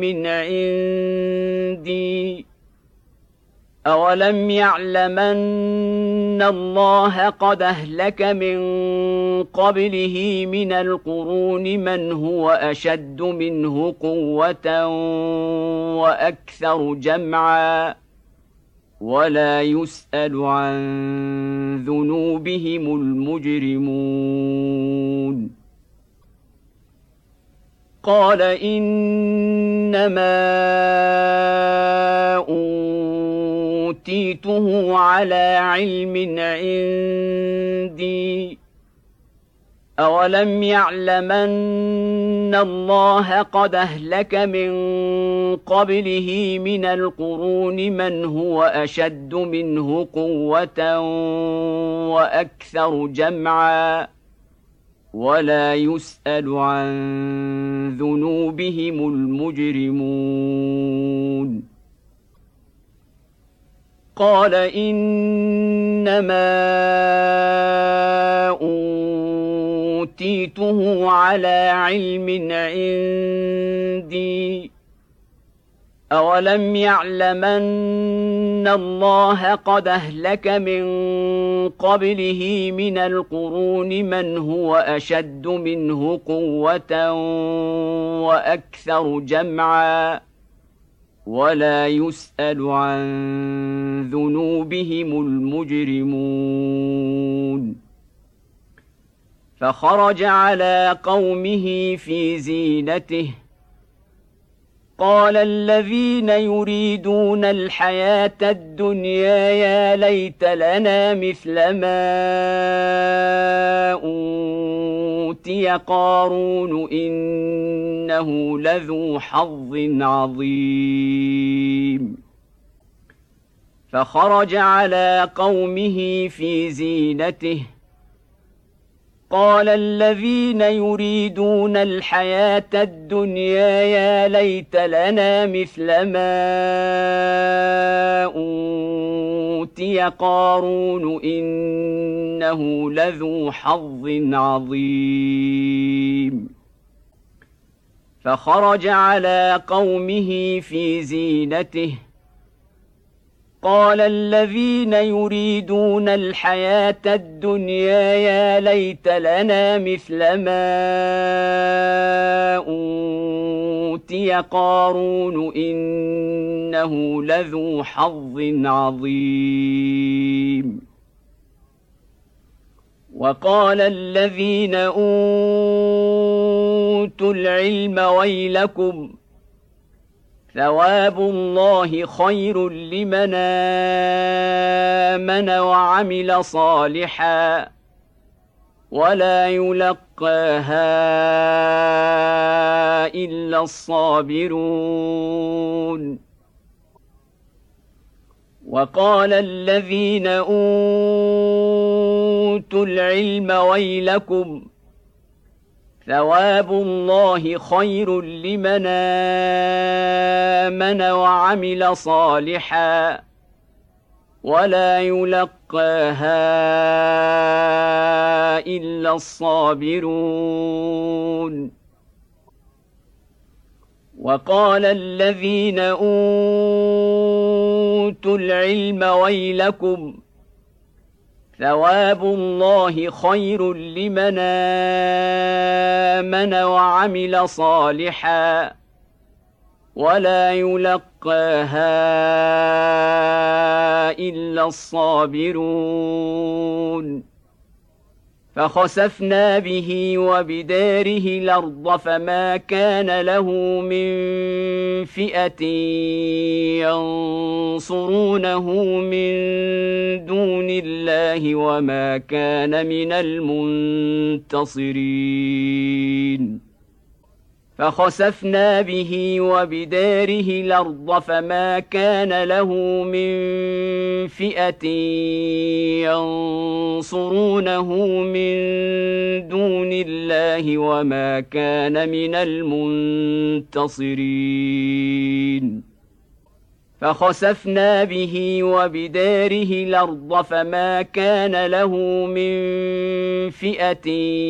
Speaker 1: عندي أولم يعلمن الله قد أهلك من قبله من القرون من هو أشد منه قوة وأكثر جمعا ولا يسأل عن ذنوبهم المجرمون قال إنما أوتيته على علم عندي أولم يعلمن الله قد أهلك من قبله من القرون من هو أشد منه قوة وأكثر جمعا ولا يسأل عن ذنوبهم المجرمون قال إنما أوتيته على علم عندي أولم يعلمن الله قد أهلك من قبله من القرون من هو أشد منه قوة وأكثر جمعا ولا يسأل عن ذنوبهم المجرمون فخرج على قومه في زينته قال الذين يريدون الحياة الدنيا يا ليت لنا مثل ما أوتي قارون إنه لذو حظ عظيم فخرج على قومه في زينته قال الذين يريدون الحياة الدنيا يا ليت لنا مثل ما أوتي قارون إنه لذو حظ عظيم فخرج على قومه في زينته قال الذين يريدون الحياة الدنيا يا ليت لنا مثل ما أوتي قارون إنه لذو حظ عظيم وقال الذين أوتوا العلم ويلكم ثواب الله خير لمن آمن وعمل صالحا ولا يلقاها إلا الصابرون وقال الذين أوتوا العلم ويلكم ثواب الله خير لمن آمن وعمل صالحا ولا يلقاها إلا الصابرون وقال الذين أوتوا العلم ويلكم ثواب الله خير لمن آمن وعمل صالحا ولا يلقاها إلا الصابرون فخسفنا به وبداره الأرض فما كان له من فئة ينصرونه من دون الله وما كان من المنتصرين فخسفنا به وبداره الأرض فما كان له من فئة ينصرونه من دون الله وما كان من المنتصرين فخسفنا به وبداره الأرض فما كان له من فئة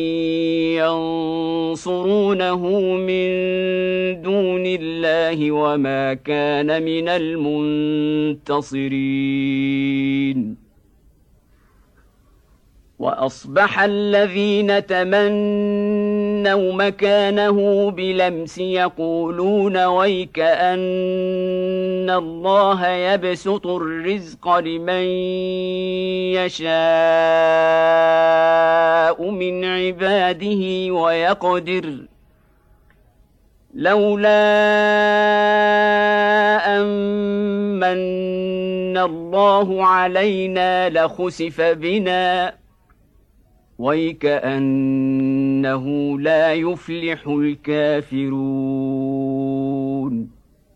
Speaker 1: ينصرونه من دون الله وما كان من المنتصرين. وأصبح الذين تمنوا مكانه بلمس يقولون ويك أن الله يبسط الرزق لمن يشاء من عباده ويقدر لولا أن الله علينا لخسف بنا ويكأنه لا يفلح الكافرون.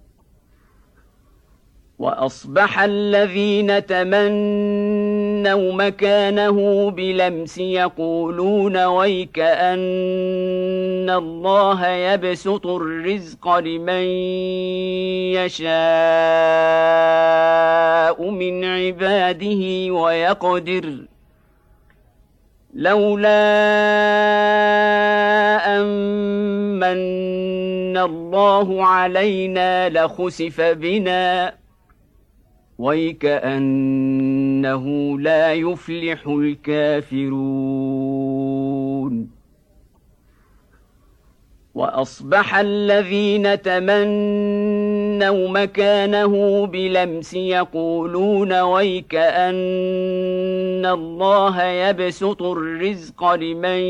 Speaker 1: وأصبح الذين تمنوا مكانه بلمس يقولون ويكأن الله يبسط الرزق لمن يشاء من عباده ويقدر لولا أن الله علينا لخسف بنا ويكأنه لا يفلح الكافرون. وأصبح الذين تمنوا مكانه بلمس يقولون ويكأن الله يبسط الرزق لمن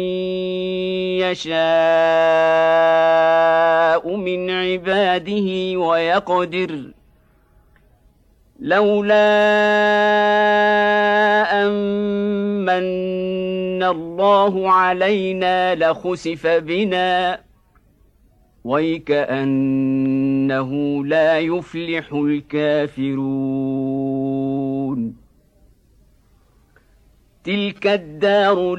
Speaker 1: يشاء من عباده ويقدر لولا أن الله علينا لخسف بنا ويكأنه لا يفلح الكافرون. تلك الدار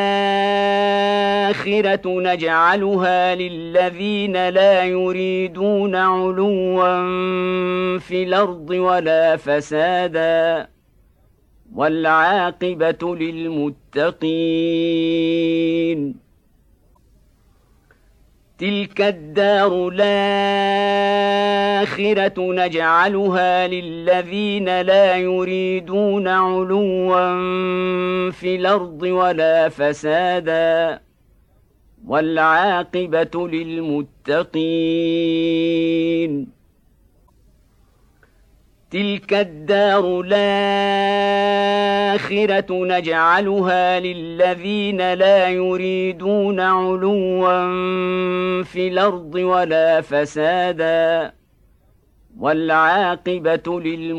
Speaker 1: الآخرة نجعلها للذين لا يريدون علوا في الأرض ولا فسادا والعاقبة للمتقين. تلك الدار الآخرة نجعلها للذين لا يريدون علوا في الأرض ولا فسادا والعاقبة للمتقين. تلك الدار الآخرة نجعلها للذين لا يريدون علوا في الأرض ولا فسادا والعاقبة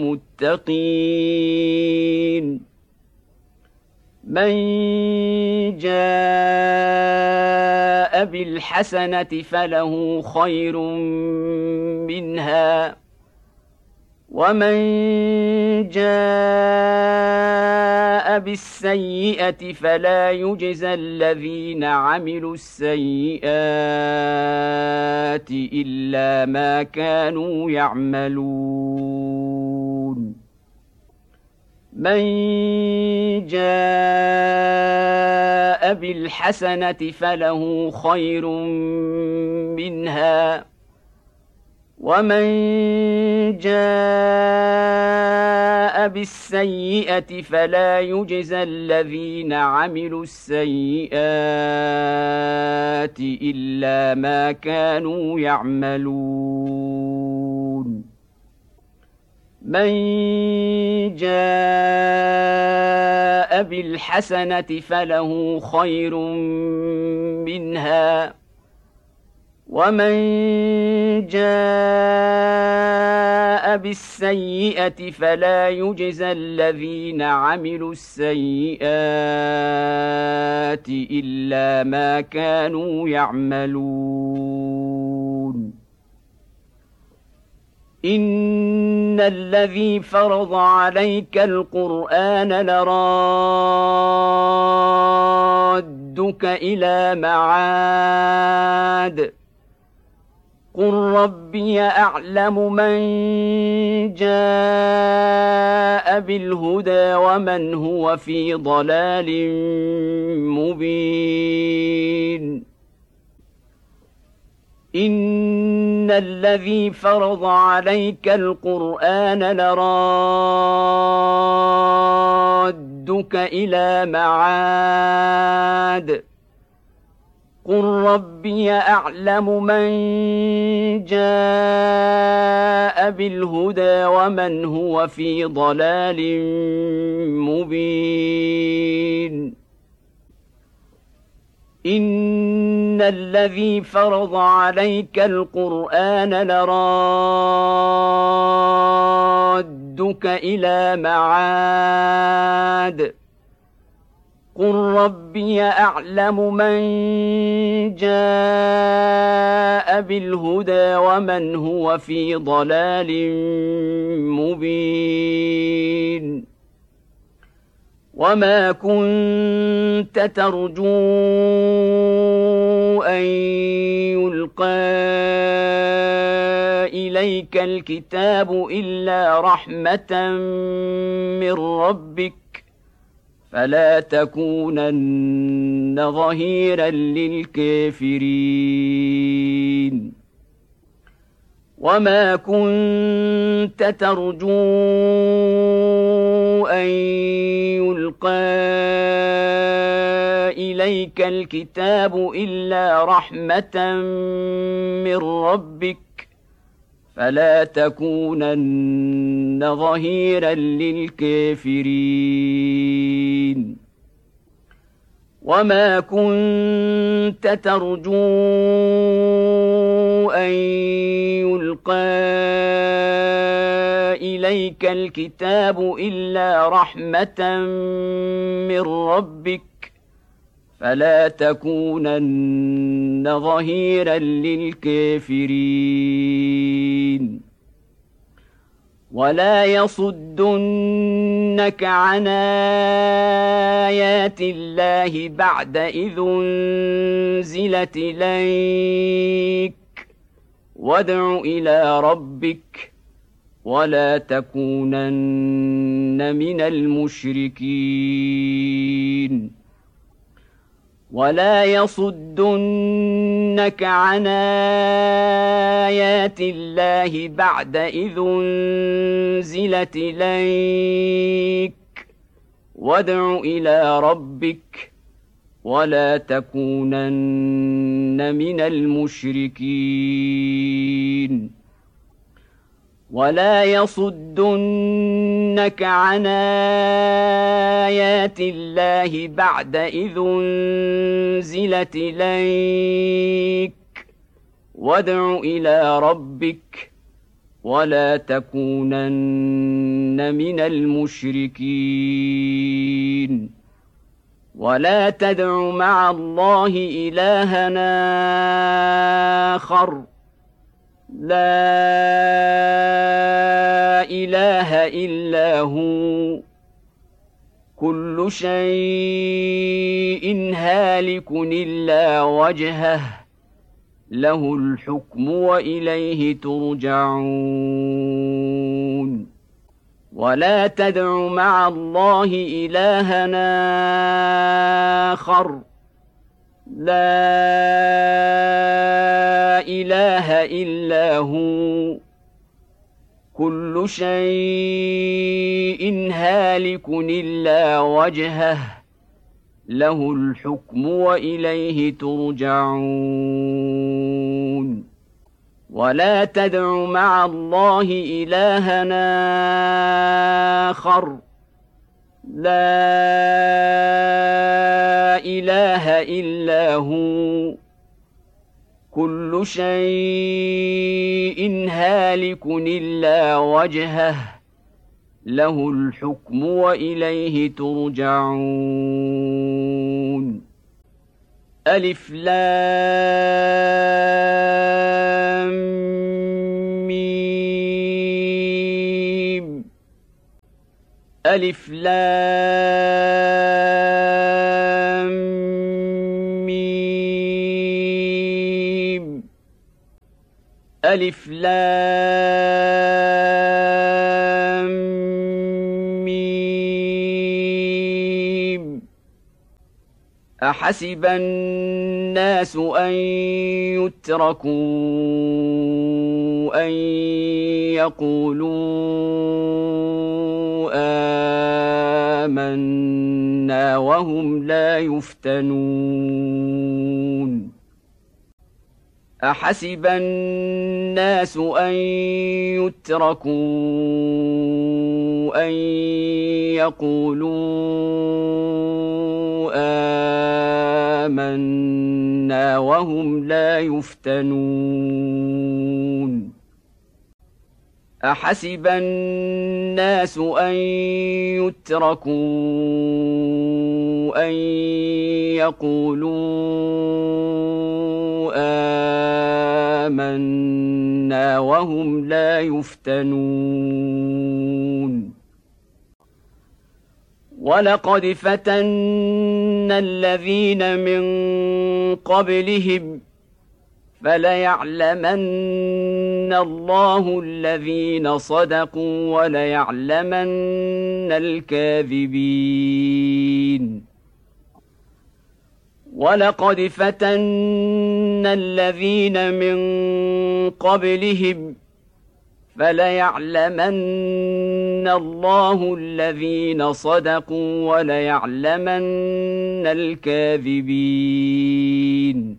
Speaker 1: للمتقين. من جاء بالحسنة فله خير منها ومن جاء بالسيئة فلا يجزى الذين عملوا السيئات إلا ما كانوا يعملون. من جاء بالحسنة فله خير منها ومن جاء بالسيئة فلا يجزى الذين عملوا السيئات إلا ما كانوا يعملون. من جاء بالحسنة فله خير منها ومن جاء بالسيئة فلا يجزى الذين عملوا السيئات إلا ما كانوا يعملون. إن الذي فرض عليك القرآن لرادك إلى معاد قل ربي أعلم من جاء بالهدى ومن هو في ضلال مبين إن الذي فرض عليك القرآن لرادك إلى معاد قل ربي أعلم من جاء بالهدى ومن هو في ضلال مبين إن الذي فرض عليك القرآن لرادك إلى معاد قل ربي أعلم من جاء بالهدى ومن هو في ضلال مبين وما كنت ترجو أن يلقى إليك الكتاب إلا رحمة من ربك فلا تكونن ظهيرا للكافرين وما كنت ترجو أن يلقى إليك الكتاب إلا رحمة من ربك فلا تكونن ظهيرا للكافرين وما كنت ترجو أن يلقى إليك الكتاب إلا رحمة من ربك فلا تكونن ظهيرا للكافرين ولا يصدنك عن آيات الله بعد إذ أنزلت إليك وادع إلى ربك ولا تكونن من المشركين ولا يصدنك عن آيات الله بعد إذ أنزلت إليك وادع إلى ربك ولا تكونن من المشركين ولا يصدنك عن آيات الله بعد إذ أنزلت إليك وادع إلى ربك ولا تكونن من المشركين ولا تدع مع الله إلهنا آخر لا إله إلا هو كل شيء هالك إلا وجهه له الحكم وإليه ترجعون ولا تدع مع الله إلهنا آخر لا إله إلا هو كل شيء هالك إلا وجهه له الحكم وإليه ترجعون ولا تدع مع الله إلهنا آخر لا إله إلا هو كل شيء هالك إلا وجهه له الحكم وإليه ترجعون ألف لام ميم ألف لام ميم ألف لام ميم أحسب الناس أن يتركوا أن يقولوا آمنا وهم لا يفتنون أحسب الناس أن يتركوا أن يقولوا آمنا وهم لا يفتنون أحسب الناس أن يتركوا أن يقولوا آمنا وهم لا يفتنون ولقد فتنا الذين من قبلهم فليعلمن الله الذين صدقوا وليعلمن الكاذبين ولقد فتنا الذين من قبلهم فليعلمن الله الذين صدقوا وليعلمن الكاذبين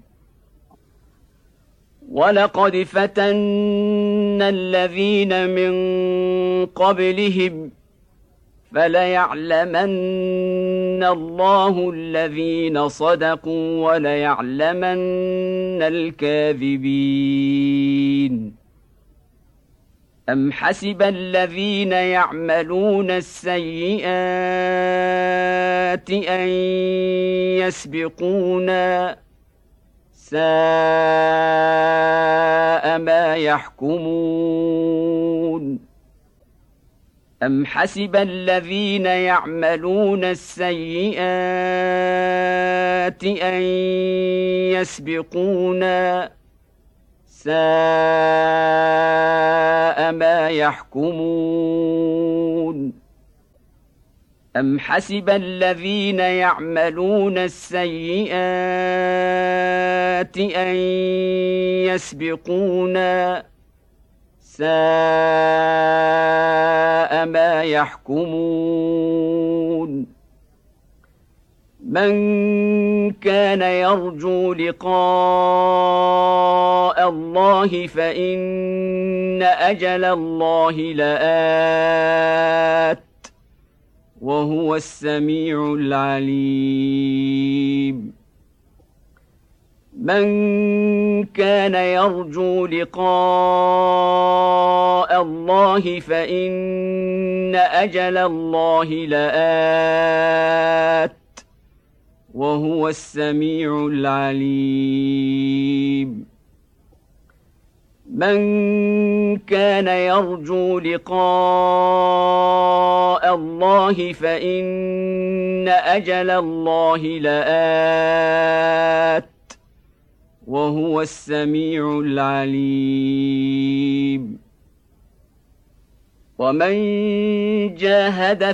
Speaker 1: ولقد فتنا الذين من قبلهم فليعلمن الله الذين صدقوا وليعلمن الكاذبين أم حسب الذين يعملون السيئات أن يسبقونا ساء ما يحكمون أم حسب الذين يعملون السيئات أن يسبقونا ساء ما يحكمون أم حسب الذين يعملون السيئات أن يسبقونا ساء ما يحكمون من كان يرجو لقاء الله فإن أجل الله لآت وهو السميع العليم من كان يرجو لقاء الله فإن أجل الله لآت وهو السميع العليم من كان يرجو لقاء الله فإن أجل الله لآت وهو السميع العليم ومن جاهد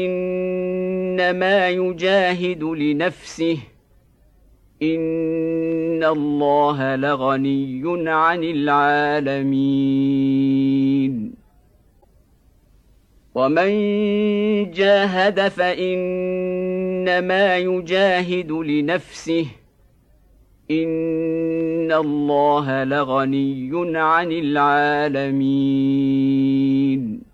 Speaker 1: فإنما يجاهد لنفسه إن الله لغني عن العالمين ومن جاهد فإنما يجاهد لنفسه إن الله لغني عن العالمين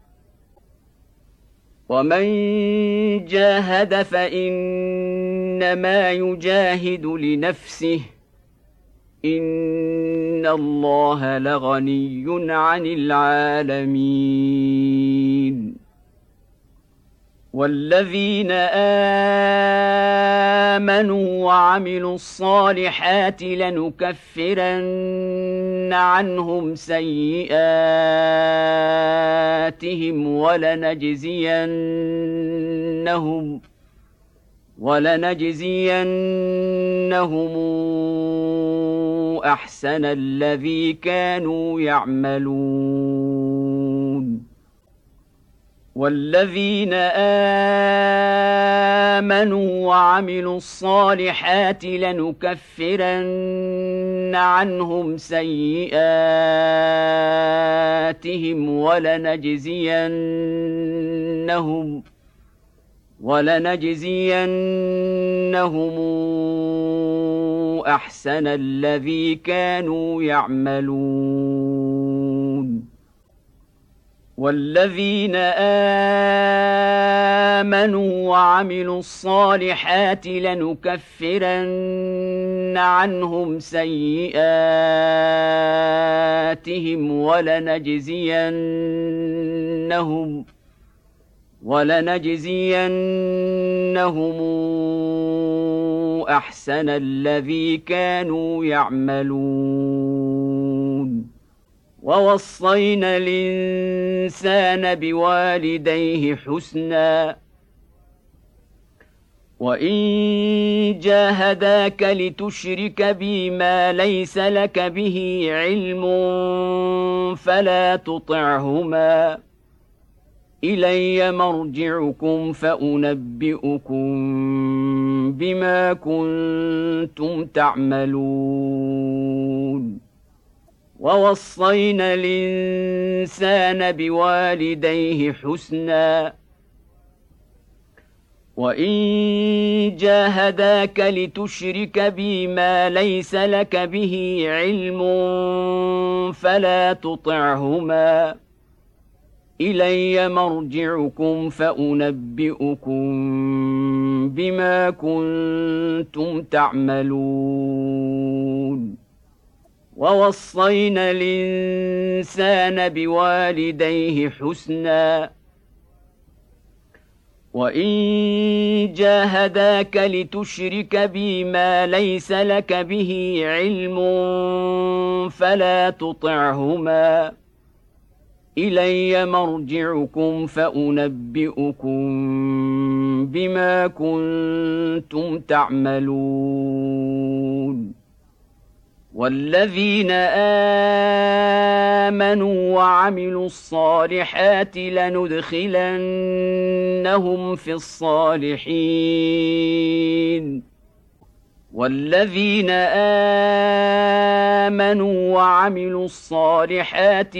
Speaker 1: ومن جاهد فإنما يجاهد لنفسه إن الله لغني عن العالمين والذين آمنوا وعملوا الصالحات لنكفرن عنهم سيئاتهم ولنجزينهم ولنجزينهم أحسن الذي كانوا يعملون والذين آمنوا وعملوا الصالحات لنكفرن عنهم سيئاتهم ولنجزينهم ولنجزينهم أحسن الذي كانوا يعملون والذين آمنوا وعملوا الصالحات لنكفرن عنهم سيئاتهم ولنجزينهم ولنجزينهم أحسن الذي كانوا يعملون ووصينا الإنسان بوالديه حسنا وإن جاهداك لتشرك بي ما ليس لك به علم فلا تطعهما إلي مرجعكم فأنبئكم بما كنتم تعملون ووصينا الإنسان بوالديه حسنا وإن جاهداك لتشرك بي ما ليس لك به علم فلا تطعهما إلي مرجعكم فأنبئكم بما كنتم تعملون ووصينا الإنسان بوالديه حسنا وإن جاهداك لتشرك بي ما ليس لك به علم فلا تطعهما إلي مرجعكم فأنبئكم بما كنتم تعملون والذين آمنوا وعملوا الصالحات لندخلنهم في الصالحين والذين آمنوا وعملوا الصالحات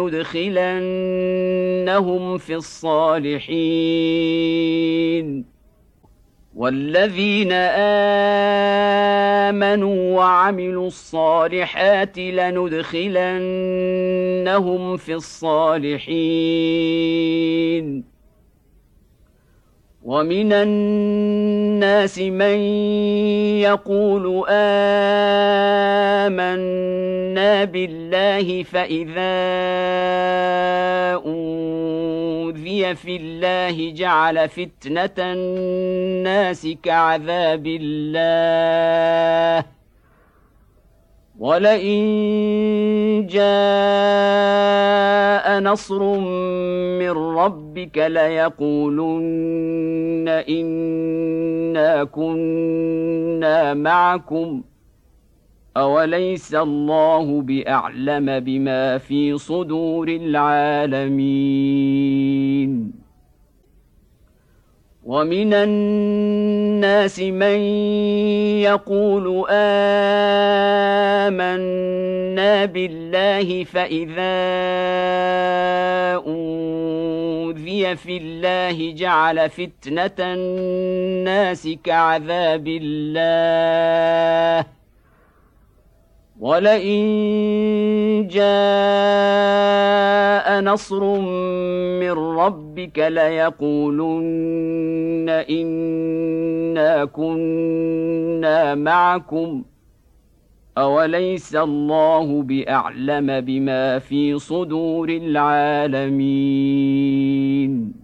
Speaker 1: لندخلنهم في الصالحين والذين آمنوا وعملوا الصالحات لندخلنهم في الصالحين ومن الناس من يقول آمنا بالله فإذا أوذي في الله جعل فتنة الناس كعذاب الله ولئن جاء نصر من ربك ليقولن إنا كنا معكم أوليس الله بأعلم بما في صدور العالمين ومن الناس من يقول آمنا بالله فإذا أوذي في الله جعل فتنة الناس كعذاب الله ولئن جاء نصر من ربك ليقولن إنا كنا معكم أوليس الله بأعلم بما في صدور العالمين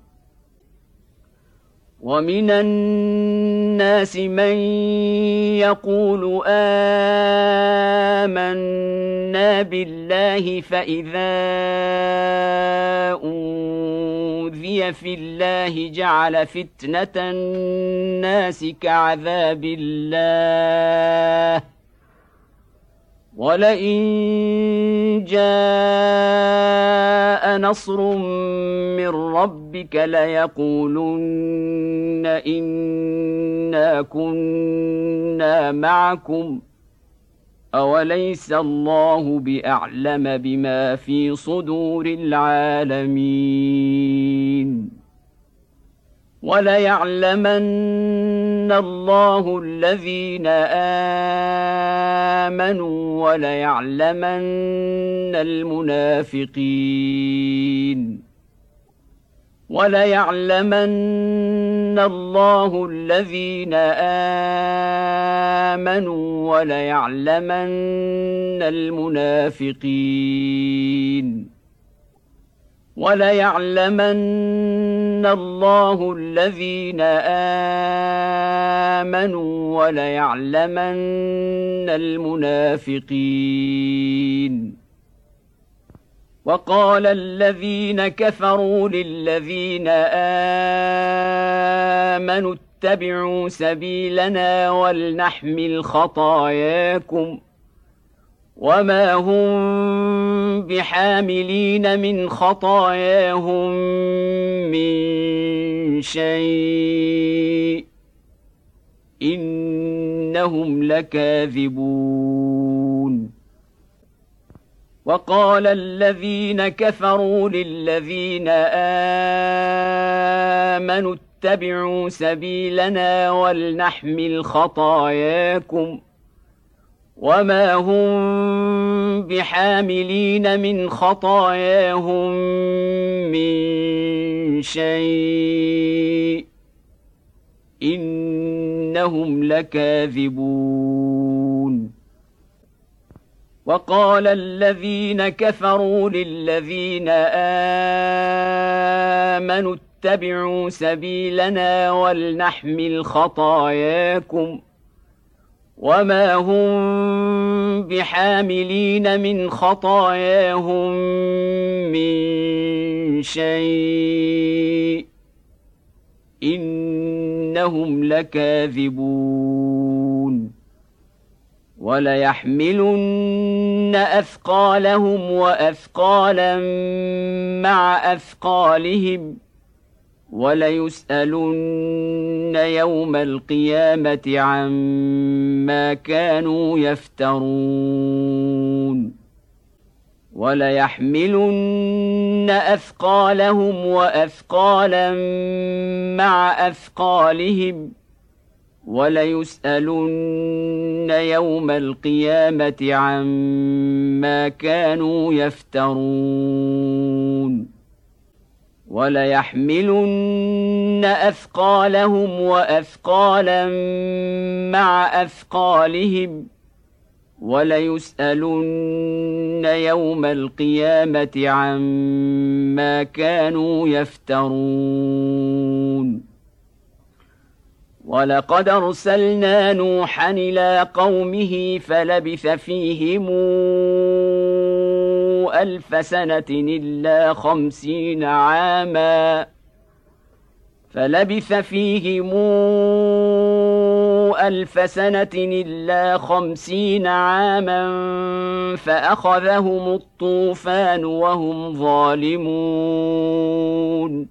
Speaker 1: ومن الناس من يقول آمنا بالله فإذا أوذي في الله جعل فتنة الناس كعذاب الله ولئن جاء نصر من ربك ليقولن إنا كنا معكم أوليس الله بأعلم بما في صدور العالمين وليعلمن الله الذين آمنوا وليعلمن المنافقين وليعلمن الله الذين آمنوا وليعلمن المنافقين وليعلمن الله الذين آمنوا وليعلمن المنافقين وقال الذين كفروا للذين آمنوا اتبعوا سبيلنا ولنحمل خطاياكم وما هم بحاملين من خطاياهم من شيء إنهم لكاذبون وقال الذين كفروا للذين آمنوا اتبعوا سبيلنا ولنحمل خطاياكم وما هم بحاملين من خطاياهم من شيء إنهم لكاذبون وقال الذين كفروا للذين آمنوا اتبعوا سبيلنا ولنحمل خطاياكم وما هم بحاملين من خطاياهم من شيء إنهم لكاذبون وليحملن أثقالهم وأثقالا مع أثقالهم وليسألن يوم القيامة عما كانوا يفترون وليحملن أثقالهم وأثقالا مع أثقالهم وليسألن يوم القيامة عما كانوا يفترون وليحملن أثقالهم وأثقالا مع أثقالهم وليسألن يوم القيامة عما كانوا يفترون ولقد أرسلنا نوحا إلى قومه فلبث فيهم ألف سنة إلا خمسين عاما فلبث فيهم ألف سنة إلا خمسين عاما فأخذهم الطوفان وهم ظالمون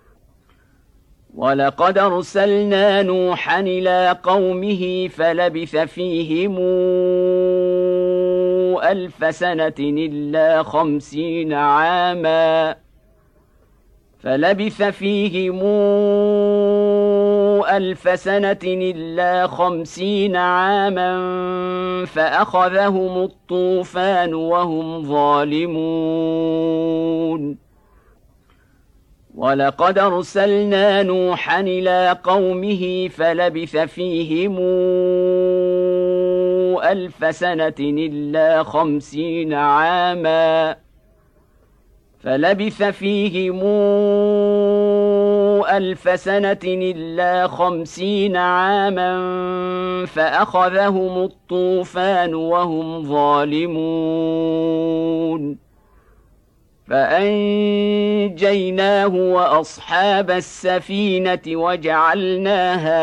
Speaker 1: ولقد أرسلنا نوحا إلى قومه فلبث فيهم ألف سنة إلا خمسين عاما فلبث فيهم ألف سنة إلا خمسين عاما فأخذهم الطوفان وهم ظالمون ولقد أرسلنا نوحا إلى قومه فلبث فيهم ألف سنة إلا خمسين عاما فلبث فيهم ألف سنة إلا خمسين عاما فأخذهم الطوفان وهم ظالمون فأنجيناه وأصحاب السفينة وجعلناها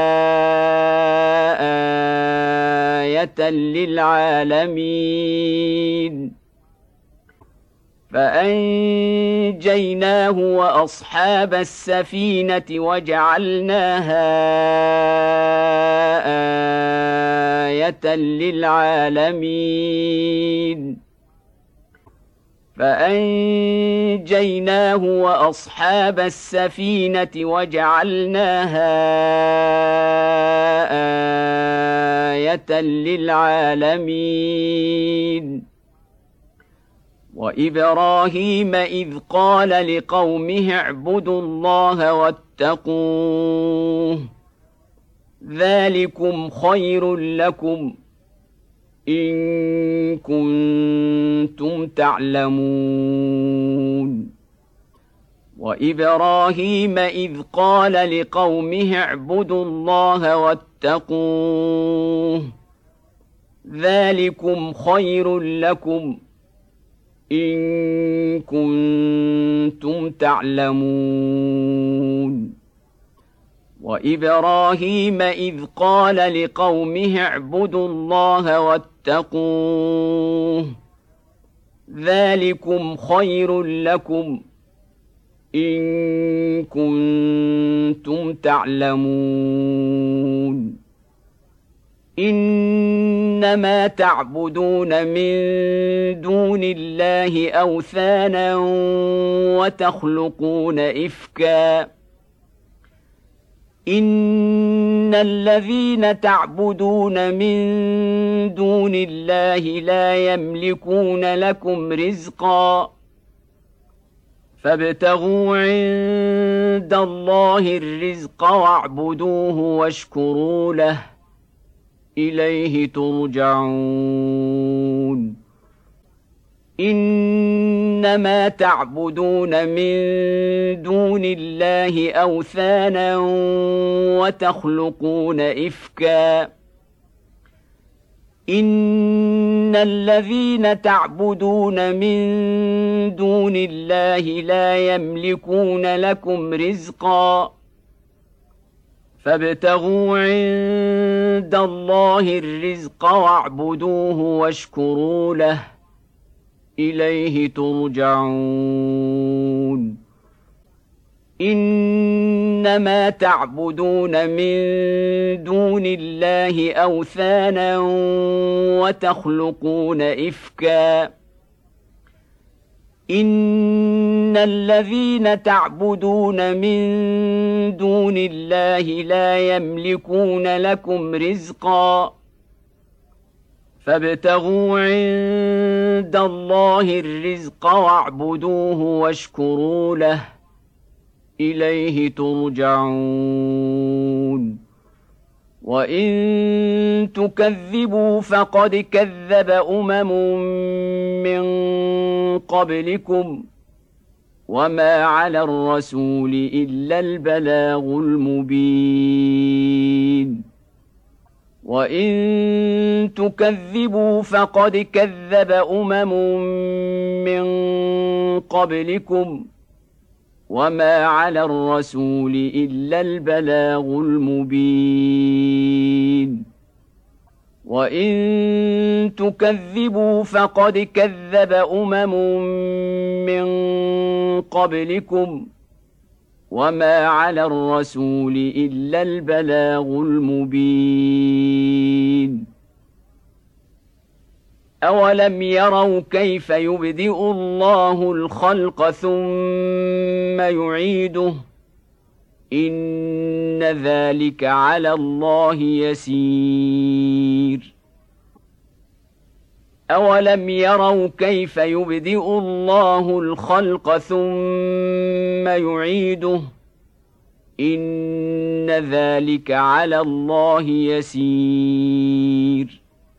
Speaker 1: آية للعالمين فأنجيناه وأصحاب السفينة وجعلناها آية للعالمين فأنجيناه وأصحاب السفينة وجعلناها آية للعالمين وإبراهيم إذ قال لقومه اعبدوا الله واتقوه ذلكم خير لكم إن كنتم تعلمون وإبراهيم إذ قال لقومه اعبدوا الله واتقوه ذلكم خير لكم إن كنتم تعلمون وإبراهيم إذ قال لقومه اعبدوا الله واتقوه ذلكم خير لكم إن كنتم تعلمون إنما تعبدون من دون الله أوثانا وتخلقون إفكا إن الذين تعبدون من دون الله لا يملكون لكم رزقا فابتغوا عند الله الرزق واعبدوه واشكروا له إليه ترجعون إنما تعبدون من دون الله أوثانا وتخلقون إفكا إن الذين تعبدون من دون الله لا يملكون لكم رزقا فابتغوا عند الله الرزق واعبدوه واشكروا له إليه ترجعون إنما تعبدون من دون الله أوثانا وتخلقون إفكا إن الذين تعبدون من دون الله لا يملكون لكم رزقا فابتغوا عند الله الرزق واعبدوه واشكروا له إليه ترجعون وإن تكذبوا فقد كذب أمم من قبلكم وما على الرسول إلا البلاغ المبين وإن تكذبوا فقد كذب أمم من قبلكم وما على الرسول إلا البلاغ المبين وإن تكذبوا فقد كذب أمم من قبلكم وما على الرسول إلا البلاغ المبين أولم يروا كيف يبدئ الله الخلق ثم يعيده إن ذلك على الله يسير أولم يروا كيف يبدئ الله الخلق ثم يعيده إن ذلك على الله يسير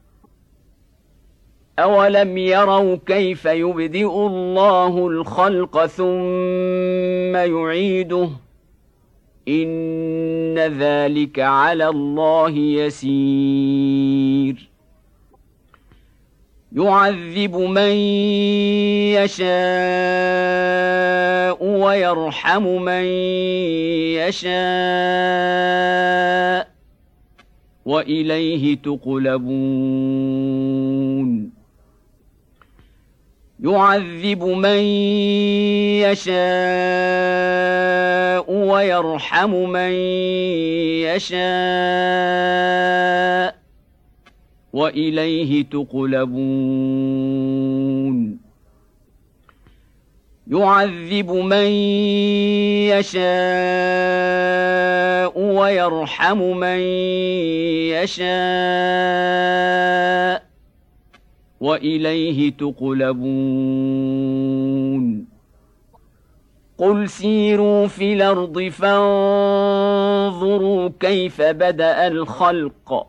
Speaker 1: أولم يروا كيف يبدئ الله الخلق ثم يعيده إن ذلك على الله يسير يعذب من يشاء ويرحم من يشاء وإليه تقلبون يعذب من يشاء ويرحم من يشاء وإليه تقلبون يعذب من يشاء ويرحم من يشاء وإليه تقلبون قل سيروا في الأرض فانظروا كيف بدأ الخلق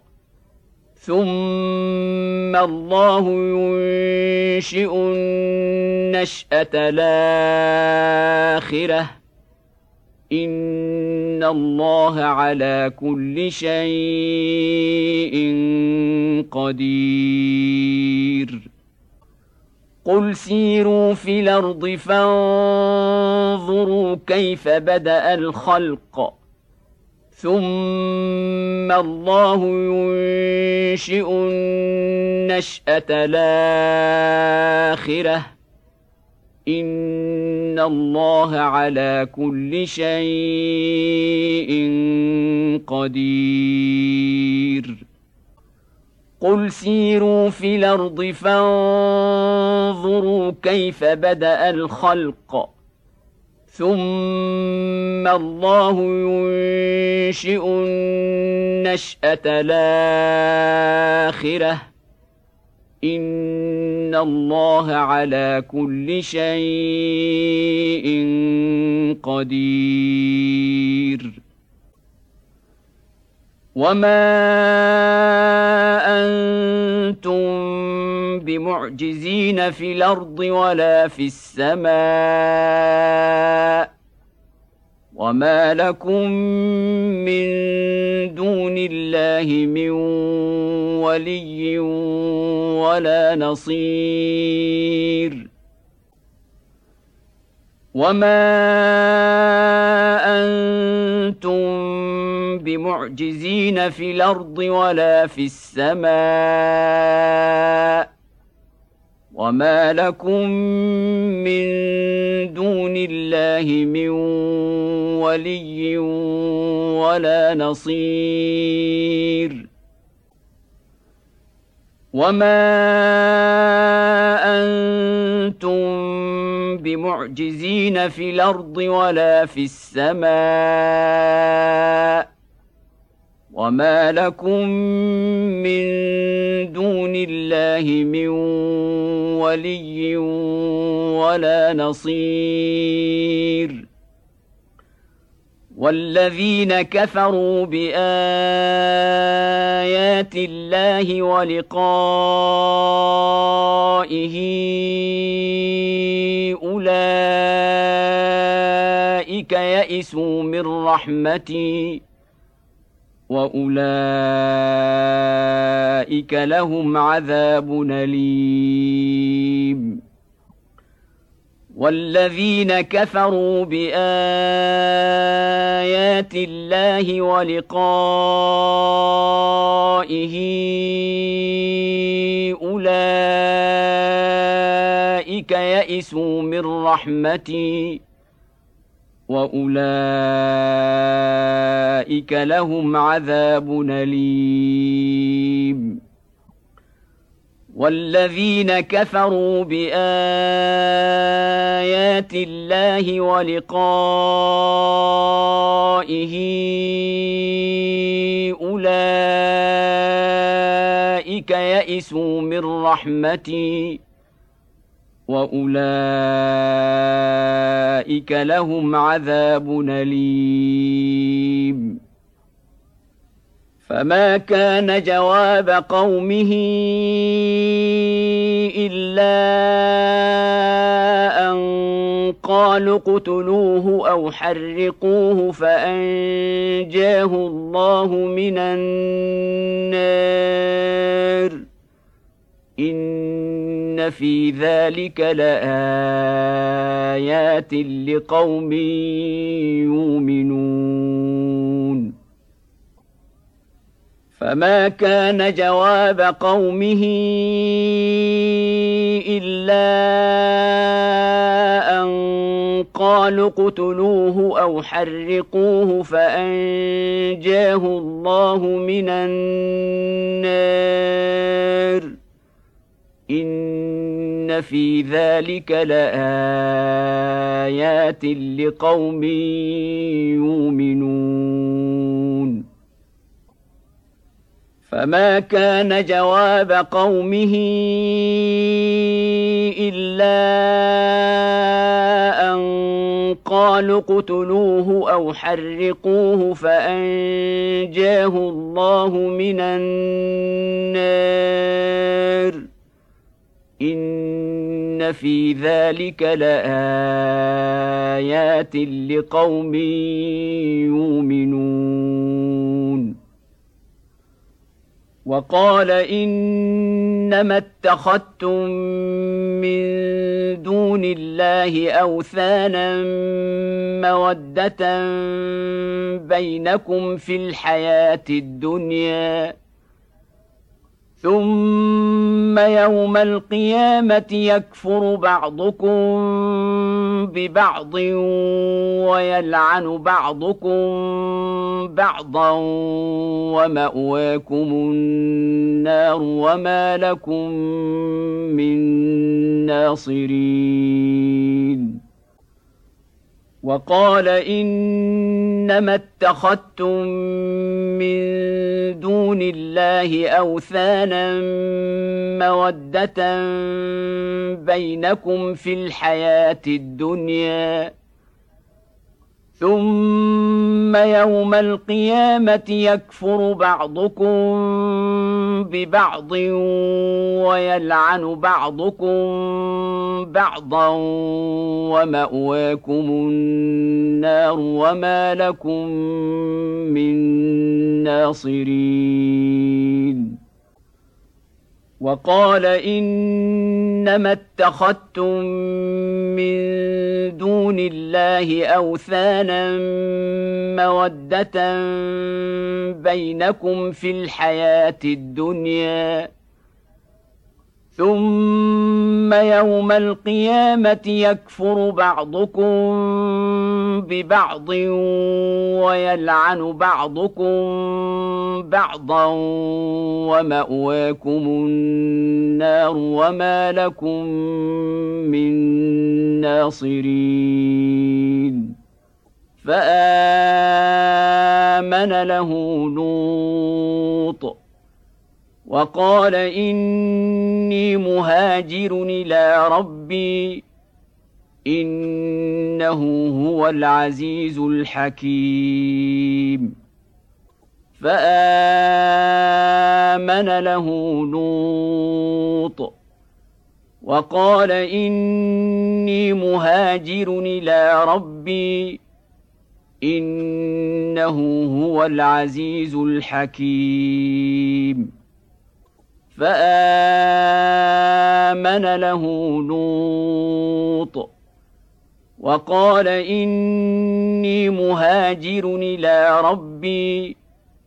Speaker 1: ثم الله ينشئ النشأة الآخرة إن الله على كل شيء قدير قل سيروا في الأرض فانظروا كيف بدأ الخلق ثم الله ينشئ النشأة الآخرة إن الله على كل شيء قدير قل سيروا في الأرض فانظروا كيف بدأ الخلق ثم الله ينشئ النشأة الآخرة إن الله على كل شيء قدير وما أنتم بمعجزين في الأرض ولا في السماء وما لكم من دون الله من ولي ولا نصير وما أنتم بمعجزين في الأرض ولا في السماء وما لكم من دون الله من ولي ولا نصير وما أنتم بمعجزين في الأرض ولا في السماء وما لكم من دون الله من ولي ولا نصير والذين كفروا بآيات الله ولقائه أولئك يئسوا من رحمتي وأولئك لهم عذاب أليم والذين كفروا بآيات الله ولقائه أولئك يئسوا من رحمتي وأولئك لهم عذاب أليم والذين كفروا بآيات الله ولقائه أولئك يئسوا من رحمتي وأولئك لهم عذاب أليم فما كان جواب قومه إلا أن قالوا اقتلوه أو حرقوه فأنجاه الله من النار إن في ذلك لآيات لقوم يؤمنون فما كان جواب قومه إلا أن قالوا اقتلوه أو حرقوه فأنجاه الله من النار إن في ذلك لآيات لقوم يؤمنون فما كان جواب قومه إلا أن قالوا اقتلوه أو حرقوه فأنجاه الله من النار إن في ذلك لآيات لقوم يؤمنون وقال إنما اتخذتم من دون الله أوثانا مودة بينكم في الحياة الدنيا ثم يوم القيامة يكفر بعضكم ببعض ويلعن بعضكم بعضا ومأواكم النار وما لكم من ناصرين وقال إنما اتخذتم من دون الله أوثانا مودة بينكم في الحياة الدنيا ثم يوم القيامة يكفر بعضكم ببعض ويلعن بعضكم بعضا ومأواكم النار وما لكم من ناصرين وقال إنما اتخذتم من دون الله أوثانا مودة بينكم في الحياة الدنيا ثم يوم القيامة يكفر بعضكم ببعض ويلعن بعضكم بعضا ومأواكم النار وما لكم من ناصرين فآمن له لوط وقال إني مهاجر إلى ربي إنه هو العزيز الحكيم فآمن له لوط وقال إني مهاجر إلى ربي إنه هو العزيز الحكيم فآمن له لوط وقال إني مهاجر إلى ربي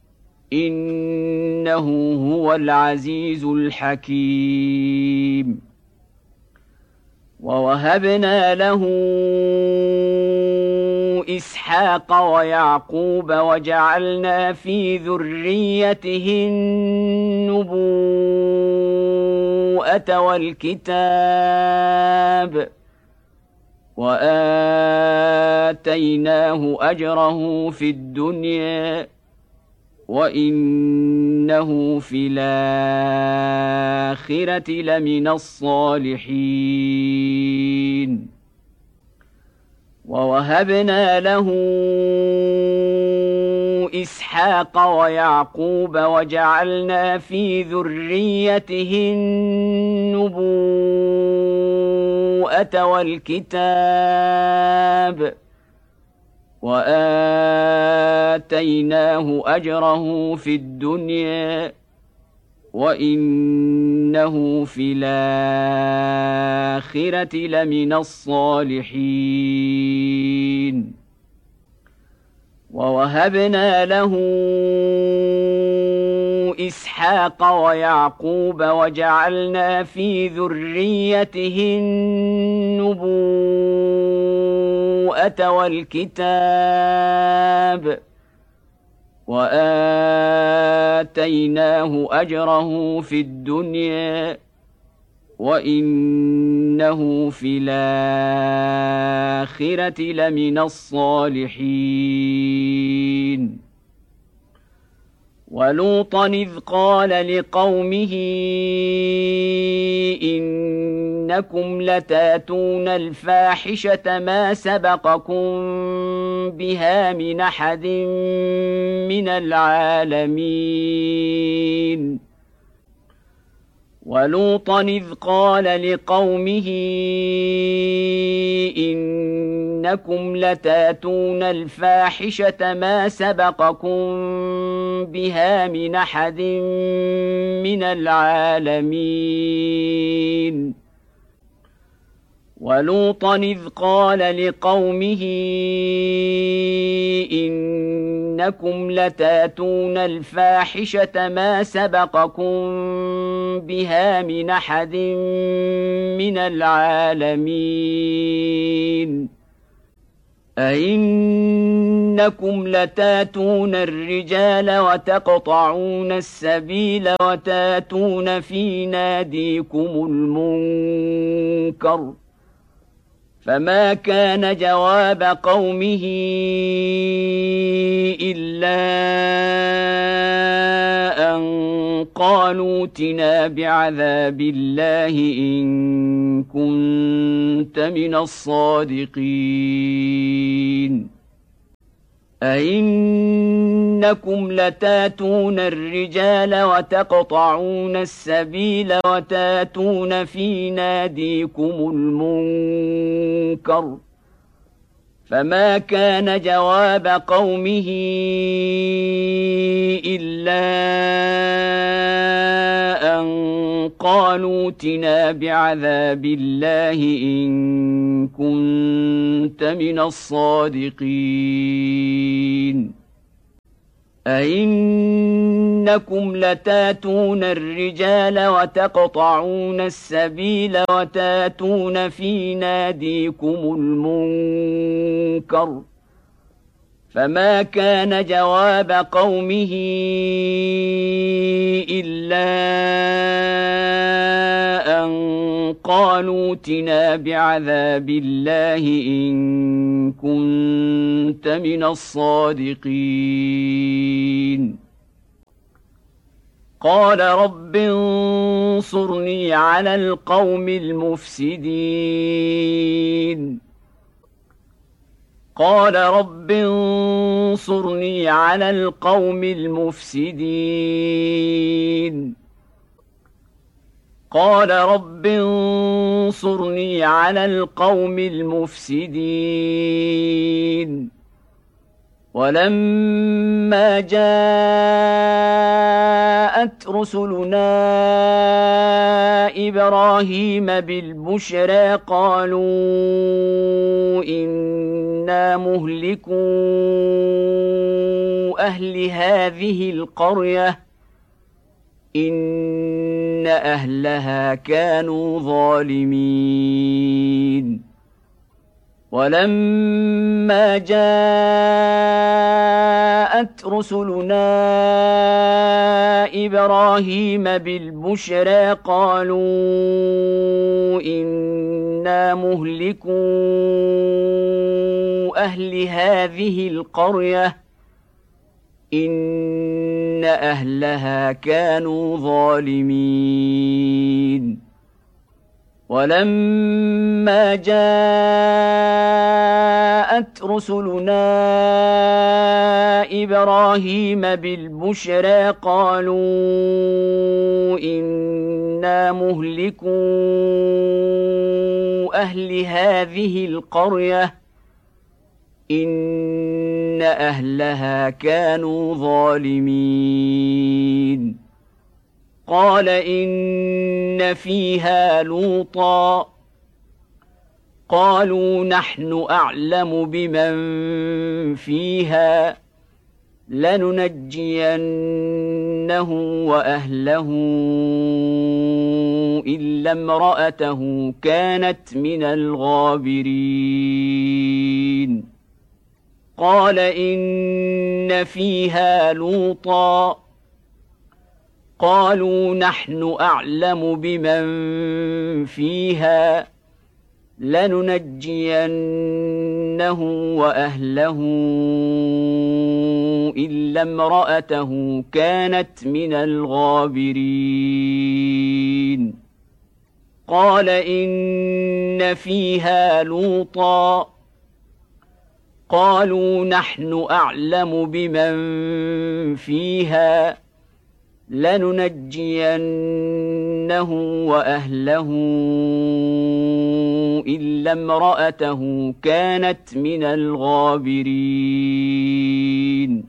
Speaker 1: إنه هو العزيز الحكيم ووهبنا له إسحاق ويعقوب وجعلنا في ذريته النبوءة والكتاب وآتيناه أجره في الدنيا وإنه في الآخرة لمن الصالحين ووهبنا له إسحاق ويعقوب وجعلنا في ذريته النبوءة والكتاب وآتيناه أجره في الدنيا وإنه في الآخرة لمن الصالحين. ووهبنا له إسحاق ويعقوب وجعلنا في ذريته النبوءة والكتاب وآتيناه أجره في الدنيا وإنه في الآخرة لمن الصالحين. ولوطا إذ قال لقومه إنكم لتاتون الفاحشة ما سبقكم بها من أحد من العالمين. ولوطا إذ قال لقومه إنكم لتاتون الفاحشة ما سبقكم بها من أحد من العالمين. ولوطا إذ قال لقومه إنكم لتاتون الفاحشة ما سبقكم بها من أحد من العالمين. أئنكم لتاتون الرجال وتقطعون السبيل وتاتون في ناديكم المنكر. فما كان جواب قومه إلا أن قالوا ائتنا بعذاب الله إن كنت من الصادقين. أئنكم لتاتون الرجال وتقطعون السبيل وتاتون في ناديكم المنكر. فما كان جواب قومه إلا أن قالوا ائتنا بعذاب الله إن كنت من الصادقين. أئنكم لتاتون الرجال وتقطعون السبيل وتاتون في ناديكم المنكر. فما كان جواب قومه إلا أن قالوا ائتنا بعذاب الله إن كنت من الصادقين. قال رب انصرني على القوم المفسدين. قال رب انصرني على القوم المفسدين. قال رب انصرني على القوم المفسدين. ولما جاءت رسلنا إبراهيم بالبشرى قالوا إنا مهلكو أهل هذه القرية إن أهلها كانوا ظالمين. ولما جاءت رسلنا إبراهيم بالبشرى قالوا إنا مهلكو أهل هذه القرية إن أهلها كانوا ظالمين. ولما جاءت رسلنا إبراهيم بالبشرى قالوا إنا مهلكو أهل هذه القرية إن أهلها كانوا ظالمين. قال إن فيها لوطا قالوا نحن أعلم بمن فيها لننجينه وأهله إلا امرأته كانت من الغابرين قال إن فيها لوطا قالوا نحن أعلم بمن فيها لننجينه وأهله إلا امرأته كانت من الغابرين قال إن فيها لوطا قالوا نحن أعلم بمن فيها لننجينه وأهله إلا امرأته كانت من الغابرين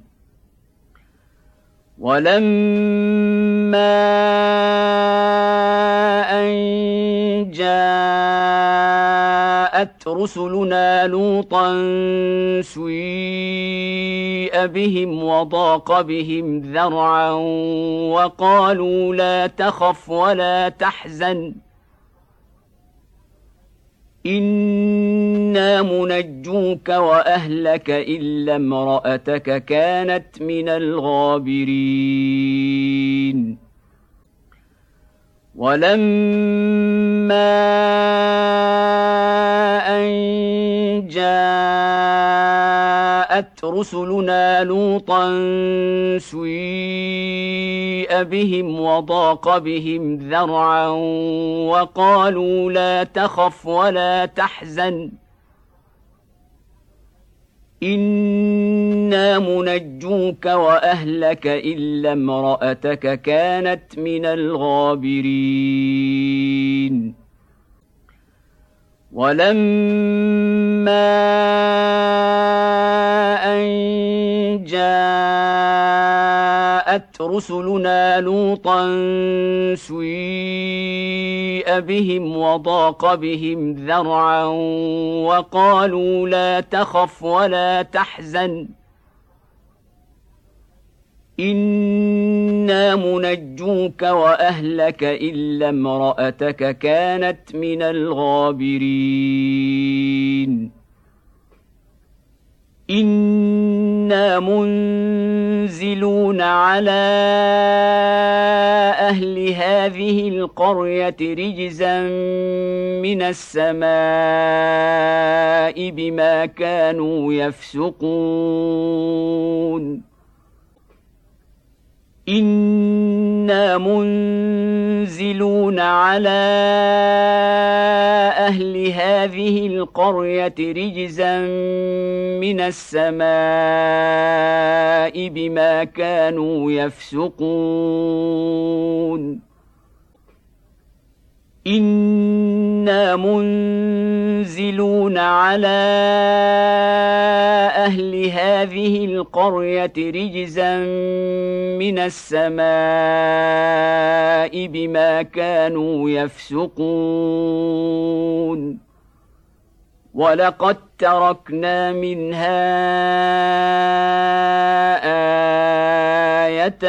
Speaker 1: ولما أن جاءت رسلنا لوطا سيء بهم وضاق بهم ذرعا وقالوا لا تخف ولا تحزن إنا منجوك وأهلك إلا امرأتك كانت من الغابرين ولما أن جاءت رسلنا لوطا سيء بهم وضاق بهم ذرعا وقالوا لا تخف ولا تحزن إنا منجوك وأهلك إلا امرأتك كانت من الغابرين ولما أن جاءت رسلنا لوطا سيء بهم وضاق بهم ذرعا وقالوا لا تخف ولا تحزن إنا منجوك وأهلك إلا امرأتك كانت من الغابرين إنا منزلون على أهل هذه القرية رجزا من السماء بما كانوا يفسقون إنا منزلون على أهل هذه القرية رجزا من السماء بما كانوا يفسقون إنا منزلون على أهل هذه القرية رجزا من السماء بما كانوا يفسقون ولقد تركنا منها آية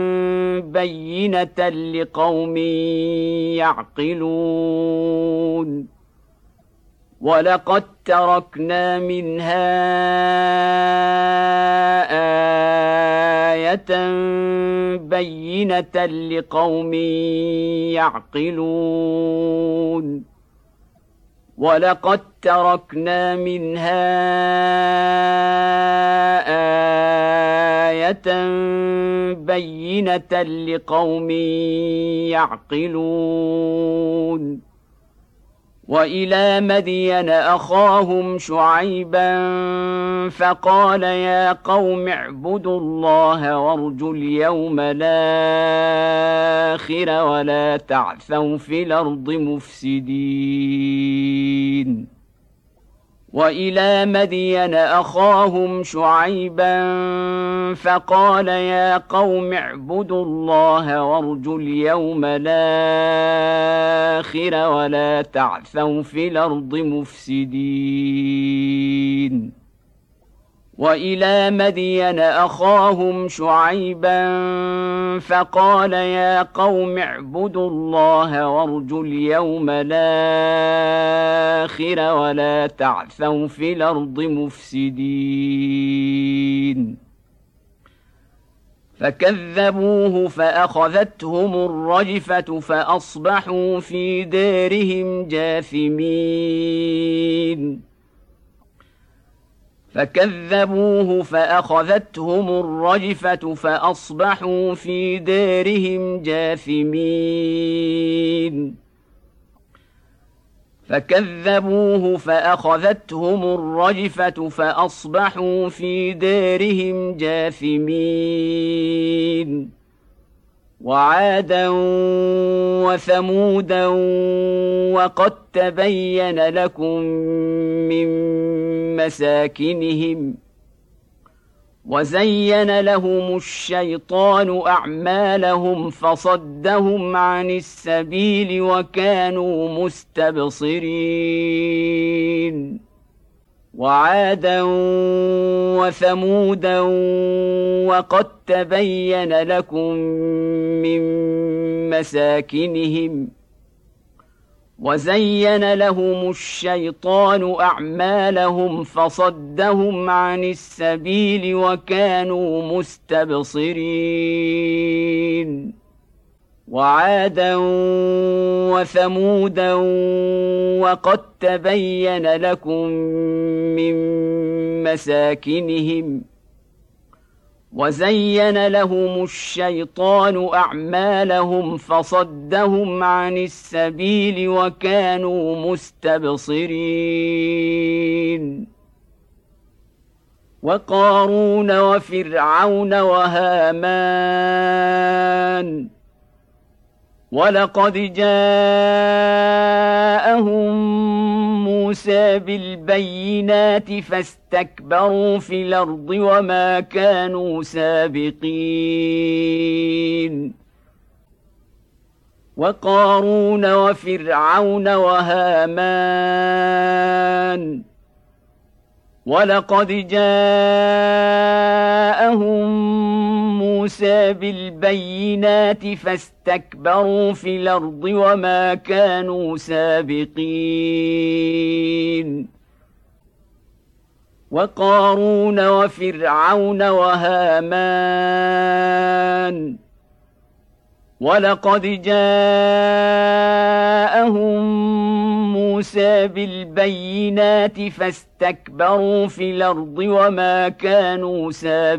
Speaker 1: بينة لقوم يعقلون ولقد تركنا منها آية بينة لقوم يعقلون ولقد تركنا منها آية بينة لقوم يعقلون وإلى مدين أخاهم شعيبا فقال يا قوم اعبدوا الله وارجوا اليوم الآخر ولا تعثوا في الأرض مفسدين وإلى مدين أخاهم شعيبا فقال يا قوم اعبدوا الله وارجوا اليوم الآخر ولا تعثوا في الأرض مفسدين وإلى مدين أخاهم شعيبا فقال يا قوم اعبدوا الله وارجوا اليوم الآخر ولا تعثوا في الأرض مفسدين فكذبوه فأخذتهم الرجفة فأصبحوا في دارهم جاثمين فكذبوه فأخذتهم الرجفة فأصبحوا في دارهم جاثمين فكذبوه فأخذتهم الرجفة فأصبحوا في دارهم جاثمين وعادا وثمودا وقد تبين لكم من مساكنهم وزين لهم الشيطان أعمالهم فصدهم عن السبيل وكانوا مستبصرين وعادا وثمودا وقد تبين لكم من مساكنهم وزين لهم الشيطان أعمالهم فصدهم عن السبيل وكانوا مستبصرين وعادا وثمودا وقد تبين لكم من مساكنهم وزين لهم الشيطان أعمالهم فصدهم عن السبيل وكانوا مستبصرين وقارون وفرعون وهامان ولقد جاءهم موسى بالبينات فاستكبروا في الأرض وما كانوا سابقين وقارون وفرعون وهامان ولقد جاءهم موسى بالبينات فاستكبروا في الأرض وما كانوا سابقين وقارون وفرعون وهامان ولقد جاءهم موسى بالبينات فاستكبروا في الأرض وما كانوا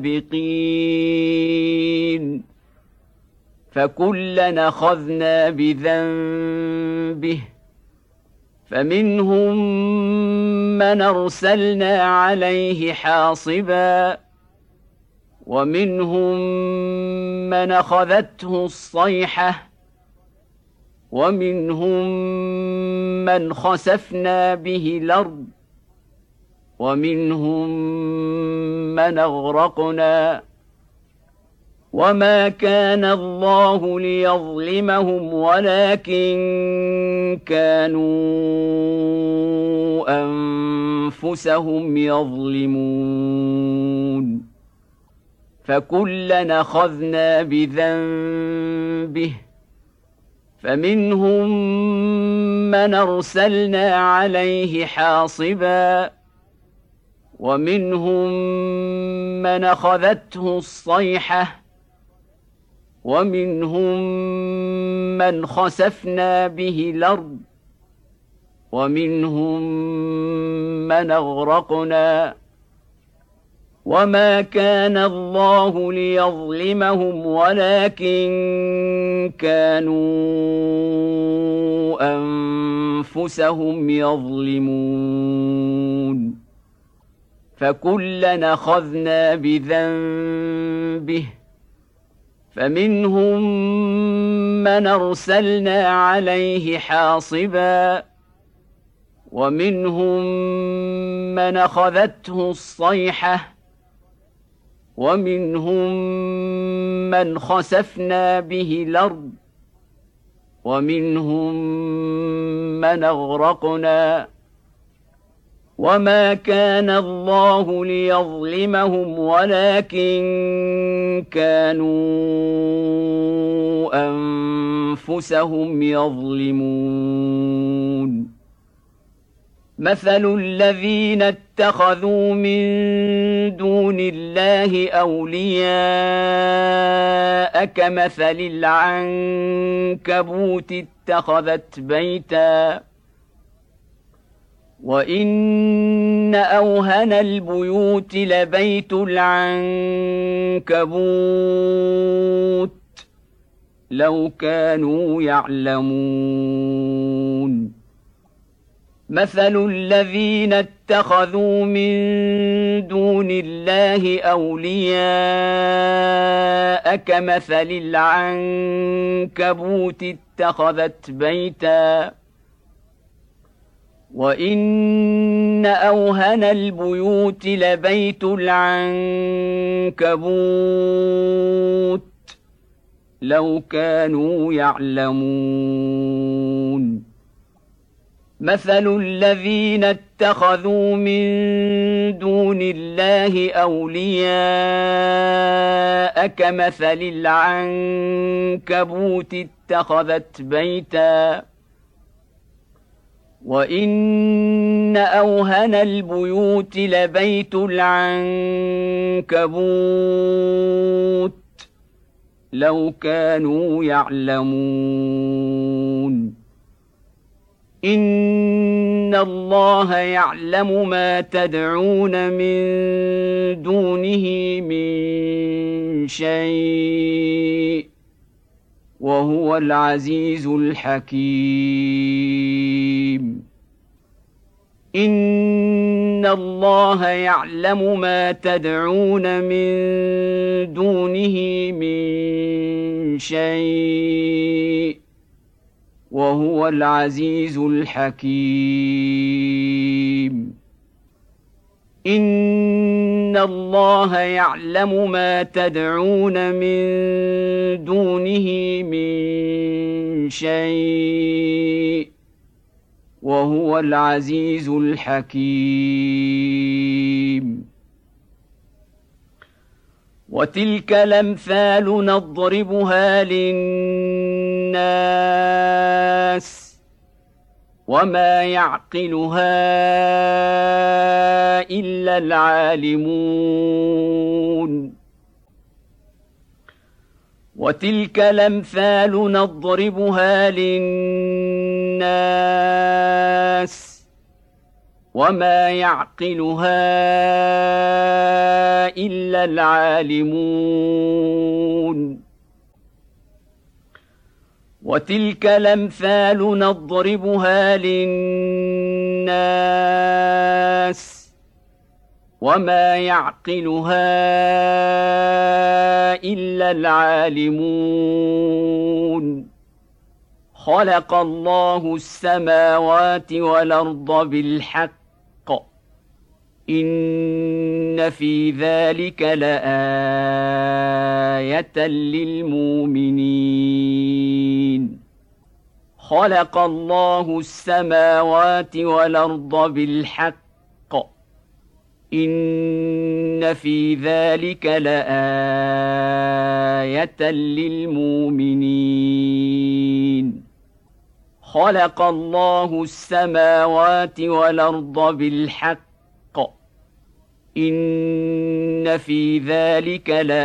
Speaker 1: سابقين فكلا أخذنا بذنبه فمنهم من أرسلنا عليه حاصبا ومنهم من أخذته الصيحة ومنهم من خسفنا به الأرض ومنهم من أغرقنا وما كان الله ليظلمهم ولكن كانوا أنفسهم يظلمون فكلا أخذنا بذنبه فمنهم من أرسلنا عليه حاصبا ومنهم من أخذته الصيحة ومنهم من خسفنا به الأرض ومنهم من أغرقنا وما كان الله ليظلمهم ولكن كانوا أنفسهم يظلمون فكلا أخذنا بذنبه فمنهم من أرسلنا عليه حاصبا ومنهم من أخذته الصيحة ومنهم من خسفنا به الأرض ومنهم من أغرقنا وما كان الله ليظلمهم ولكن كانوا أنفسهم يظلمون مثل الذين اتخذوا من دون الله أولياء كمثل العنكبوت اتخذت بيتا وإن أوهن البيوت لبيت العنكبوت لو كانوا يعلمون مثل الذين اتخذوا من دون الله أولياء كمثل العنكبوت اتخذت بيتا وإن أوهن البيوت لبيت العنكبوت لو كانوا يعلمون مثل الذين اتخذوا من دون الله أولياء كمثل العنكبوت اتخذت بيتا وإن أوهن البيوت لبيت العنكبوت لو كانوا يعلمون إن الله يعلم ما تدعون من دونه من شيء وهو العزيز الحكيم إن الله يعلم ما تدعون من دونه من شيء وهو العزيز الحكيم إن الله يعلم ما تدعون من دونه من شيء وهو العزيز الحكيم وتلك الأمثال نضربها للناس وما يعقلها إلا العالمون وتلك الأمثال نضربها للناس وما يعقلها إلا العالمون وتلك الأمثال نضربها للناس وما يعقلها إلا العالمون خلق الله السماوات والأرض بالحق إن في ذلك لآية للمؤمنين خلق الله السماوات والأرض بالحق إن في ذلك لآية للمؤمنين خلق الله السماوات والأرض بالحق إن في ذلك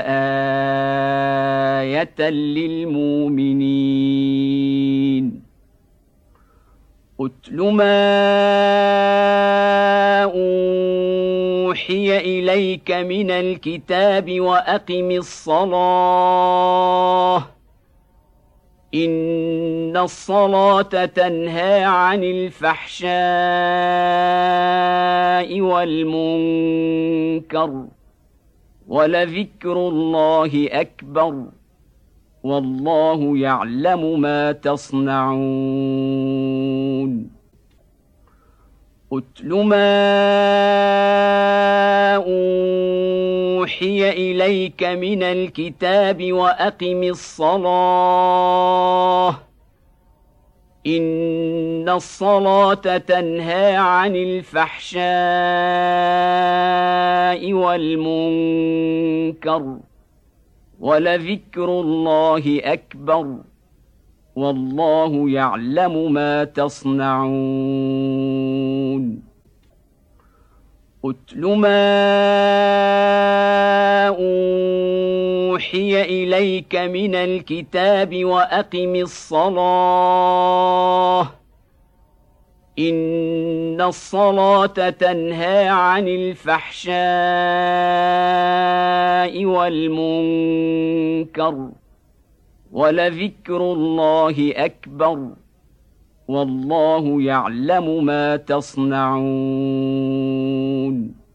Speaker 1: لآية للمؤمنين أتل ما أوحي إليك من الكتاب وأقم الصلاة إن الصلاة تنهى عن الفحشاء والمنكر ولذكر الله أكبر والله يعلم ما تصنعون أتل ما أوحي إليك من الكتاب وأقم الصلاة إن الصلاة تنهى عن الفحشاء والمنكر ولذكر الله أكبر والله يعلم ما تصنعون أتل ما أوحي إليك من الكتاب وأقم الصلاة إن الصلاة تنهى عن الفحشاء والمنكر ولذكر الله أكبر والله يعلم ما تصنعون